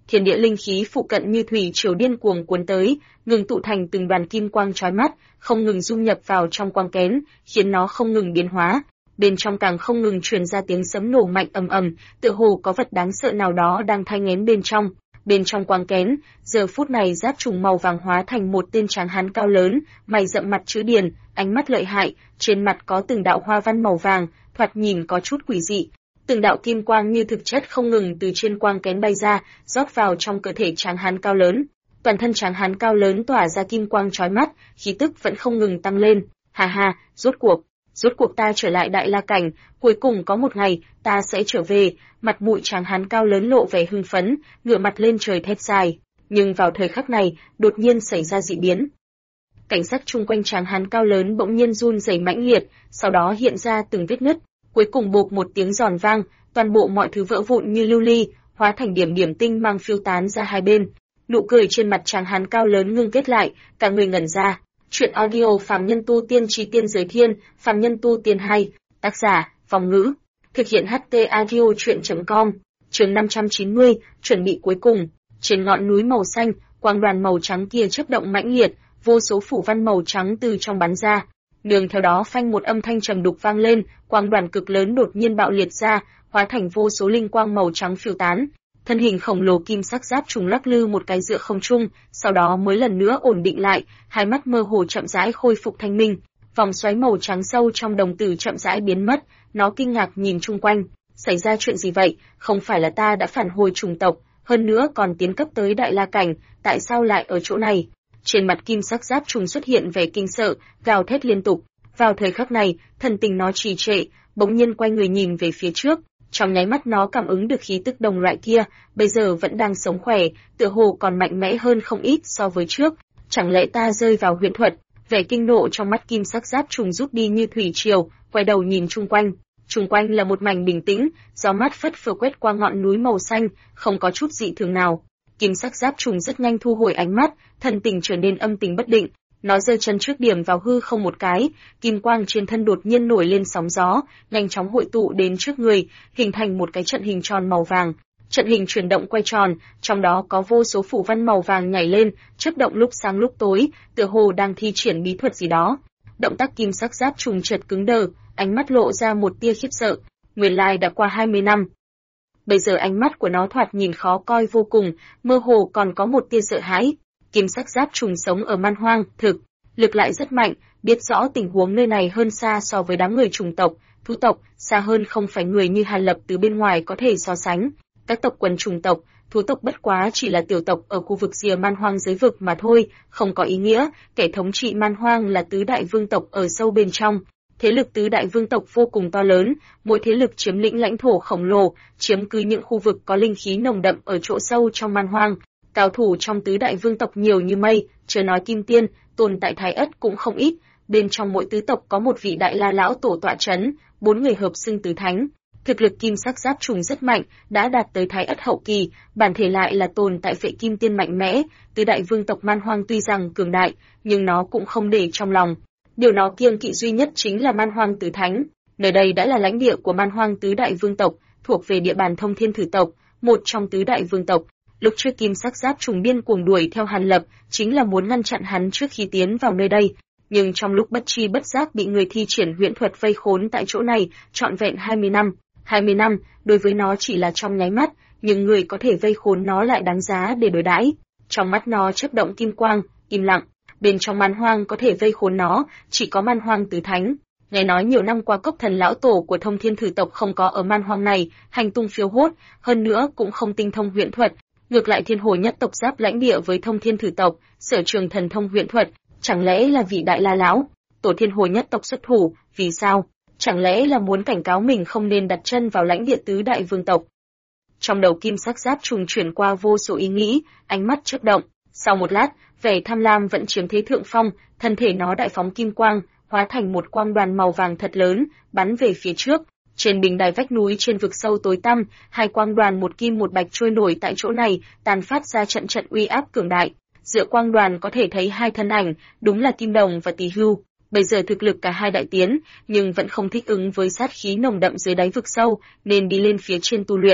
thiên địa linh khí phụ cận như thủy triều điên cuồng cuốn tới, ngừng tụ thành từng đoàn kim quang chói mắt, không ngừng dung nhập vào trong quang kén, khiến nó không ngừng biến hóa. Bên trong càng không ngừng truyền ra tiếng sấm nổ mạnh ầm ầm, tựa hồ có vật đáng sợ nào đó đang thai nghén bên trong. Bên trong quang kén, giờ phút này giáp trùng màu vàng hóa thành một tên tráng hán cao lớn, mày rậm mặt chữ điền, ánh mắt lợi hại, trên mặt có từng đạo hoa văn màu vàng, thoạt nhìn có chút quỷ dị. Từng đạo kim quang như thực chất không ngừng từ trên quang kén bay ra, rót vào trong cơ thể tráng hán cao lớn. Toàn thân tráng hán cao lớn tỏa ra kim quang chói mắt, khí tức vẫn không ngừng tăng lên. Ha ha, rốt cuộc ta trở lại Đại La Cảnh, cuối cùng có một ngày, ta sẽ trở về. Mặt mũi tráng hán cao lớn lộ vẻ hưng phấn, ngửa mặt lên trời thét dài. Nhưng vào thời khắc này, đột nhiên xảy ra dị biến. Cảnh sắc chung quanh tráng hán cao lớn bỗng nhiên run rẩy mãnh liệt, sau đó hiện ra từng vết nứt. Cuối cùng bộp một tiếng giòn vang, toàn bộ mọi thứ vỡ vụn như lưu ly, hóa thành điểm điểm tinh mang phiêu tán ra hai bên. Nụ cười trên mặt tráng hán cao lớn ngưng kết lại, cả người ngẩn ra. Chuyện audio Phàm Nhân Tu Tiên Chí Tiên Giới Thiên, Phàm Nhân Tu Tiên 2, tác giả, Vong Ngữ. Thực hiện HT Audio Chuyện.com. Chương 590, chuẩn bị cuối cùng. Trên ngọn núi màu xanh, quang đoàn màu trắng kia chớp động mãnh liệt, vô số phủ văn màu trắng từ trong bắn ra. Nương theo đó phanh một âm thanh trầm đục vang lên, quang đoàn cực lớn đột nhiên bạo liệt ra, hóa thành vô số linh quang màu trắng phiêu tán. Thân hình khổng lồ kim sắc giáp trùng lắc lư một cái giữa không trung, sau đó mới lần nữa ổn định lại, hai mắt mơ hồ chậm rãi khôi phục thanh minh. Vòng xoáy màu trắng sâu trong đồng tử chậm rãi biến mất, nó kinh ngạc nhìn chung quanh. Xảy ra chuyện gì vậy? Không phải là ta đã phản hồi chủng tộc, hơn nữa còn tiến cấp tới Đại La Cảnh, tại sao lại ở chỗ này? Trên mặt kim sắc giáp trùng xuất hiện vẻ kinh sợ, gào thét liên tục. Vào thời khắc này, thần tình nó trì trệ, bỗng nhiên quay người nhìn về phía trước. Trong nháy mắt nó cảm ứng được khí tức đồng loại kia, bây giờ vẫn đang sống khỏe, tựa hồ còn mạnh mẽ hơn không ít so với trước. Chẳng lẽ ta rơi vào huyễn thuật? Vẻ kinh nộ trong mắt kim sắc giáp trùng rút đi như thủy triều, quay đầu nhìn chung quanh. Chung quanh là một mảnh bình tĩnh, gió mát phất phơ quét qua ngọn núi màu xanh, không có chút dị thường nào. Kim sắc giáp trùng rất nhanh thu hồi ánh mắt, thần tình trở nên âm tình bất định. Nó giơ chân trước điểm vào hư không một cái, kim quang trên thân đột nhiên nổi lên sóng gió, nhanh chóng hội tụ đến trước người, hình thành một cái trận hình tròn màu vàng. Trận hình chuyển động quay tròn, trong đó có vô số phủ văn màu vàng nhảy lên, chớp động lúc sáng lúc tối, tựa hồ đang thi triển bí thuật gì đó. Động tác kim sắc giáp trùng chợt cứng đờ, ánh mắt lộ ra một tia khiếp sợ. Nguyên lai đã qua 20 năm. Bây giờ ánh mắt của nó thoạt nhìn khó coi vô cùng, mơ hồ còn có một tia sợ hãi. Kim sắc giáp trùng sống ở man hoang, thực lực lại rất mạnh, biết rõ tình huống nơi này hơn xa so với đám người chủng tộc, thú tộc, xa hơn không phải người như Hàn Lập từ bên ngoài có thể so sánh. Các tộc quần chủng tộc, thú tộc bất quá chỉ là tiểu tộc ở khu vực rìa man hoang giới vực mà thôi, không có ý nghĩa. Kẻ thống trị man hoang là tứ đại vương tộc ở sâu bên trong. Thế lực tứ đại vương tộc vô cùng to lớn, mỗi thế lực chiếm lĩnh lãnh thổ khổng lồ, chiếm cứ những khu vực có linh khí nồng đậm ở chỗ sâu trong man hoang. Cao thủ trong tứ đại vương tộc nhiều như mây, chưa nói kim tiên, tồn tại Thái Ất cũng không ít. Bên trong mỗi tứ tộc có một vị đại la lão tổ tọa chấn, 4 người hợp xưng tứ thánh. Thực lực kim sắc giáp trùng rất mạnh, đã đạt tới Thái Ất hậu kỳ, bản thể lại là tồn tại phệ kim tiên mạnh mẽ. Tứ đại vương tộc man hoang tuy rằng cường đại, nhưng nó cũng không để trong lòng. Điều nó kiêng kỵ duy nhất chính là man hoang tứ thánh. Nơi đây đã là lãnh địa của man hoang tứ đại vương tộc, thuộc về địa bàn Thông Thiên Thử tộc, một trong tứ đại vương tộc. Lúc trước kim sắc giáp trùng điên cuồng đuổi theo Hàn Lập, chính là muốn ngăn chặn hắn trước khi tiến vào nơi đây. Nhưng trong lúc bất tri bất giác bị người thi triển huyễn thuật vây khốn tại chỗ này, trọn vẹn 20 năm. 20 năm, đối với nó chỉ là trong nháy mắt, nhưng người có thể vây khốn nó lại đáng giá để đối đãi. Trong mắt nó chớp động kim quang, im lặng. Bên trong man hoang có thể vây khốn nó, chỉ có man hoang tứ thánh. Nghe nói nhiều năm qua cốc thần lão tổ của Thông Thiên Thử tộc không có ở man hoang này, hành tung phiêu hốt, hơn nữa cũng không tinh thông huyễn thuật. Ngược lại Thiên Hồ nhất tộc giáp lãnh địa với Thông Thiên Thử tộc, sở trường thần thông huyễn thuật, chẳng lẽ là vị đại la lão tổ Thiên Hồ nhất tộc xuất thủ? Vì sao? Chẳng lẽ là muốn cảnh cáo mình không nên đặt chân vào lãnh địa tứ đại vương tộc? Trong đầu kim sắc giáp trùng chuyển qua vô số ý nghĩ, ánh mắt chớp động. Sau một lát, vẻ tham lam vẫn chiếm thế thượng phong, thân thể nó đại phóng kim quang, hóa thành một quang đoàn màu vàng thật lớn, bắn về phía trước. Trên bình đài vách núi trên vực sâu tối tăm, hai quang đoàn một kim một bạch trôi nổi tại chỗ này, tàn phát ra trận trận uy áp cường đại. Giữa quang đoàn có thể thấy hai thân ảnh, đúng là Kim Đồng và Tỳ Hưu. Bây giờ thực lực cả hai đại tiến, nhưng vẫn không thích ứng với sát khí nồng đậm dưới đáy vực sâu, nên đi lên phía trên tu luyện.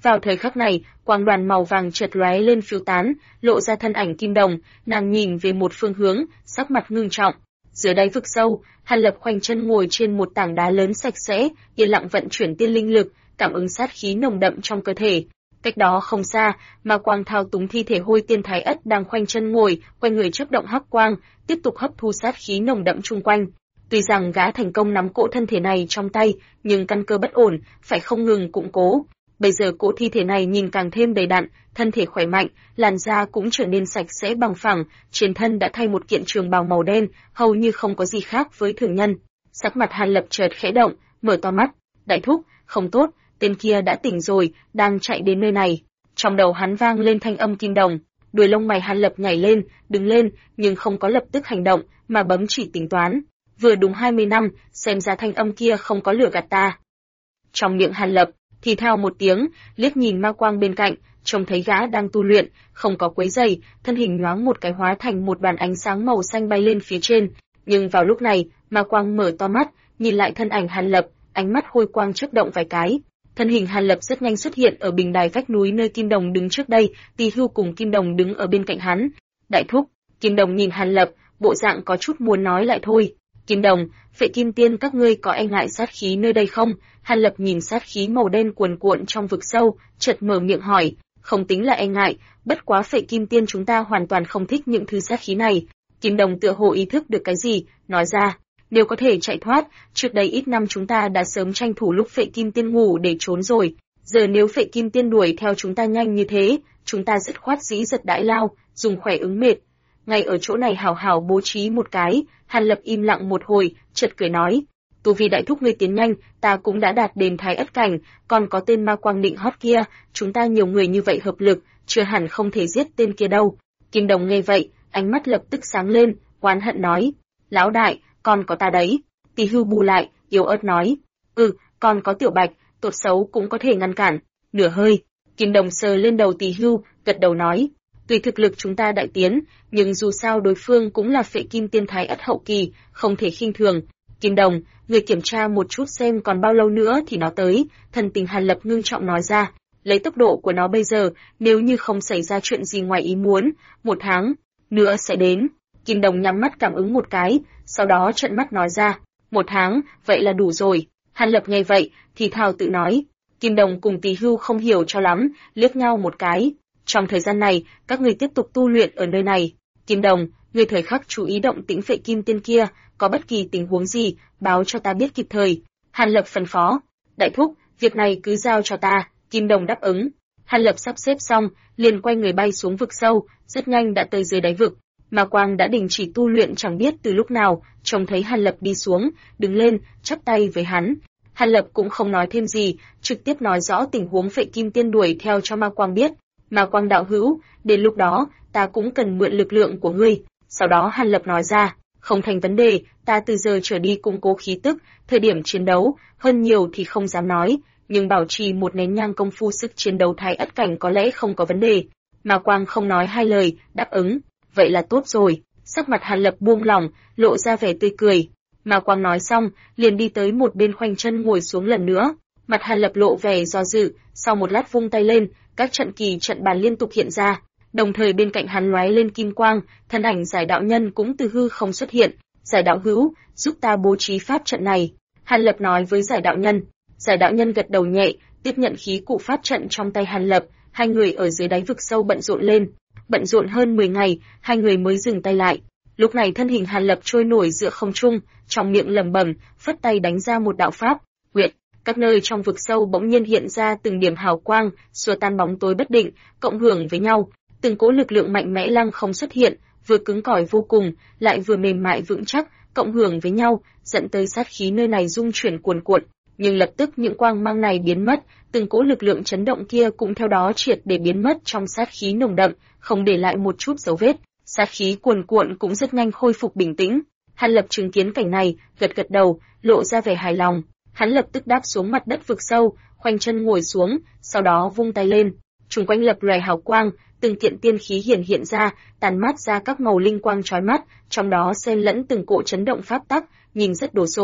Vào thời khắc này, quang đoàn màu vàng chợt lóe lên phiêu tán, lộ ra thân ảnh Kim Đồng, nàng nhìn về một phương hướng, sắc mặt ngưng trọng. Dưới đáy vực sâu, Hàn Lập khoanh chân ngồi trên một tảng đá lớn sạch sẽ, yên lặng vận chuyển tiên linh lực, cảm ứng sát khí nồng đậm trong cơ thể. Cách đó không xa, ma quang thao túng thi thể Hôi Tiên Thái Ất đang khoanh chân ngồi, quanh người chớp động hắc quang, tiếp tục hấp thu sát khí nồng đậm chung quanh. Tuy rằng gã thành công nắm cỗ thân thể này trong tay, nhưng căn cơ bất ổn, phải không ngừng củng cố. Bây giờ cỗ thi thể này nhìn càng thêm đầy đặn, thân thể khỏe mạnh, làn da cũng trở nên sạch sẽ bằng phẳng, trên thân đã thay một kiện trường bào màu đen, hầu như không có gì khác với thường nhân. Sắc mặt Hàn Lập chợt khẽ động, mở to mắt, đại thúc, không tốt, tên kia đã tỉnh rồi, đang chạy đến nơi này. Trong đầu hắn vang lên thanh âm Kim Đồng, đuôi lông mày Hàn Lập nhảy lên, đứng lên, nhưng không có lập tức hành động, mà bấm chỉ tính toán. Vừa đúng 20 năm, xem ra thanh âm kia không có lừa gạt ta. Trong miệng Hàn Lập thì thào một tiếng, liếc nhìn ma quang bên cạnh, trông thấy gã đang tu luyện, không có quấy rầy, thân hình nhoáng một cái hóa thành một đoàn ánh sáng màu xanh bay lên phía trên. Nhưng vào lúc này, ma quang mở to mắt, nhìn lại thân ảnh Hàn Lập, ánh mắt hôi quang chớp động vài cái. Thân hình Hàn Lập rất nhanh xuất hiện ở bình đài vách núi nơi Kim Đồng đứng trước đây, Tỳ Hưu cùng Kim Đồng đứng ở bên cạnh hắn. Đại thúc, Kim Đồng nhìn Hàn Lập, bộ dạng có chút muốn nói lại thôi. Kim Đồng, Phệ Kim Tiên các ngươi có e ngại sát khí nơi đây không? Hàn Lập nhìn sát khí màu đen cuồn cuộn trong vực sâu, chợt mở miệng hỏi, không tính là e ngại, bất quá Phệ Kim Tiên chúng ta hoàn toàn không thích những thứ sát khí này. Kim Đồng tựa hồ ý thức được cái gì, nói ra, nếu có thể chạy thoát, trước đây ít năm chúng ta đã sớm tranh thủ lúc Phệ Kim Tiên ngủ để trốn rồi. Giờ nếu Phệ Kim Tiên đuổi theo chúng ta nhanh như thế, chúng ta dứt khoát dĩ giật đại lao, dùng khỏe ứng mệt. Ngay ở chỗ này hảo hảo bố trí một cái. Hàn Lập im lặng một hồi, chợt cười nói, tu vi đại thúc ngươi tiến nhanh, ta cũng đã đạt đến Thái Ất cảnh, còn có tên ma quang định hót kia, chúng ta nhiều người như vậy hợp lực, chưa hẳn không thể giết tên kia đâu. Kim Đồng nghe vậy, ánh mắt lập tức sáng lên, oán hận nói, lão đại, còn có ta đấy. Tỳ Hưu bù lại, yếu ớt nói, còn có Tiểu Bạch, tốt xấu cũng có thể ngăn cản. Nửa hơi, Kim Đồng sờ lên đầu Tỳ Hưu, gật đầu nói, tuy thực lực chúng ta đại tiến, nhưng dù sao đối phương cũng là Phệ Kim Tiên Thái Ất hậu kỳ, không thể khinh thường. Kim Đồng, người kiểm tra một chút xem còn bao lâu nữa thì nó tới. Thần tình Hàn Lập ngưng trọng nói ra, lấy tốc độ của nó bây giờ, nếu như không xảy ra chuyện gì ngoài ý muốn, 1 tháng nữa sẽ đến. Kim Đồng nhắm mắt cảm ứng một cái, sau đó trợn mắt nói ra, 1 tháng, vậy là đủ rồi. Hàn Lập nghe vậy, thì thào tự nói. Kim Đồng cùng Tỳ Hưu không hiểu cho lắm, liếc nhau một cái. Trong thời gian này, các ngươi tiếp tục tu luyện ở nơi này. Kim Đồng, ngươi thời khắc chú ý động tĩnh Phệ Kim Tiên kia, có bất kỳ tình huống gì, báo cho ta biết kịp thời. Hàn Lập phân phó. Đại thúc, việc này cứ giao cho ta. Kim Đồng đáp ứng. Hàn Lập sắp xếp xong, liền quay người bay xuống vực sâu, rất nhanh đã tới dưới đáy vực. Ma Quang đã đình chỉ tu luyện chẳng biết từ lúc nào, trông thấy Hàn Lập đi xuống, đứng lên, chắp tay với hắn. Hàn Lập cũng không nói thêm gì, trực tiếp nói rõ tình huống Phệ Kim Tiên đuổi theo cho Ma Quang biết. Ma Quang đạo hữu, đến lúc đó, ta cũng cần mượn lực lượng của ngươi. Sau đó Hàn Lập nói ra, không thành vấn đề, ta từ giờ trở đi củng cố khí tức, thời điểm chiến đấu, hơn nhiều thì không dám nói, nhưng bảo trì một nén nhang công phu sức chiến đấu Thái Ất cảnh có lẽ không có vấn đề. Ma Quang không nói hai lời, đáp ứng, vậy là tốt rồi. Sắc mặt Hàn Lập buông lỏng, lộ ra vẻ tươi cười. Ma Quang nói xong, liền đi tới một bên khoanh chân ngồi xuống lần nữa. Mặt Hàn Lập lộ vẻ do dự, sau một lát vung tay lên, các trận kỳ trận bàn liên tục hiện ra, đồng thời bên cạnh hắn lóe lên kim quang, thân ảnh Giải đạo nhân cũng từ hư không xuất hiện. Giải đạo hữu, giúp ta bố trí pháp trận này. Hàn Lập nói với Giải đạo nhân. Giải đạo nhân gật đầu nhẹ, tiếp nhận khí cụ pháp trận trong tay Hàn Lập. Hai người ở dưới đáy vực sâu bận rộn lên. Bận rộn hơn 10 ngày, hai người mới dừng tay lại. Lúc này thân hình Hàn Lập trôi nổi giữa không trung, trong miệng lẩm bẩm, phất tay đánh ra một đạo pháp. Nguyệt, các nơi trong vực sâu bỗng nhiên hiện ra từng điểm hào quang, xua tan bóng tối bất định, cộng hưởng với nhau. Từng cỗ lực lượng mạnh mẽ lăng không xuất hiện, vừa cứng cỏi vô cùng, lại vừa mềm mại vững chắc, cộng hưởng với nhau, dẫn tới sát khí nơi này rung chuyển cuồn cuộn. Nhưng lập tức những quang mang này biến mất, từng cỗ lực lượng chấn động kia cũng theo đó triệt để biến mất trong sát khí nồng đậm, không để lại một chút dấu vết. Sát khí cuồn cuộn cũng rất nhanh khôi phục bình tĩnh. Hàn Lập chứng kiến cảnh này, gật gật đầu, lộ ra vẻ hài lòng. Hắn lập tức đáp xuống mặt đất vực sâu, khoanh chân ngồi xuống, sau đó vung tay lên. Xung quanh lập lòe hào quang, từng kiện tiên khí hiện ra, tàn mát ra các màu linh quang chói mắt, trong đó xen lẫn từng cỗ chấn động pháp tắc, nhìn rất đồ sộ.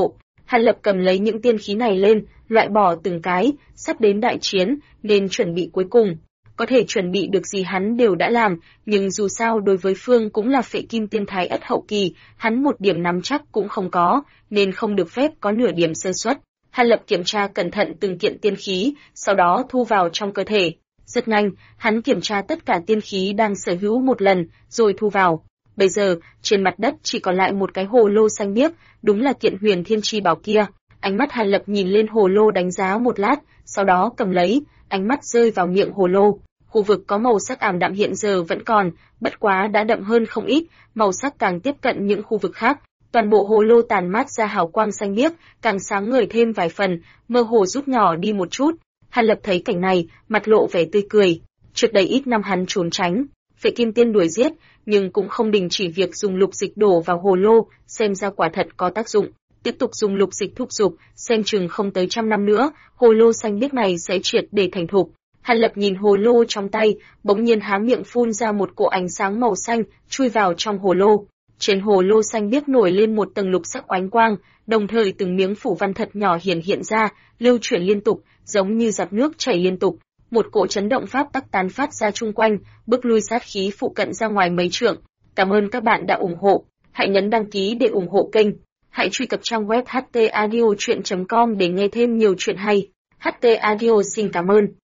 Hàn Lập cầm lấy những tiên khí này lên, loại bỏ từng cái, sắp đến đại chiến, nên chuẩn bị cuối cùng. Có thể chuẩn bị được gì hắn đều đã làm, nhưng dù sao đối với Phương cũng là phệ kim tiên thái ất hậu kỳ, hắn một điểm nắm chắc cũng không có, nên không được phép có nửa điểm sơ suất. Hàn Lập kiểm tra cẩn thận từng kiện tiên khí, sau đó thu vào trong cơ thể. Rất nhanh, hắn kiểm tra tất cả tiên khí đang sở hữu một lần, rồi thu vào. Bây giờ, trên mặt đất chỉ còn lại một cái hồ lô xanh biếc, đúng là kiện huyền thiên chi bảo kia. Ánh mắt Hàn Lập nhìn lên hồ lô đánh giá một lát, sau đó cầm lấy, ánh mắt rơi vào miệng hồ lô. Khu vực có màu sắc ảm đạm hiện giờ vẫn còn, bất quá đã đậm hơn không ít, màu sắc càng tiếp cận những khu vực khác. Toàn bộ hồ lô tàn mát ra hào quang xanh biếc, càng sáng ngời thêm vài phần, mơ hồ rút nhỏ đi một chút. Hàn Lập thấy cảnh này, mặt lộ vẻ tươi cười. Trước đây ít năm hắn trốn tránh, phệ kim tiên đuổi giết, nhưng cũng không đình chỉ việc dùng lục dịch đổ vào hồ lô, xem ra quả thật có tác dụng. Tiếp tục dùng lục dịch thúc giục, xem chừng không tới 100 năm nữa, hồ lô xanh biếc này sẽ triệt để thành thục. Hàn Lập nhìn hồ lô trong tay, bỗng nhiên há miệng phun ra một cỗ ánh sáng màu xanh, chui vào trong hồ lô. Trên hồ lô xanh biếc nổi lên một tầng lục sắc oánh quang, đồng thời từng miếng phủ văn thật nhỏ hiện ra, lưu chuyển liên tục, giống như giọt nước chảy liên tục. Một cỗ chấn động pháp tắc tán phát ra chung quanh, bước lui sát khí phụ cận ra ngoài mấy trượng. Cảm ơn các bạn đã ủng hộ. Hãy nhấn đăng ký để ủng hộ kênh. Hãy truy cập trang web htaudio.com để nghe thêm nhiều chuyện hay. HT Audio xin cảm ơn.